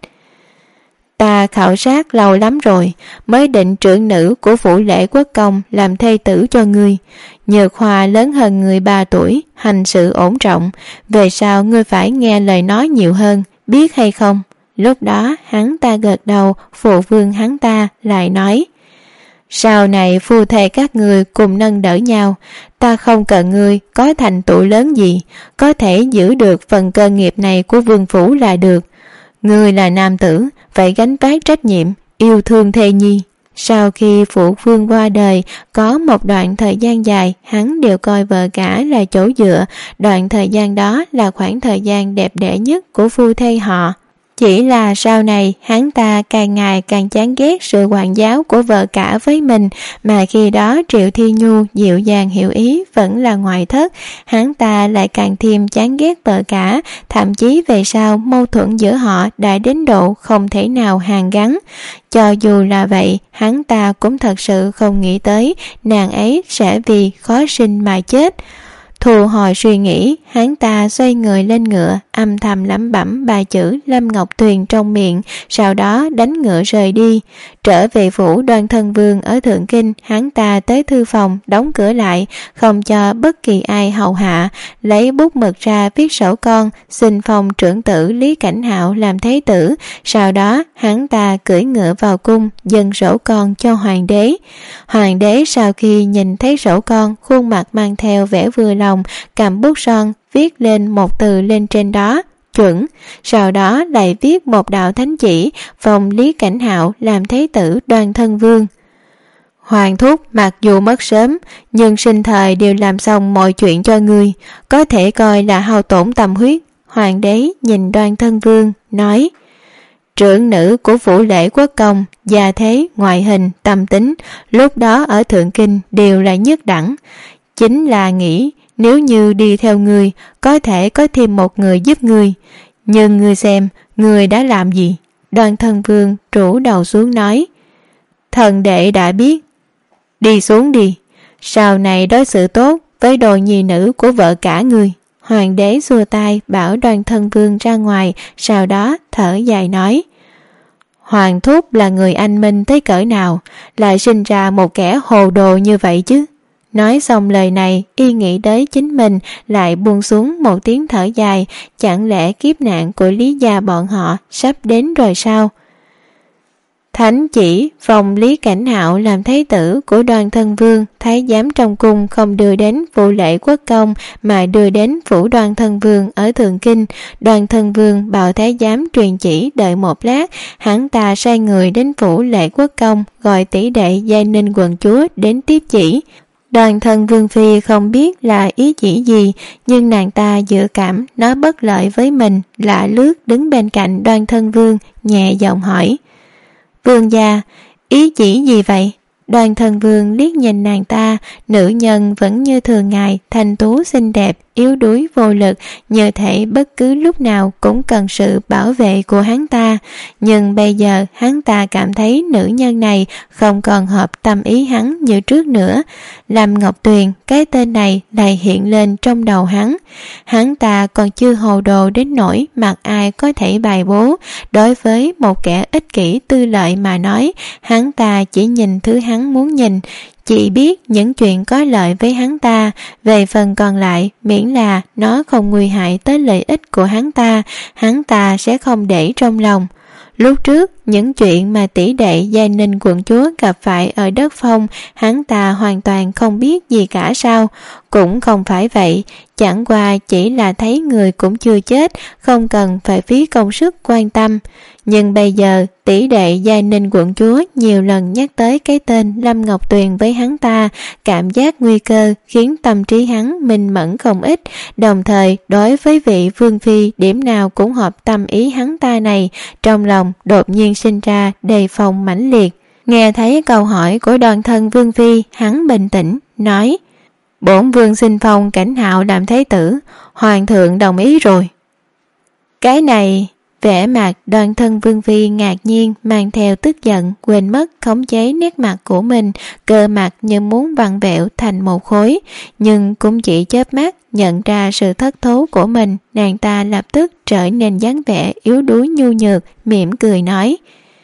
Ta khảo sát lâu lắm rồi mới định trưởng nữ của phủ Lệ Quốc công làm thê tử cho ngươi. Nhược Hòa lớn hơn người ba tuổi, hành sự ổn trọng, về sau ngươi phải nghe lời nói nhiều hơn, biết hay không? Lúc đó hắn ta gật đầu. Phụ vương hắn ta lại nói: Sau này phu thê các ngươi cùng nâng đỡ nhau, ta không cần ngươi có thành tựu lớn gì, có thể giữ được phần cơ nghiệp này của vương phủ là được. Ngươi là nam tử, phải gánh vác trách nhiệm, yêu thương thê nhi. Sau khi phụ vương qua đời, có một đoạn thời gian dài hắn đều coi vợ cả là chỗ dựa. Đoạn thời gian đó là khoảng thời gian đẹp đẽ nhất của phu thê họ. Chỉ là sau này hắn ta càng ngày càng chán ghét sự quản giáo của vợ cả với mình, mà khi đó Triệu Thi Nhu dịu dàng hiểu ý vẫn là ngoại thất, hắn ta lại càng thêm chán ghét vợ cả, thậm chí về sau mâu thuẫn giữa họ đã đến độ không thể nào hàn gắn. Cho dù là vậy, hắn ta cũng thật sự không nghĩ tới nàng ấy sẽ vì khó sinh mà chết. Thu hồi suy nghĩ, hắn ta xoay người lên ngựa, âm thầm lẩm bẩm ba chữ Lâm Ngọc Tuyền trong miệng, sau đó đánh ngựa rời đi. Trở về phủ Đoan Thân Vương ở Thượng Kinh, hắn ta tới thư phòng, đóng cửa lại, không cho bất kỳ ai hầu hạ, lấy bút mực ra viết sổ con, xin phong trưởng tử Lý Cảnh Hạo làm thế tử. Sau đó hắn ta cưỡi ngựa vào cung, dâng sổ con cho hoàng đế. Hoàng đế sau khi nhìn thấy sổ con, khuôn mặt mang theo vẻ vừa lòng, cầm bút son viết lên một từ lên trên đó: chuẩn. Sau đó lại viết một đạo thánh chỉ, phong Lý Cảnh Hạo làm thế tử Đoan Thân Vương. Hoàng thúc mặc dù mất sớm, nhưng sinh thời đều làm xong mọi chuyện cho ngươi, có thể coi là hao tổn tâm huyết. Hoàng đế nhìn Đoan Thân Vương nói: trưởng nữ của phủ lễ quốc công, gia thế, ngoại hình, tâm tính, lúc đó ở Thượng Kinh đều là nhất đẳng. Chính là nghĩ nếu như đi theo ngươi, có thể có thêm một người giúp ngươi. Nhưng ngươi xem, ngươi đã làm gì? Đoàn Thân Vương rũ đầu xuống nói: Thần đệ đã biết. Đi xuống đi, sau này đối xử tốt với đồ nhi nữ của vợ cả ngươi. Hoàng đế xua tay bảo Đoàn Thân Vương ra ngoài, sau đó thở dài nói: Hoàng thúc là người anh minh tới cỡ nào, lại sinh ra một kẻ hồ đồ như vậy chứ? Nói xong lời này, y nghĩ đến chính mình, lại buông xuống một tiếng thở dài. Chẳng lẽ kiếp nạn của Lý gia bọn họ sắp đến rồi sao? Thánh chỉ phong Lý Cảnh Hạo làm thái tử của Đoàn Thân Vương. Thái giám trong cung không đưa đến phủ lễ quốc công, mà đưa đến phủ Đoàn Thân Vương ở Thượng Kinh. Đoàn Thân Vương bảo thái giám truyền chỉ đợi một lát, hắn ta sai người đến phủ lễ quốc công, gọi tỷ đệ Giai Ninh quận chúa đến tiếp chỉ. Đoàn Thân Vương phi không biết là ý chỉ gì, nhưng nàng ta dự cảm nó bất lợi với mình, lạ lướt đứng bên cạnh Đoàn Thân Vương, nhẹ giọng hỏi: Vương gia, ý chỉ gì vậy? Đoàn Thân Vương liếc nhìn nàng ta, nữ nhân vẫn như thường ngày, thanh tú xinh đẹp, yếu đuối vô lực, như thể bất cứ lúc nào cũng cần sự bảo vệ của hắn ta. Nhưng bây giờ hắn ta cảm thấy nữ nhân này không còn hợp tâm ý hắn như trước nữa. Lâm Ngọc Tuyền, cái tên này lại hiện lên trong đầu hắn. Hắn ta còn chưa hồ đồ đến nỗi mặc ai có thể bài bố. Đối với một kẻ ích kỷ tư lợi mà nói, hắn ta chỉ nhìn thứ hắn muốn nhìn, chỉ biết những chuyện có lợi với hắn ta. Về phần còn lại, miễn là nó không nguy hại tới lợi ích của hắn ta, hắn ta sẽ không để trong lòng. Lúc trước, những chuyện mà tỷ đệ Giai Ninh quận chúa gặp phải ở đất Phong, hắn ta hoàn toàn không biết gì cả sao? Cũng không phải vậy, chẳng qua chỉ là thấy người cũng chưa chết, không cần phải phí công sức quan tâm. Nhưng bây giờ, tỷ đệ Giai Ninh quận chúa nhiều lần nhắc tới cái tên Lâm Ngọc Tuyền với hắn ta, cảm giác nguy cơ khiến tâm trí hắn minh mẫn không ít. Đồng thời, đối với vị vương phi điểm nào cũng hợp tâm ý hắn ta này, trong lòng đột nhiên sinh ra đề phòng mãnh liệt. Nghe thấy câu hỏi của Đoàn Thân Vương phi, hắn bình tĩnh nói: Bổn vương xin phong Cảnh Hạo làm thái tử, hoàng thượng đồng ý rồi. Cái này... Vẻ mặt Đoàn Thân Vương phi ngạc nhiên, mang theo tức giận, quên mất khống chế nét mặt của mình, cơ mặt như muốn vặn vẹo thành một khối. Nhưng cũng chỉ chớp mắt nhận ra sự thất thố của mình, nàng ta lập tức trở nên dáng vẻ yếu đuối nhu nhược, mỉm cười nói: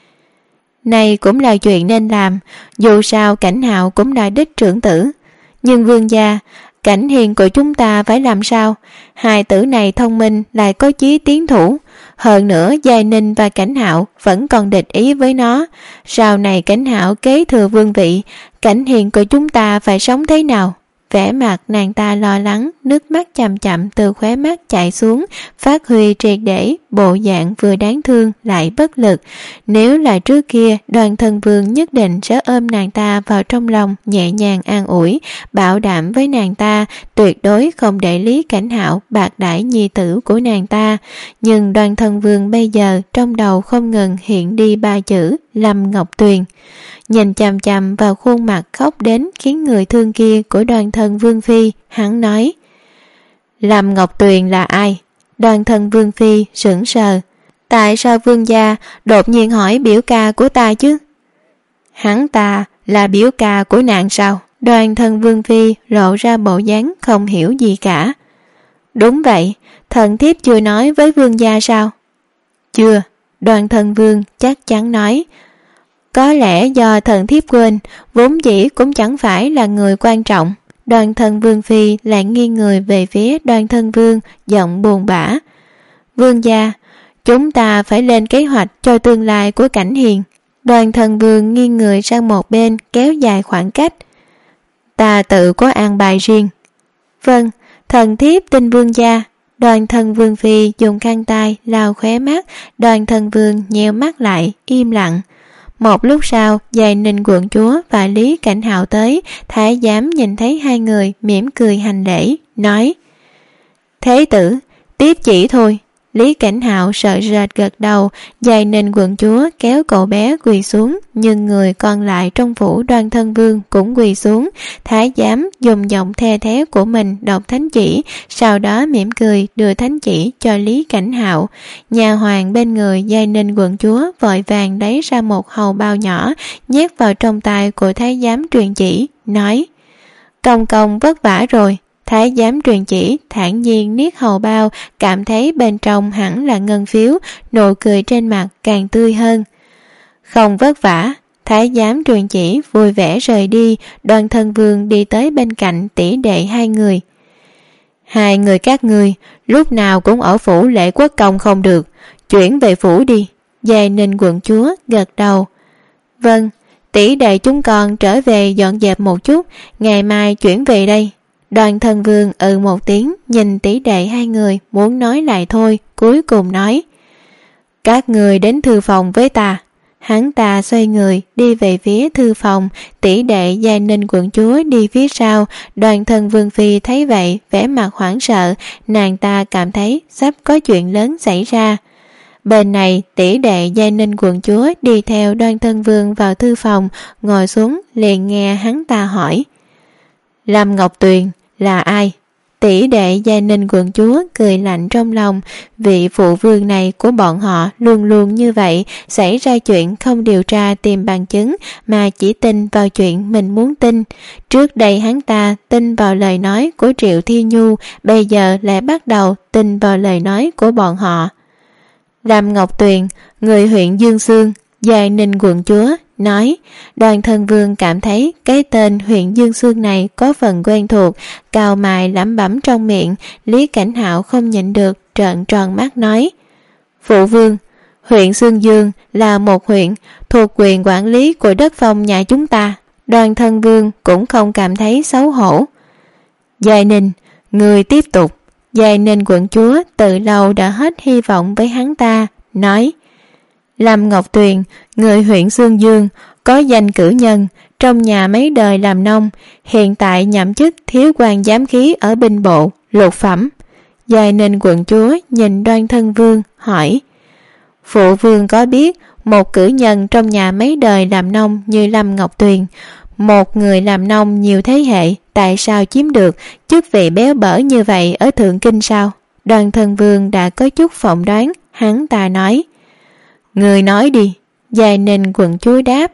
Này cũng là chuyện nên làm, dù sao Cảnh Hạo cũng là đích trưởng tử. Nhưng vương gia, Cảnh Hiền của chúng ta phải làm sao? Hai tử này thông minh, lại có chí tiến thủ. Hơn nữa Giai Ninh và Cảnh Hạo vẫn còn địch ý với nó. Sau này Cảnh Hạo kế thừa vương vị, Cảnh Hiền của chúng ta phải sống thế nào? Vẻ mặt nàng ta lo lắng, nước mắt chậm chậm từ khóe mắt chảy xuống, phát huy triệt để, bộ dạng vừa đáng thương lại bất lực. Nếu là trước kia, Đoàn Thân Vương nhất định sẽ ôm nàng ta vào trong lòng, nhẹ nhàng an ủi, bảo đảm với nàng ta tuyệt đối không để Lý Cảnh Hạo bạc đãi nhi tử của nàng ta. Nhưng Đoàn Thân Vương bây giờ trong đầu không ngừng hiện đi ba chữ Lâm Ngọc Tuyền. Nhìn chằm chằm vào khuôn mặt khóc đến khiến người thương kia của Đoàn Thân Vương phi, hắn nói: Lâm Ngọc Tuyền là ai? Đoàn Thân Vương phi sững sờ. Tại sao vương gia đột nhiên hỏi biểu ca của ta chứ? Hắn ta là biểu ca của nàng sao? Đoàn Thân Vương phi lộ ra bộ dáng không hiểu gì cả. Đúng vậy, thần thiếp chưa nói với vương gia sao? Chưa, Đoàn Thân Vương chắc chắn nói. Có lẽ do thần thiếp quên, vốn dĩ cũng chẳng phải là người quan trọng. Đoàn Thân Vương phi lại nghiêng người về phía Đoàn Thân Vương, giọng buồn bã. Vương gia, chúng ta phải lên kế hoạch cho tương lai của Cảnh Hiền. Đoàn Thân Vương nghiêng người sang một bên, kéo dài khoảng cách. Ta tự có an bài riêng. Vâng, thần thiếp tin vương gia. Đoàn Thân Vương phi dùng khăn tay lau khóe mắt. Đoàn Thân Vương nheo mắt lại, im lặng. Một lúc sau, Giai Ninh quận chúa và Lý Cảnh Hạo tới. Thái giám nhìn thấy hai người, mỉm cười hành lễ, nói: Thế tử, tiếp chỉ thôi. Lý Cảnh Hạo sợ rệt gật đầu. Giai Ninh quận chúa kéo cậu bé quỳ xuống, nhưng người còn lại trong phủ Đoan Thân Vương cũng quỳ xuống. Thái giám dùng giọng the thé của mình đọc thánh chỉ, sau đó mỉm cười đưa thánh chỉ cho Lý Cảnh Hạo. Nhà hoàng bên người Giai Ninh quận chúa vội vàng lấy ra một hầu bao nhỏ, nhét vào trong tay của thái giám truyền chỉ, nói: Công công vất vả rồi. Thái giám truyền chỉ thản nhiên niết hầu bao, cảm thấy bên trong hẳn là ngân phiếu, nụ cười trên mặt càng tươi hơn. Không vất vả. Thái giám truyền chỉ vui vẻ rời đi. Đoan Thân Vương đi tới bên cạnh tỷ đệ hai người. Hai người các ngươi lúc nào cũng ở phủ Lệ Quốc Công không được, chuyển về phủ đi. Giai Ninh quận chúa gật đầu. Vâng, tỷ đệ chúng con trở về dọn dẹp một chút, ngày mai chuyển về đây. Đoan Thân Vương ừ một tiếng, nhìn tỷ đệ hai người muốn nói lại thôi, cuối cùng nói: Các người đến thư phòng với ta. Hắn ta xoay người đi về phía thư phòng, tỷ đệ Giai Ninh quận chúa đi phía sau. Đoan Thân Vương phi thấy vậy vẻ mặt hoảng sợ, nàng ta cảm thấy sắp có chuyện lớn xảy ra. Bên này tỷ đệ Giai Ninh quận chúa đi theo Đoan Thân Vương vào thư phòng, ngồi xuống liền nghe hắn ta hỏi: Lâm Ngọc Tuyền là ai? Tỷ đệ Giai Ninh quận chúa cười lạnh trong lòng, vị phụ vương này của bọn họ luôn luôn như vậy, xảy ra chuyện không điều tra tìm bằng chứng mà chỉ tin vào chuyện mình muốn tin. Trước đây hắn ta tin vào lời nói của Triệu Thi Nhu, bây giờ lại bắt đầu tin vào lời nói của bọn họ. Lâm Ngọc Tuyền, người huyện Dương Xương. Giai Ninh quận chúa nói. Đoan Thân Vương cảm thấy cái tên huyện Dương Xương này có phần quen thuộc, cau mày lẩm bẩm trong miệng. Lý Cảnh Hạo không nhịn được trợn tròn mắt nói: Phụ vương, huyện Xương Dương là một huyện thuộc quyền quản lý của đất phong nhà chúng ta. Đoan Thân Vương cũng không cảm thấy xấu hổ. Giai Ninh, người tiếp tục. Giai Ninh quận chúa từ lâu đã hết hy vọng với hắn ta, nói: Lâm Ngọc Tuyền, người huyện Xương Dương, có danh cử nhân, trong nhà mấy đời làm nông, hiện tại nhậm chức thiếu quan giám khí ở binh bộ, lục phẩm. Giai Ninh quận chúa nhìn Đoan Thân Vương hỏi: Phụ vương có biết một cử nhân trong nhà mấy đời làm nông như Lâm Ngọc Tuyền, một người làm nông nhiều thế hệ, tại sao chiếm được chức vị béo bở như vậy ở Thượng Kinh sao? Đoan Thân Vương đã có chút phỏng đoán, hắn ta nói: Người nói đi. Giai Ninh quận chúa đáp: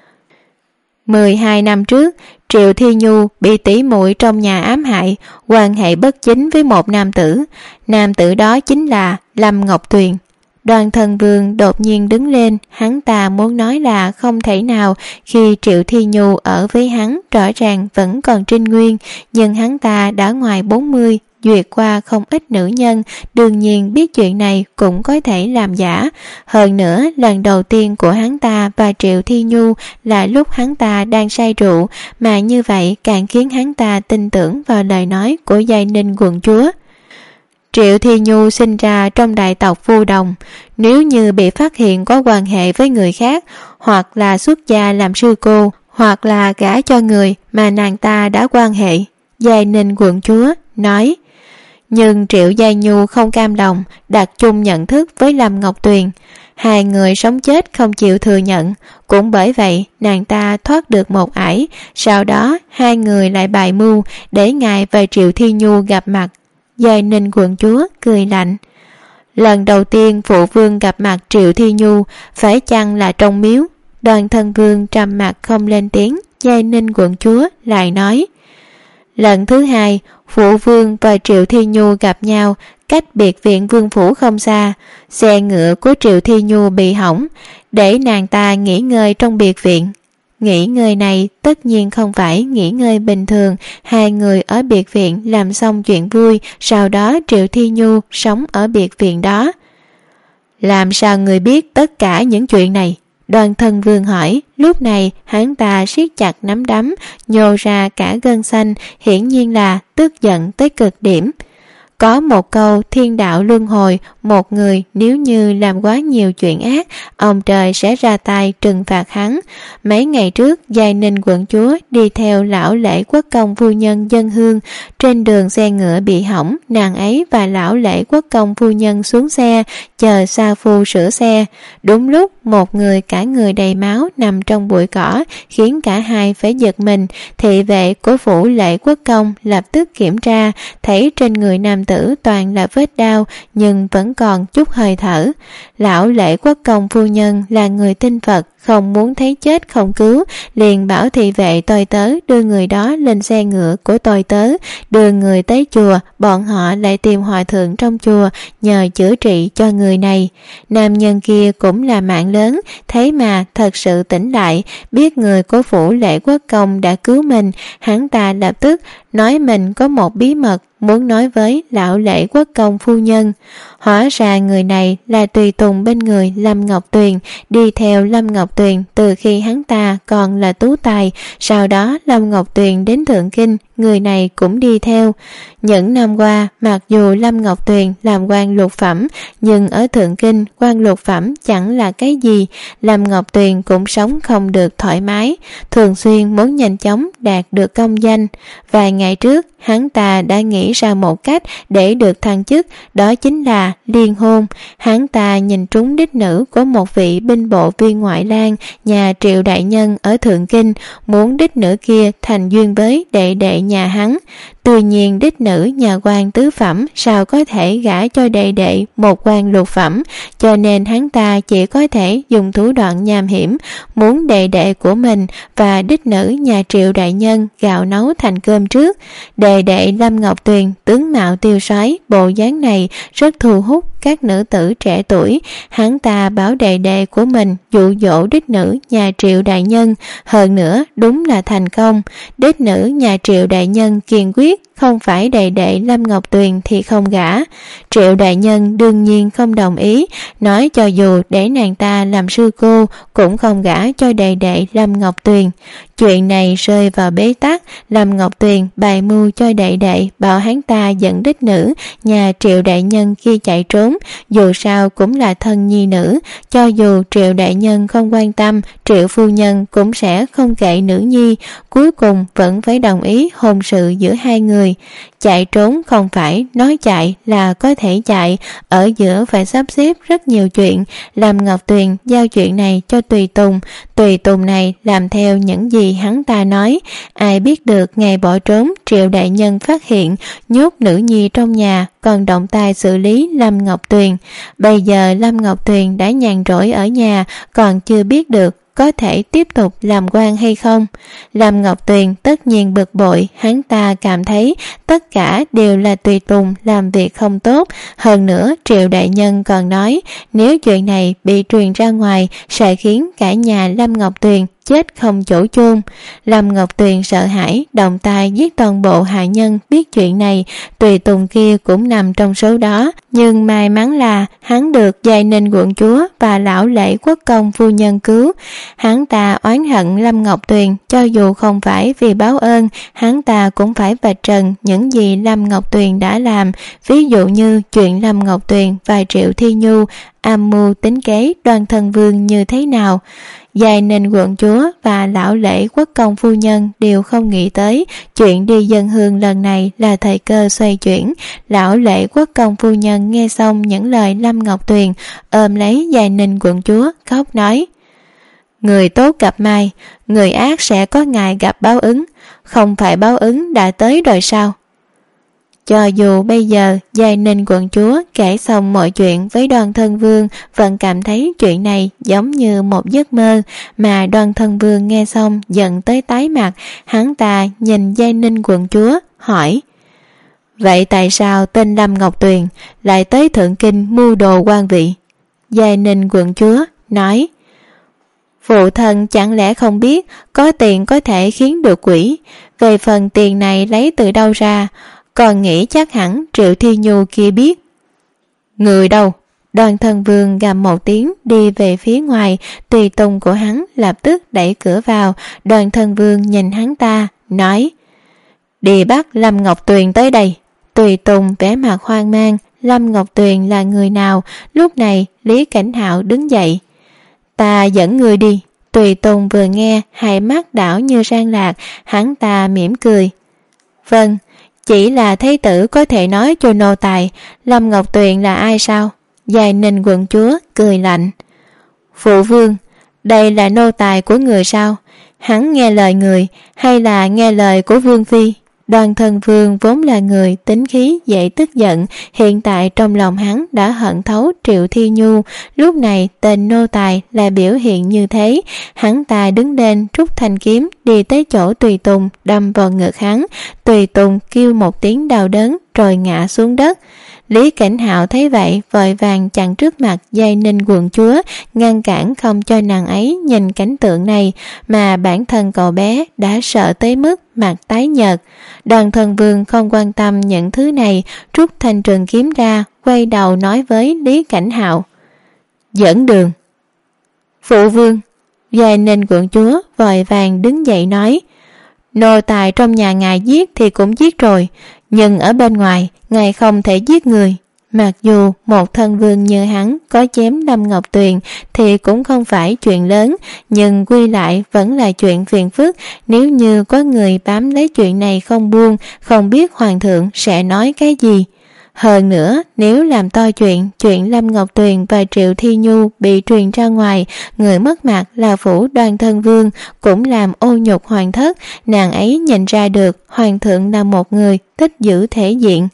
mười hai năm trước, Triệu Thi Nhu bị tỷ muội trong nhà ám hại, quan hệ bất chính với một nam tử. Nam tử đó chính là Lâm Ngọc Tuyền. Đoan Thân Vương đột nhiên đứng lên, hắn ta muốn nói là không thể nào, khi Triệu Thi Nhu ở với hắn rõ ràng vẫn còn trinh nguyên, nhưng hắn ta đã ngoài bốn mươi, duyệt qua không ít nữ nhân, đương nhiên biết chuyện này cũng có thể làm giả. Hơn nữa, lần đầu tiên của hắn ta và Triệu Thi Nhu là lúc hắn ta đang say rượu, mà như vậy càng khiến hắn ta tin tưởng vào lời nói của Giai Ninh quận chúa. Triệu Thi Nhu sinh ra trong đại tộc Vu Đồng, nếu như bị phát hiện có quan hệ với người khác, hoặc là xuất gia làm sư cô, hoặc là gả cho người mà nàng ta đã quan hệ. Giai Ninh quận chúa nói. Nhưng Triệu Giai Nhu không cam lòng, đặt chung nhận thức với Lâm Ngọc Tuyền. Hai người sống chết không chịu thừa nhận, cũng bởi vậy nàng ta thoát được một ải. Sau đó hai người lại bài mưu để ngài và Triệu Thi Nhu gặp mặt. Giai Ninh quận chúa cười lạnh. Lần đầu tiên phụ vương gặp mặt Triệu Thi Nhu phải chăng là trong miếu? Đoan Thân Vương trầm mặt không lên tiếng. Giai Ninh quận chúa lại nói: lần thứ hai, phụ vương và Triệu Thi Nhu gặp nhau cách biệt viện vương phủ không xa. Xe ngựa của Triệu Thi Nhu bị hỏng, để nàng ta nghỉ ngơi trong biệt viện. Nghỉ ngơi này tất nhiên không phải nghỉ ngơi bình thường. Hai người ở biệt viện làm xong chuyện vui, sau đó Triệu Thi Nhu sống ở biệt viện đó. Làm sao người biết tất cả những chuyện này? Đoan Thân Vương hỏi. Lúc này hắn ta siết chặt nắm đấm, nhô ra cả gân xanh, hiển nhiên là tức giận tới cực điểm. Có một câu thiên đạo luân hồi, một người nếu như làm quá nhiều chuyện ác, ông trời sẽ ra tay trừng phạt hắn. Mấy ngày trước, Giai Ninh quận chúa đi theo lão lễ quốc công phu nhân dân hương. Trên đường xe ngựa bị hỏng, nàng ấy và lão lễ quốc công phu nhân xuống xe, chờ sa phu sửa xe. Đúng lúc một người cả người đầy máu nằm trong bụi cỏ, khiến cả hai phải giật mình. Thị vệ của phủ lễ quốc công lập tức kiểm tra, thấy trên người nam tử toàn là vết đau nhưng vẫn còn chút hơi thở. Lão lễ quốc công phu nhân là người tin Phật, không muốn thấy chết không cứu, liền bảo thị vệ tôi tớ đưa người đó lên xe ngựa của tôi tớ, đưa người tới chùa. Bọn họ lại tìm hòa thượng trong chùa nhờ chữa trị cho người này. Nam nhân kia cũng là mạng lớn, thấy mà thật sự tỉnh lại, biết người của phủ lễ quốc công đã cứu mình. Hắn ta lập tức nói mình có một bí mật muốn nói với lão lễ quốc công phu nhân. Hóa ra người này là tùy tùng bên người Lâm Ngọc Tuyền, đi theo Lâm Ngọc Tuyền từ khi hắn ta còn là tú tài. Sau đó Lâm Ngọc Tuyền đến Thượng Kinh, người này cũng đi theo. Những năm qua, mặc dù Lâm Ngọc Tuyền làm quan lục phẩm, nhưng ở Thượng Kinh quan lục phẩm chẳng là cái gì. Lâm Ngọc Tuyền cũng sống không được thoải mái, thường xuyên muốn nhanh chóng đạt được công danh. Vài ngày trước, hắn ta đã nghĩ ra một cách để được thăng chức, đó chính là liên hôn. Hắn ta nhìn trúng đích nữ của một vị binh bộ viên ngoại lang nhà Triệu đại nhân ở Thượng Kinh, muốn đích nữ kia thành duyên với đệ đệ nhà hắn. Tuy nhiên đích nữ nhà quan tứ phẩm sao có thể gả cho đệ đệ một quan lục phẩm, cho nên hắn ta chỉ có thể dùng thủ đoạn nham hiểm, muốn đệ đệ của mình và đích nữ nhà Triệu đại nhân gạo nấu thành cơm trước. Đệ đệ Lâm Ngọc Tuyền tướng mạo tiêu sái, bộ dáng này rất thu hút các nữ tử trẻ tuổi. Hắn ta bảo đệ đệ của mình dụ dỗ đích nữ nhà Triệu đại nhân, hơn nữa đúng là thành công. Đích nữ nhà Triệu đại nhân kiên quyết không phải đệ đệ Lâm Ngọc Tuyền thì không gả. Triệu đại nhân đương nhiên không đồng ý, nói cho dù để nàng ta làm sư cô cũng không gả cho đệ đệ Lâm Ngọc Tuyền. Chuyện này rơi vào bế tắc. Lâm Ngọc Tuyền bày mưu cho đệ đệ, bảo hắn ta dẫn đích nữ nhà Triệu đại nhân kia chạy trốn, dù sao cũng là thân nhi nữ, cho dù Triệu đại nhân không quan tâm, Triệu phu nhân cũng sẽ không kệ nữ nhi, cuối cùng vẫn phải đồng ý hôn sự giữa hai người. Chạy trốn không phải nói chạy là có thể chạy, ở giữa phải sắp xếp rất nhiều chuyện. Lâm Ngọc Tuyền giao chuyện này cho tùy tùng, tùy tùng này làm theo những gì hắn ta nói. Ai biết được ngày bỏ trốn, Triệu đại nhân phát hiện nhốt nữ nhi trong nhà, còn động tay xử lý Lâm Ngọc Tuyền. Bây giờ Lâm Ngọc Tuyền đã nhàn rỗi ở nhà, còn chưa biết được có thể tiếp tục làm quan hay không. Lâm Ngọc Tuyền tất nhiên bực bội, hắn ta cảm thấy tất cả đều là tùy tùng làm việc không tốt. Hơn nữa Triệu đại nhân còn nói nếu chuyện này bị truyền ra ngoài sẽ khiến cả nhà Lâm Ngọc Tuyền chết không chỗ chôn. Lâm Ngọc Tuyền sợ hãi, động tay giết toàn bộ hạ nhân biết chuyện này. Tùy tùng kia cũng nằm trong số đó, nhưng may mắn là hắn được Giai Ninh quận chúa và lão lễ quốc công phu nhân cứu. Hắn ta oán hận Lâm Ngọc Tuyền, cho dù không phải vì báo ơn, hắn ta cũng phải vạch trần những gì Lâm Ngọc Tuyền đã làm. Ví dụ như chuyện Lâm Ngọc Tuyền và Triệu Thi Nhu âm mưu tính kế Đoan Thân Vương như thế nào. Giai Ninh quận chúa và lão lễ quốc công phu nhân đều không nghĩ tới chuyện đi dân hương lần này là thời cơ xoay chuyển. Lão lễ quốc công phu nhân nghe xong những lời Lâm Ngọc Tuyền, ôm lấy Giai Ninh quận chúa khóc nói: người tốt gặp mai, người ác sẽ có ngày gặp báo ứng, không phải báo ứng đã tới rồi sao? Cho dù bây giờ Giai Ninh quận chúa kể xong mọi chuyện với Đoan Thân Vương, vẫn cảm thấy chuyện này giống như một giấc mơ, mà Đoan Thân Vương nghe xong giận tới tái mặt. Hắn ta nhìn Giai Ninh quận chúa hỏi: vậy tại sao tên Lâm Ngọc Tuyền lại tới Thượng Kinh mưu đồ quan vị? Giai Ninh quận chúa nói: phụ thân chẳng lẽ không biết có tiền có thể khiến được quỷ? Về phần tiền này lấy từ đâu ra, còn nghĩ chắc hẳn Triệu Thi Nhu kia biết. Người đâu? Đoan Thân Vương gầm một tiếng đi về phía ngoài, tùy tùng của hắn lập tức đẩy cửa vào. Đoan Thân Vương nhìn hắn ta nói: đi bắt Lâm Ngọc Tuyền tới đây. Tùy Tùng vẻ mặt hoang mang, Lâm Ngọc Tuyền là người nào? Lúc này Lý Cảnh Hạo đứng dậy. Ta dẫn người đi. Tùy Tùng vừa nghe, hai mắt đảo như sang lạc, hắn ta mỉm cười. Vâng, chỉ là thái tử có thể nói cho nô tài Lâm Ngọc Tuyền là ai sao? Giai Ninh quận chúa cười lạnh. Phụ vương, đây là nô tài của người sao? Hắn nghe lời người hay là nghe lời của vương phi? Đoàn Thân Vương vốn là người tính khí dễ tức giận, hiện tại trong lòng hắn đã hận thấu Triệu Thi Nhu, lúc này tên nô tài là biểu hiện như thế. Hắn ta đứng lên rút thanh kiếm đi tới chỗ Tùy Tùng, đâm vào ngực hắn. Tùy Tùng kêu một tiếng đau đớn rồi ngã xuống đất. Lý Cảnh Hạo thấy vậy vội vàng chặn trước mặt Giai Ninh quận chúa, ngăn cản không cho nàng ấy nhìn cảnh tượng này, mà bản thân cậu bé đã sợ tới mức mặt tái nhợt. Đoàn Thân Vương không quan tâm những thứ này, rút thanh trường kiếm ra, quay đầu nói với Lý Cảnh Hạo. Dẫn đường. Phụ vương. Giai Ninh quận chúa vội vàng đứng dậy nói. Nô tài trong nhà ngài giết thì cũng giết rồi, nhưng ở bên ngoài ngài không thể giết người. Mặc dù một thân vương như hắn có chém Lâm Ngọc Tuyền thì cũng không phải chuyện lớn, nhưng quy lại vẫn là chuyện phiền phức. Nếu như có người bám lấy chuyện này không buông, không biết hoàng thượng sẽ nói cái gì. Hơn nữa, nếu làm to chuyện, chuyện Lâm Ngọc Tuyền và Triệu Thi Nhu bị truyền ra ngoài, người mất mặt là phủ Đoàn Thân Vương, cũng làm ô nhục hoàng thất. Nàng ấy nhìn ra được hoàng thượng là một người thích giữ thể diện.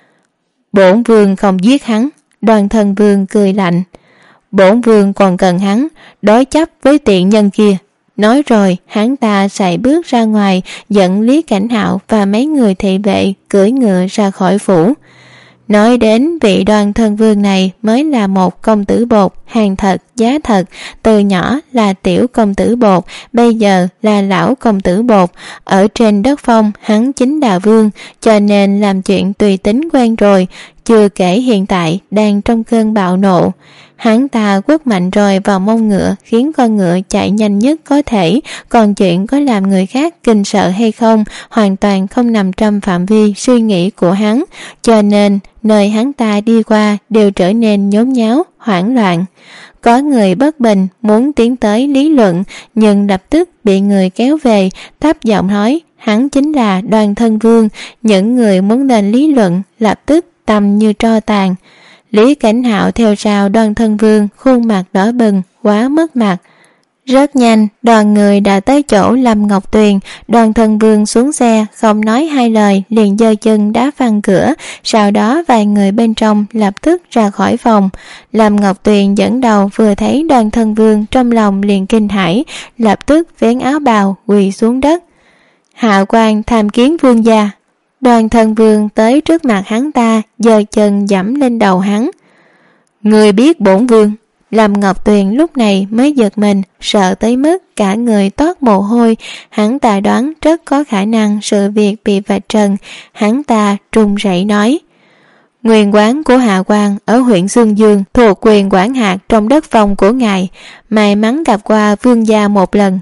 Bổn vương không giết hắn. Đoàn Thân Vương cười lạnh. Bổn vương còn cần hắn đối chấp với tiện nhân kia. Nói rồi hắn ta sải bước ra ngoài, dẫn Lý Cảnh Hạo và mấy người thị vệ cưỡi ngựa ra khỏi phủ. Nói đến vị Đoàn Thân Vương này mới là một công tử bột, hàng thật giá thật, từ nhỏ là tiểu công tử bột, bây giờ là lão công tử bột. Ở trên đất phong hắn chính là vương, cho nên làm chuyện tùy tính quen rồi, chưa kể hiện tại đang trong cơn bạo nộ. Hắn ta quất mạnh rồi vào mông ngựa, khiến con ngựa chạy nhanh nhất có thể, còn chuyện có làm người khác kinh sợ hay không hoàn toàn không nằm trong phạm vi suy nghĩ của hắn, cho nên nơi hắn ta đi qua đều trở nên nhốn nháo, hoảng loạn. Có người bất bình muốn tiến tới lý luận, nhưng lập tức bị người kéo về, thấp giọng nói hắn chính là Đoàn Thân Vương. Những người muốn lên lý luận lập tức tầm như tro tàn. Lý Cảnh Hạo theo sau Đoàn Thân Vương, khuôn mặt đỏ bừng, quá mất mặt. Rất nhanh, đoàn người đã tới chỗ Lâm Ngọc Tuyền. Đoàn Thân Vương xuống xe, không nói hai lời, liền giơ chân đá văng cửa. Sau đó vài người bên trong lập tức ra khỏi phòng. Lâm Ngọc Tuyền dẫn đầu, vừa thấy Đoàn Thân Vương trong lòng liền kinh hãi, lập tức vén áo bào quỳ xuống đất. Hạ quan tham kiến vương gia. Đoàn Thân Vương tới trước mặt hắn ta, giơ chân giẫm lên đầu hắn. Người biết bổn vương? Lâm Ngọc Tuyền lúc này mới giật mình, sợ tới mức cả người toát mồ hôi. Hắn ta đoán rất có khả năng sự việc bị vạch trần. Hắn ta run rẩy nói. Nguyên quán của hạ quan ở huyện Xương Dương thuộc quyền quản hạt trong đất phong của ngài, may mắn gặp qua vương gia một lần.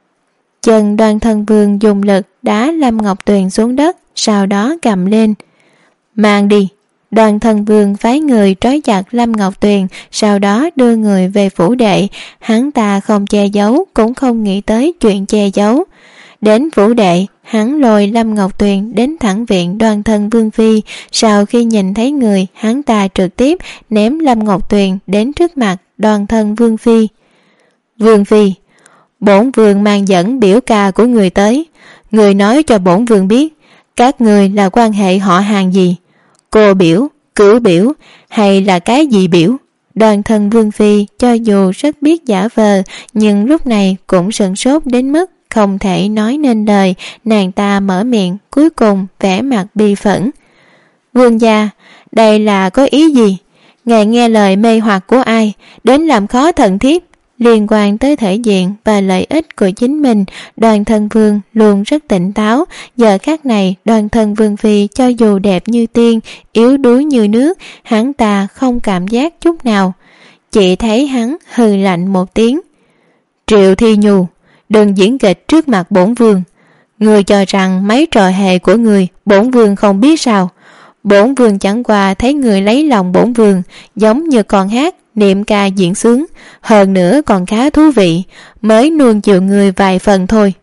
Chân Đoàn Thân Vương dùng lực đá Lâm Ngọc Tuyền xuống đất, sau đó cầm lên. Mang đi. Đoàn Thân Vương phái người trói chặt Lâm Ngọc Tuyền, sau đó đưa người về phủ đệ. Hắn ta không che giấu, cũng không nghĩ tới chuyện che giấu. Đến phủ đệ, hắn lôi Lâm Ngọc Tuyền đến thẳng viện Đoàn Thân Vương phi. Sau khi nhìn thấy người, hắn ta trực tiếp ném Lâm Ngọc Tuyền đến trước mặt Đoàn Thân Vương phi. Vương phi, bổn vương mang dẫn biểu ca của người tới, người nói cho bổn vương biết các người là quan hệ họ hàng gì, cô biểu, cửu biểu hay là cái gì biểu. Đoàn Thân Vương phi cho dù rất biết giả vờ, nhưng lúc này cũng sửng sốt đến mức không thể nói nên lời. Nàng ta mở miệng, cuối cùng vẻ mặt bi phẫn. Vương gia, đây là có ý gì? Ngài nghe lời mê hoặc của ai đến làm khó thần thiếp? Liên quan tới thể diện và lợi ích của chính mình, Đoàn Thân Vương luôn rất tỉnh táo. Giờ khắc này, Đoàn Thân Vương phi cho dù đẹp như tiên, yếu đuối như nước, hắn ta không cảm giác chút nào. Chỉ thấy hắn hừ lạnh một tiếng. Triệu Thi Nhu, đừng diễn kịch trước mặt bổn vương. Người cho rằng mấy trò hề của người bổn vương không biết sao? Bổn vương chẳng qua thấy người lấy lòng bổn vương, giống như con hát niệm ca diễn sướng, hơn nữa còn khá thú vị, mới nuông chiều người vài phần thôi.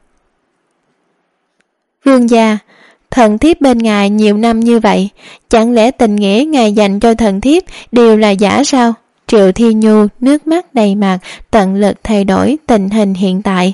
Vương gia, thần thiếp bên ngài nhiều năm như vậy, chẳng lẽ tình nghĩa ngài dành cho thần thiếp đều là giả sao? Triệu Thi Nhu nước mắt đầy mặt, tận lực thay đổi tình hình hiện tại.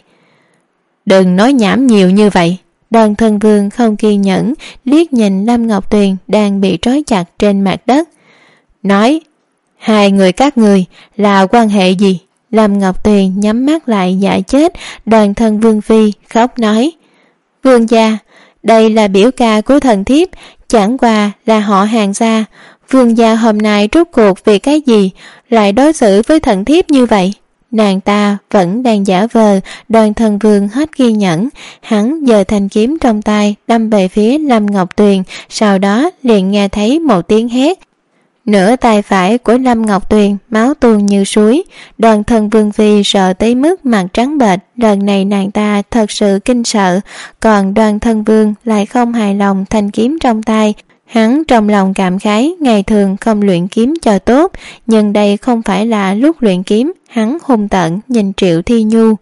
Đừng nói nhảm nhiều như vậy. Đoàn Thân Vương không kiên nhẫn liếc nhìn Lâm Ngọc Tuyền đang bị trói chặt trên mặt đất, nói: hai người các người là quan hệ gì? Lâm Ngọc Tuyền nhắm mắt lại giả chết. Đoàn Thân Vương phi khóc nói: vương gia, đây là biểu ca của thần thiếp, chẳng qua là họ hàng xa. Vương gia hôm nay rốt cuộc vì cái gì lại đối xử với thần thiếp như vậy? Nàng ta vẫn đang giả vờ. Đoàn Thân Vương hết kiên nhẫn, hắn giơ thanh kiếm trong tay đâm về phía Lâm Ngọc Tuyền, sau đó liền nghe thấy một tiếng hét. Nửa tay phải của Lâm Ngọc Tuyền máu tuôn như suối. Đoàn Thân Vương phi sợ tới mức mặt trắng bệch, lần này nàng ta thật sự kinh sợ, còn Đoàn Thân Vương lại không hài lòng thanh kiếm trong tay. Hắn trong lòng cảm khái ngày thường không luyện kiếm cho tốt, nhưng đây không phải là lúc luyện kiếm. Hắn hung tợn nhìn Triệu Thi Nhu,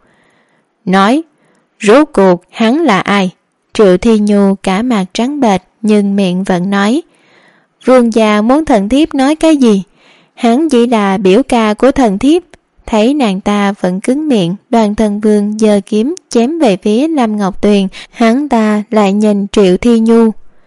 nói: rốt cuộc hắn là ai? Triệu Thi Nhu cả mặt trắng bệch nhưng miệng vẫn nói: vương gia muốn thần thiếp nói cái gì? Hắn chỉ là biểu ca của thần thiếp. Thấy nàng ta vẫn cứng miệng, Đoàn Thân Vương giơ kiếm chém về phía Lâm Ngọc Tuyền. Hắn ta lại nhìn Triệu Thi Nhu,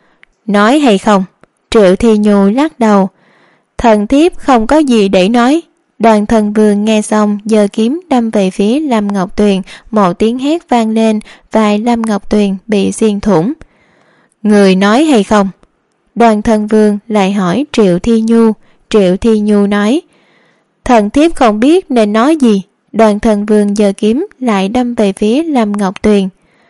nói hay không? Triệu Thi Nhu lắc đầu: thần thiếp không có gì để nói. Đoàn Thân Vương nghe xong giơ kiếm đâm về phía Lâm Ngọc Tuyền, một tiếng hét vang lên, vai Lâm Ngọc Tuyền bị xuyên thủng. Người nói hay không? Đoàn Thân Vương lại hỏi Triệu Thi Nhu. Triệu Thi Nhu nói: thần thiếp không biết nên nói gì. Đoàn Thân Vương giơ kiếm lại đâm về phía Lâm Ngọc Tuyền.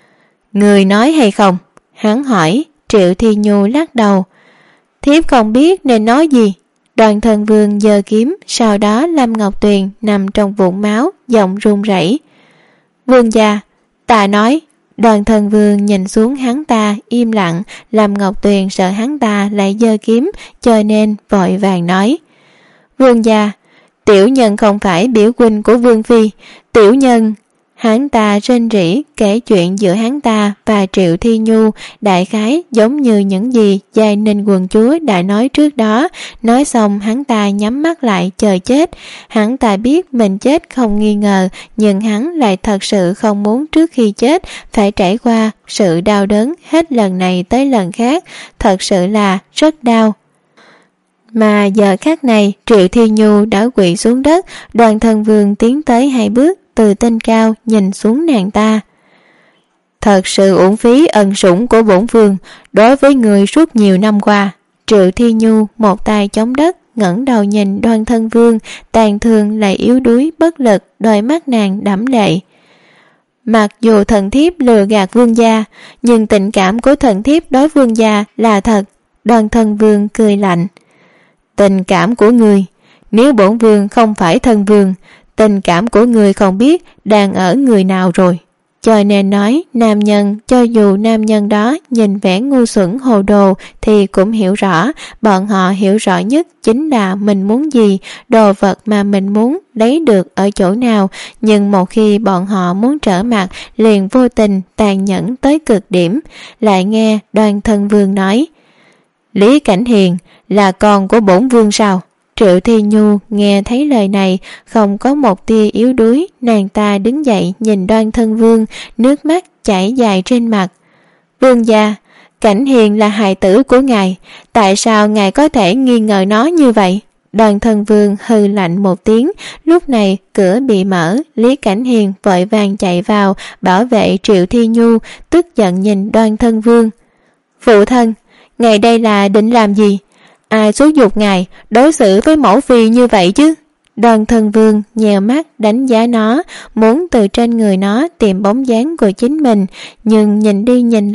Người nói hay không? Hắn hỏi. Triệu Thi Nhu lắc đầu: thiếp không biết nên nói gì. Đoàn Thân Vương giơ kiếm, sau đó Lâm Ngọc Tuyền nằm trong vũng máu, giọng run rẩy: vương gia, ta nói. Đoàn Thân Vương nhìn xuống hắn ta im lặng. Lâm Ngọc Tuyền sợ hắn ta lại giơ kiếm, cho nên vội vàng nói: vương gia, tiểu nhân không phải biểu huynh của vương phi. Tiểu nhân... Hắn ta rên rỉ kể chuyện giữa hắn ta và Triệu Thi Nhu, đại khái giống như những gì Giai Ninh quận chúa đã nói trước đó. Nói xong hắn ta nhắm mắt lại chờ chết. Hắn ta biết mình chết không nghi ngờ, nhưng hắn lại thật sự không muốn trước khi chết phải trải qua sự đau đớn hết lần này tới lần khác. Thật sự là rất đau. Mà giờ khắc này Triệu Thi Nhu đã quỵ xuống đất. Đoàn Thân Vương tiến tới hai bước, từ trên cao nhìn xuống nàng ta. Thật sự uổng phí ân sủng của bổn vương đối với người suốt nhiều năm qua. Triệu Thi Nhu một tay chống đất, ngẩng đầu nhìn Đoàn Thân Vương, tàn thương lại yếu đuối bất lực, đôi mắt nàng đẫm lệ. Mặc dù thần thiếp lừa gạt vương gia, nhưng tình cảm của thần thiếp đối vương gia là thật. Đoàn Thân Vương cười lạnh: tình cảm của người, nếu bổn vương không phải thân vương, tình cảm của người không biết đang ở người nào rồi. Cho nên nói nam nhân, cho dù nam nhân đó nhìn vẻ ngu xuẩn hồ đồ thì cũng hiểu rõ. Bọn họ hiểu rõ nhất chính là mình muốn gì, đồ vật mà mình muốn lấy được ở chỗ nào. Nhưng một khi bọn họ muốn trở mặt, liền vô tình tàn nhẫn tới cực điểm. Lại nghe Đoàn Thân Vương nói: Lý Cảnh Hiền là con của bổn vương sao? Triệu Thi Nhu nghe thấy lời này không có một tia yếu đuối. Nàng ta đứng dậy nhìn Đoàn Thân Vương, nước mắt chảy dài trên mặt. Vương gia, Cảnh Hiền là hài tử của ngài, tại sao ngài có thể nghi ngờ nó như vậy? Đoàn Thân Vương hừ lạnh một tiếng. Lúc này cửa bị mở, Lý Cảnh Hiền vội vàng chạy vào bảo vệ Triệu Thi Nhu, tức giận nhìn Đoàn Thân Vương. Phụ thân, ngài đây là định làm gì? Ai xúi giục ngài đối xử với mẫu phi như vậy chứ? Đoàn Thân Vương nhèo mắt đánh giá nó, muốn từ trên người nó tìm bóng dáng của chính mình, nhưng nhìn đi nhìn lại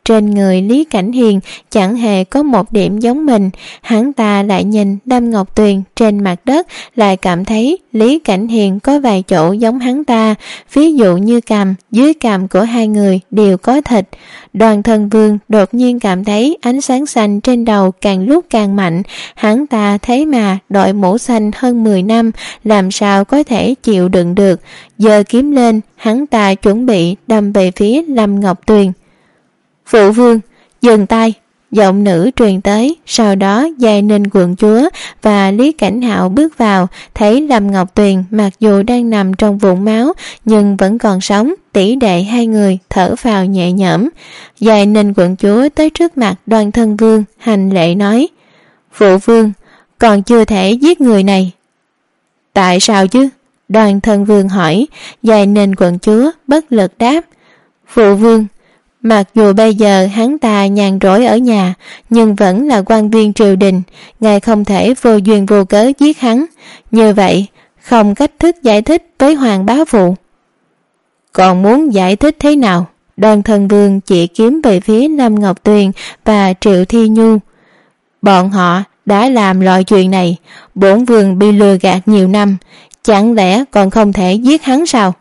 trên người Lý Cảnh Hiền chẳng hề có một điểm giống mình. Hắn ta lại nhìn Lâm Ngọc Tuyền trên mặt đất, lại cảm thấy Lý Cảnh Hiền có vài chỗ giống hắn ta, ví dụ như cằm, dưới cằm của hai người đều có thịt. Đoàn Thân Vương đột nhiên cảm thấy ánh sáng xanh trên đầu càng lúc càng mạnh. Hắn ta thấy mà đội mũ xanh hơn mười năm, làm sao có thể chịu đựng được. Giơ kiếm lên, hắn ta chuẩn bị đâm về phía Lâm Ngọc Tuyền. Phụ vương, dừng tay! Giọng nữ truyền tới. Sau đó Giai Ninh quận chúa và Lý Cảnh Hạo bước vào, thấy Lâm Ngọc Tuyền mặc dù đang nằm trong vũng máu nhưng vẫn còn sống. Tỷ đệ hai người thở phào nhẹ nhõm. Giai Ninh quận chúa tới trước mặt Đoàn Thân Vương, hành lễ nói: Phụ vương, còn chưa thể giết người này. Tại sao chứ? Đoàn Thân Vương hỏi. Giai Ninh quận chúa bất lực đáp: Phụ vương, mặc dù bây giờ hắn ta nhàn rỗi ở nhà, nhưng vẫn là quan viên triều đình, ngài không thể vô duyên vô cớ giết hắn. Như vậy không cách thức giải thích với Hoàng bá phụ. Còn muốn giải thích thế nào? Đoàn Thân Vương chỉ kiếm về phía Lâm Ngọc Tuyền và Triệu Thi Nhu. Bọn họ đã làm loại chuyện này, bổn vương bị lừa gạt nhiều năm, chẳng lẽ còn không thể giết hắn sao?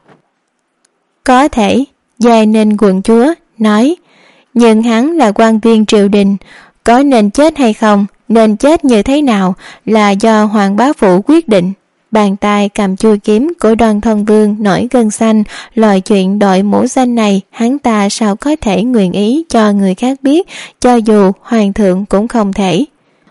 Có thể, Giai Ninh quận chúa nói, nhưng hắn là quan viên triều đình, có nên chết hay không, nên chết như thế nào là do Hoàng bá phụ quyết định. Bàn tay cầm chui kiếm của Đoàn Thân Vương nổi gân xanh. Loại chuyện đội mũ xanh này hắn ta sao có thể nguyện ý cho người khác biết, cho dù hoàng thượng cũng không thể.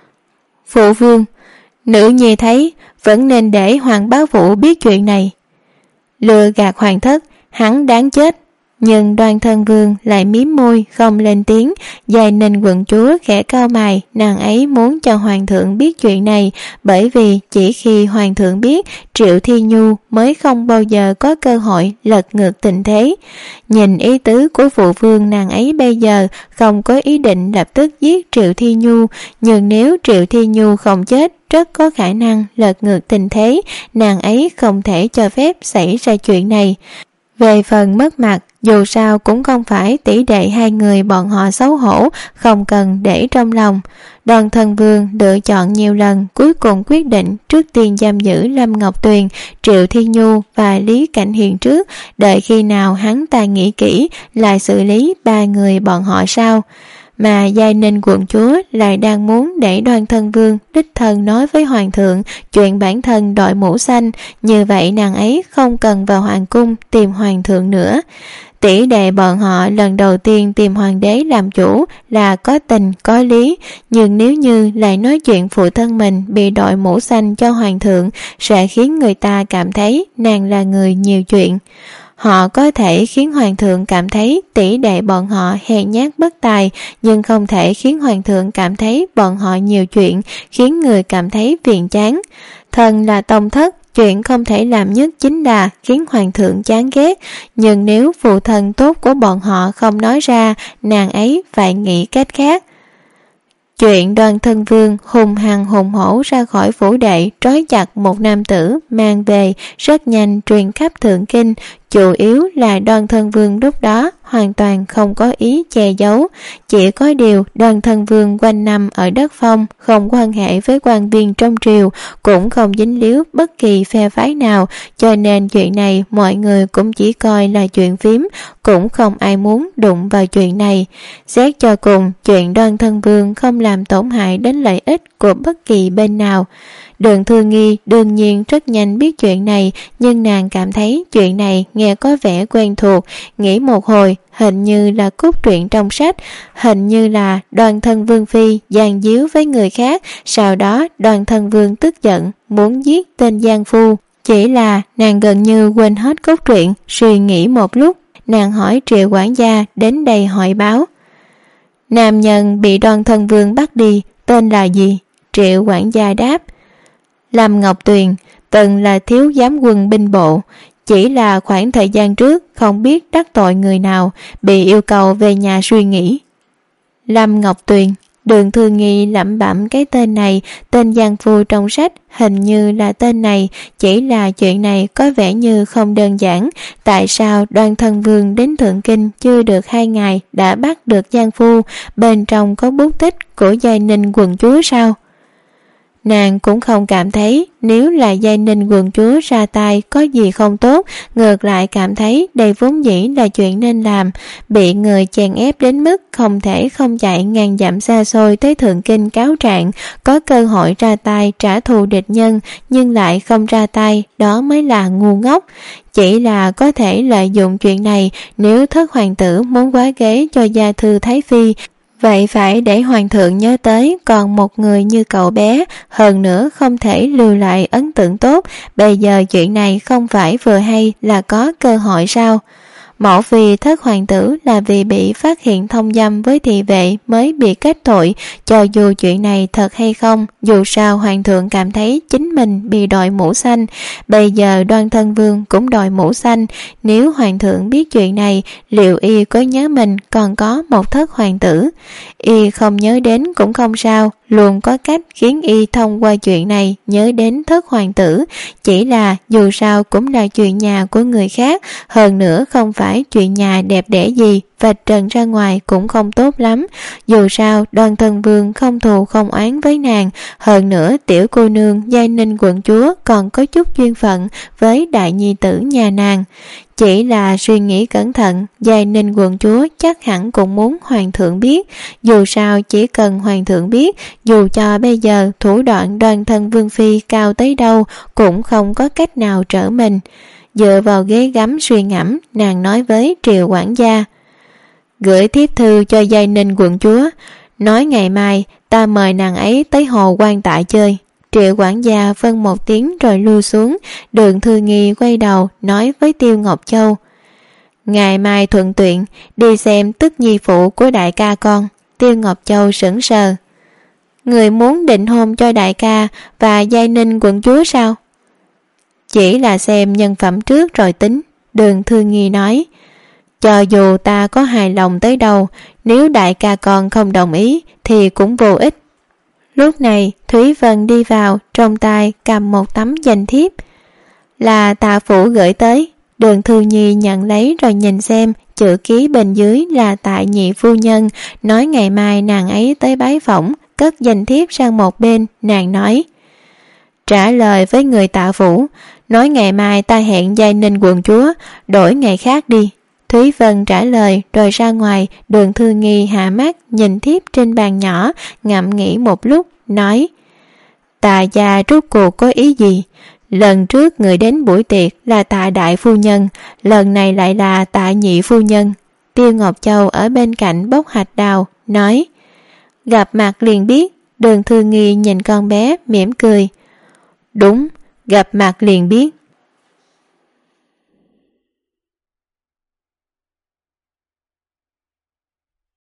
Phụ vương, nữ nhi thấy vẫn nên để Hoàng bá phụ biết chuyện này. Lừa gạt hoàng thất, hắn đáng chết. Nhưng Đoàn Thân Vương lại mím môi không lên tiếng. Giai Ninh quận chúa khẽ cau mày, nàng ấy muốn cho hoàng thượng biết chuyện này, bởi vì chỉ khi hoàng thượng biết, Triệu Thi Nhu mới không bao giờ có cơ hội lật ngược tình thế. Nhìn ý tứ của phụ vương, nàng ấy bây giờ không có ý định lập tức giết Triệu Thi Nhu, nhưng nếu Triệu Thi Nhu không chết, rất có khả năng lật ngược tình thế. Nàng ấy không thể cho phép xảy ra chuyện này. Về phần mất mặt, dù sao cũng không phải tỷ đệ hai người bọn họ xấu hổ, không cần để trong lòng. Đoàn Thân Vương lựa chọn nhiều lần, cuối cùng quyết định trước tiên giam giữ Lâm Ngọc Tuyền, Triệu Thi Nhu và Lý Cảnh Hiền trước, đợi khi nào hắn ta nghĩ kỹ lại xử lý ba người bọn họ sau. Mà Giai Ninh quận chúa lại đang muốn để Đoàn Thân Vương đích thân nói với hoàng thượng chuyện bản thân đội mũ xanh, như vậy nàng ấy không cần vào hoàng cung tìm hoàng thượng nữa. Tỷ đệ bọn họ lần đầu tiên tìm hoàng đế làm chủ là có tình có lý, nhưng nếu như lại nói chuyện phụ thân mình bị đội mũ xanh cho hoàng thượng, sẽ khiến người ta cảm thấy nàng là người nhiều chuyện. Họ có thể khiến hoàng thượng cảm thấy tỷ đệ bọn họ hèn nhát bất tài, nhưng không thể khiến hoàng thượng cảm thấy bọn họ nhiều chuyện, khiến người cảm thấy phiền chán. Thần là tông thất, chuyện không thể làm nhất chính là khiến hoàng thượng chán ghét, nhưng nếu phụ thân tốt của bọn họ không nói ra, nàng ấy phải nghĩ cách khác. Chuyện Đoàn Thân Vương hùng hằng hùng hổ ra khỏi phủ đệ trói chặt một nam tử mang về rất nhanh truyền khắp thượng kinh, chủ yếu là Đoàn Thân Vương lúc đó hoàn toàn không có ý che giấu. Chỉ có điều Đoàn Thân Vương quanh năm ở đất phong, không quan hệ với quan viên trong triều, cũng không dính líu bất kỳ phe phái nào, cho nên chuyện này mọi người cũng chỉ coi là chuyện phím, cũng không ai muốn đụng vào chuyện này. Xét cho cùng, chuyện Đoàn Thân Vương không làm tổn hại đến lợi ích của bất kỳ bên nào. Đường Thư Nghi đương nhiên rất nhanh biết chuyện này, nhưng nàng cảm thấy chuyện này nghe có vẻ quen thuộc, nghĩ một hồi, hình như là cốt truyện trong sách, hình như là Đoàn Thân Vương phi gian díu với người khác, sau đó Đoàn Thân Vương tức giận muốn giết tên gian phu. Chỉ là nàng gần như quên hết cốt truyện, suy nghĩ một lúc, nàng hỏi Triệu quản gia đến đây hỏi báo. Nam nhân bị Đoàn Thân Vương bắt đi, tên là gì? Triệu quản gia đáp. Lâm Ngọc Tuyền, từng là thiếu giám quân binh bộ, chỉ là khoảng thời gian trước không biết đắc tội người nào, bị yêu cầu về nhà suy nghĩ. Lâm Ngọc Tuyền, Đường Thư Nghi lẩm bẩm cái tên này, tên giang phu trong sách hình như là tên này, chỉ là chuyện này có vẻ như không đơn giản. Tại sao Đoan Thân Vương đến Thượng Kinh chưa được hai ngày đã bắt được giang phu, bên trong có bút tích của Giai Ninh quận chúa sao? Nàng cũng không cảm thấy nếu là Giai Ninh quận chúa ra tay có gì không tốt, ngược lại cảm thấy đây vốn dĩ là chuyện nên làm. Bị người chèn ép đến mức không thể không chạy ngàn dặm xa xôi tới Thượng Kinh cáo trạng, có cơ hội ra tay trả thù địch nhân nhưng lại không ra tay, đó mới là ngu ngốc. Chỉ là có thể lợi dụng chuyện này, nếu thất hoàng tử muốn quá ghế cho gia thư Thái Phi, vậy phải để hoàng thượng nhớ tới còn một người như cậu bé, hơn nữa không thể lưu lại ấn tượng tốt. Bây giờ chuyện này không phải vừa hay là có cơ hội sao? Mẫu vì thất hoàng tử là vì bị phát hiện thông dâm với thị vệ mới bị kết tội, cho dù chuyện này thật hay không, dù sao hoàng thượng cảm thấy chính mình bị đội mũ xanh. Bây giờ Đoan Thân Vương cũng đội mũ xanh, nếu hoàng thượng biết chuyện này, liệu y có nhớ mình còn có một thất hoàng tử? Y không nhớ đến cũng không sao, luôn có cách khiến y thông qua chuyện này nhớ đến thất hoàng tử. Chỉ là dù sao cũng là chuyện nhà của người khác, hơn nữa không phải chuyện nhà đẹp đẽ gì, vạch trần ra ngoài cũng không tốt lắm. Dù sao Đoan Thân Vương không thù không oán với nàng, hơn nữa tiểu cô nương Giai Ninh quận chúa còn có chút duyên phận với đại nhi tử nhà nàng. Chỉ là suy nghĩ cẩn thận, Giai Ninh quận chúa chắc hẳn cũng muốn hoàng thượng biết. Dù sao chỉ cần hoàng thượng biết, dù cho bây giờ thủ đoạn Đoan Thân Vương phi cao tới đâu cũng không có cách nào trở mình. Dựa vào ghế gắm suy ngẫm, nàng nói với Triệu quản gia: gửi thiếp thư cho Giai Ninh quận chúa, nói ngày mai ta mời nàng ấy tới hồ Quan Tại chơi. Triệu quản gia vâng một tiếng rồi lưu xuống. Đường Thư Nghi quay đầu nói với Tiêu Ngọc Châu: ngày mai thuận tiện đi xem tức nhi phụ của đại ca con. Tiêu Ngọc Châu sững sờ: người muốn định hôn cho đại ca và Giai Ninh quận chúa sao? Chỉ là xem nhân phẩm trước rồi tính. Đường Thư Nghi nói: cho dù ta có hài lòng tới đâu, nếu đại ca con không đồng ý thì cũng vô ích. Lúc này Thúy Vân đi vào, trong tay cầm một tấm danh thiếp. Là Tạ Phủ gửi tới. Đường Thư Nhi nhận lấy rồi nhìn xem, chữ ký bên dưới là Tại nhị phu nhân, nói ngày mai nàng ấy tới bái phỏng. Cất danh thiếp sang một bên, nàng nói: trả lời với người Tạ Phủ, nói ngày mai ta hẹn Giai Ninh quận chúa, đổi ngày khác đi. Thúy Vân trả lời rồi ra ngoài. Đường Thư Nghi hạ mắt nhìn thiếp trên bàn nhỏ, ngẫm nghĩ một lúc, nói: Tạ gia rốt cuộc có ý gì? Lần trước người đến buổi tiệc là Tạ đại phu nhân, lần này lại là Tạ nhị phu nhân. Tiêu Ngọc Châu ở bên cạnh bốc hạch đào, nói: gặp mặt liền biết. Đường Thư Nghi nhìn con bé mỉm cười: đúng, gặp mặt liền biết.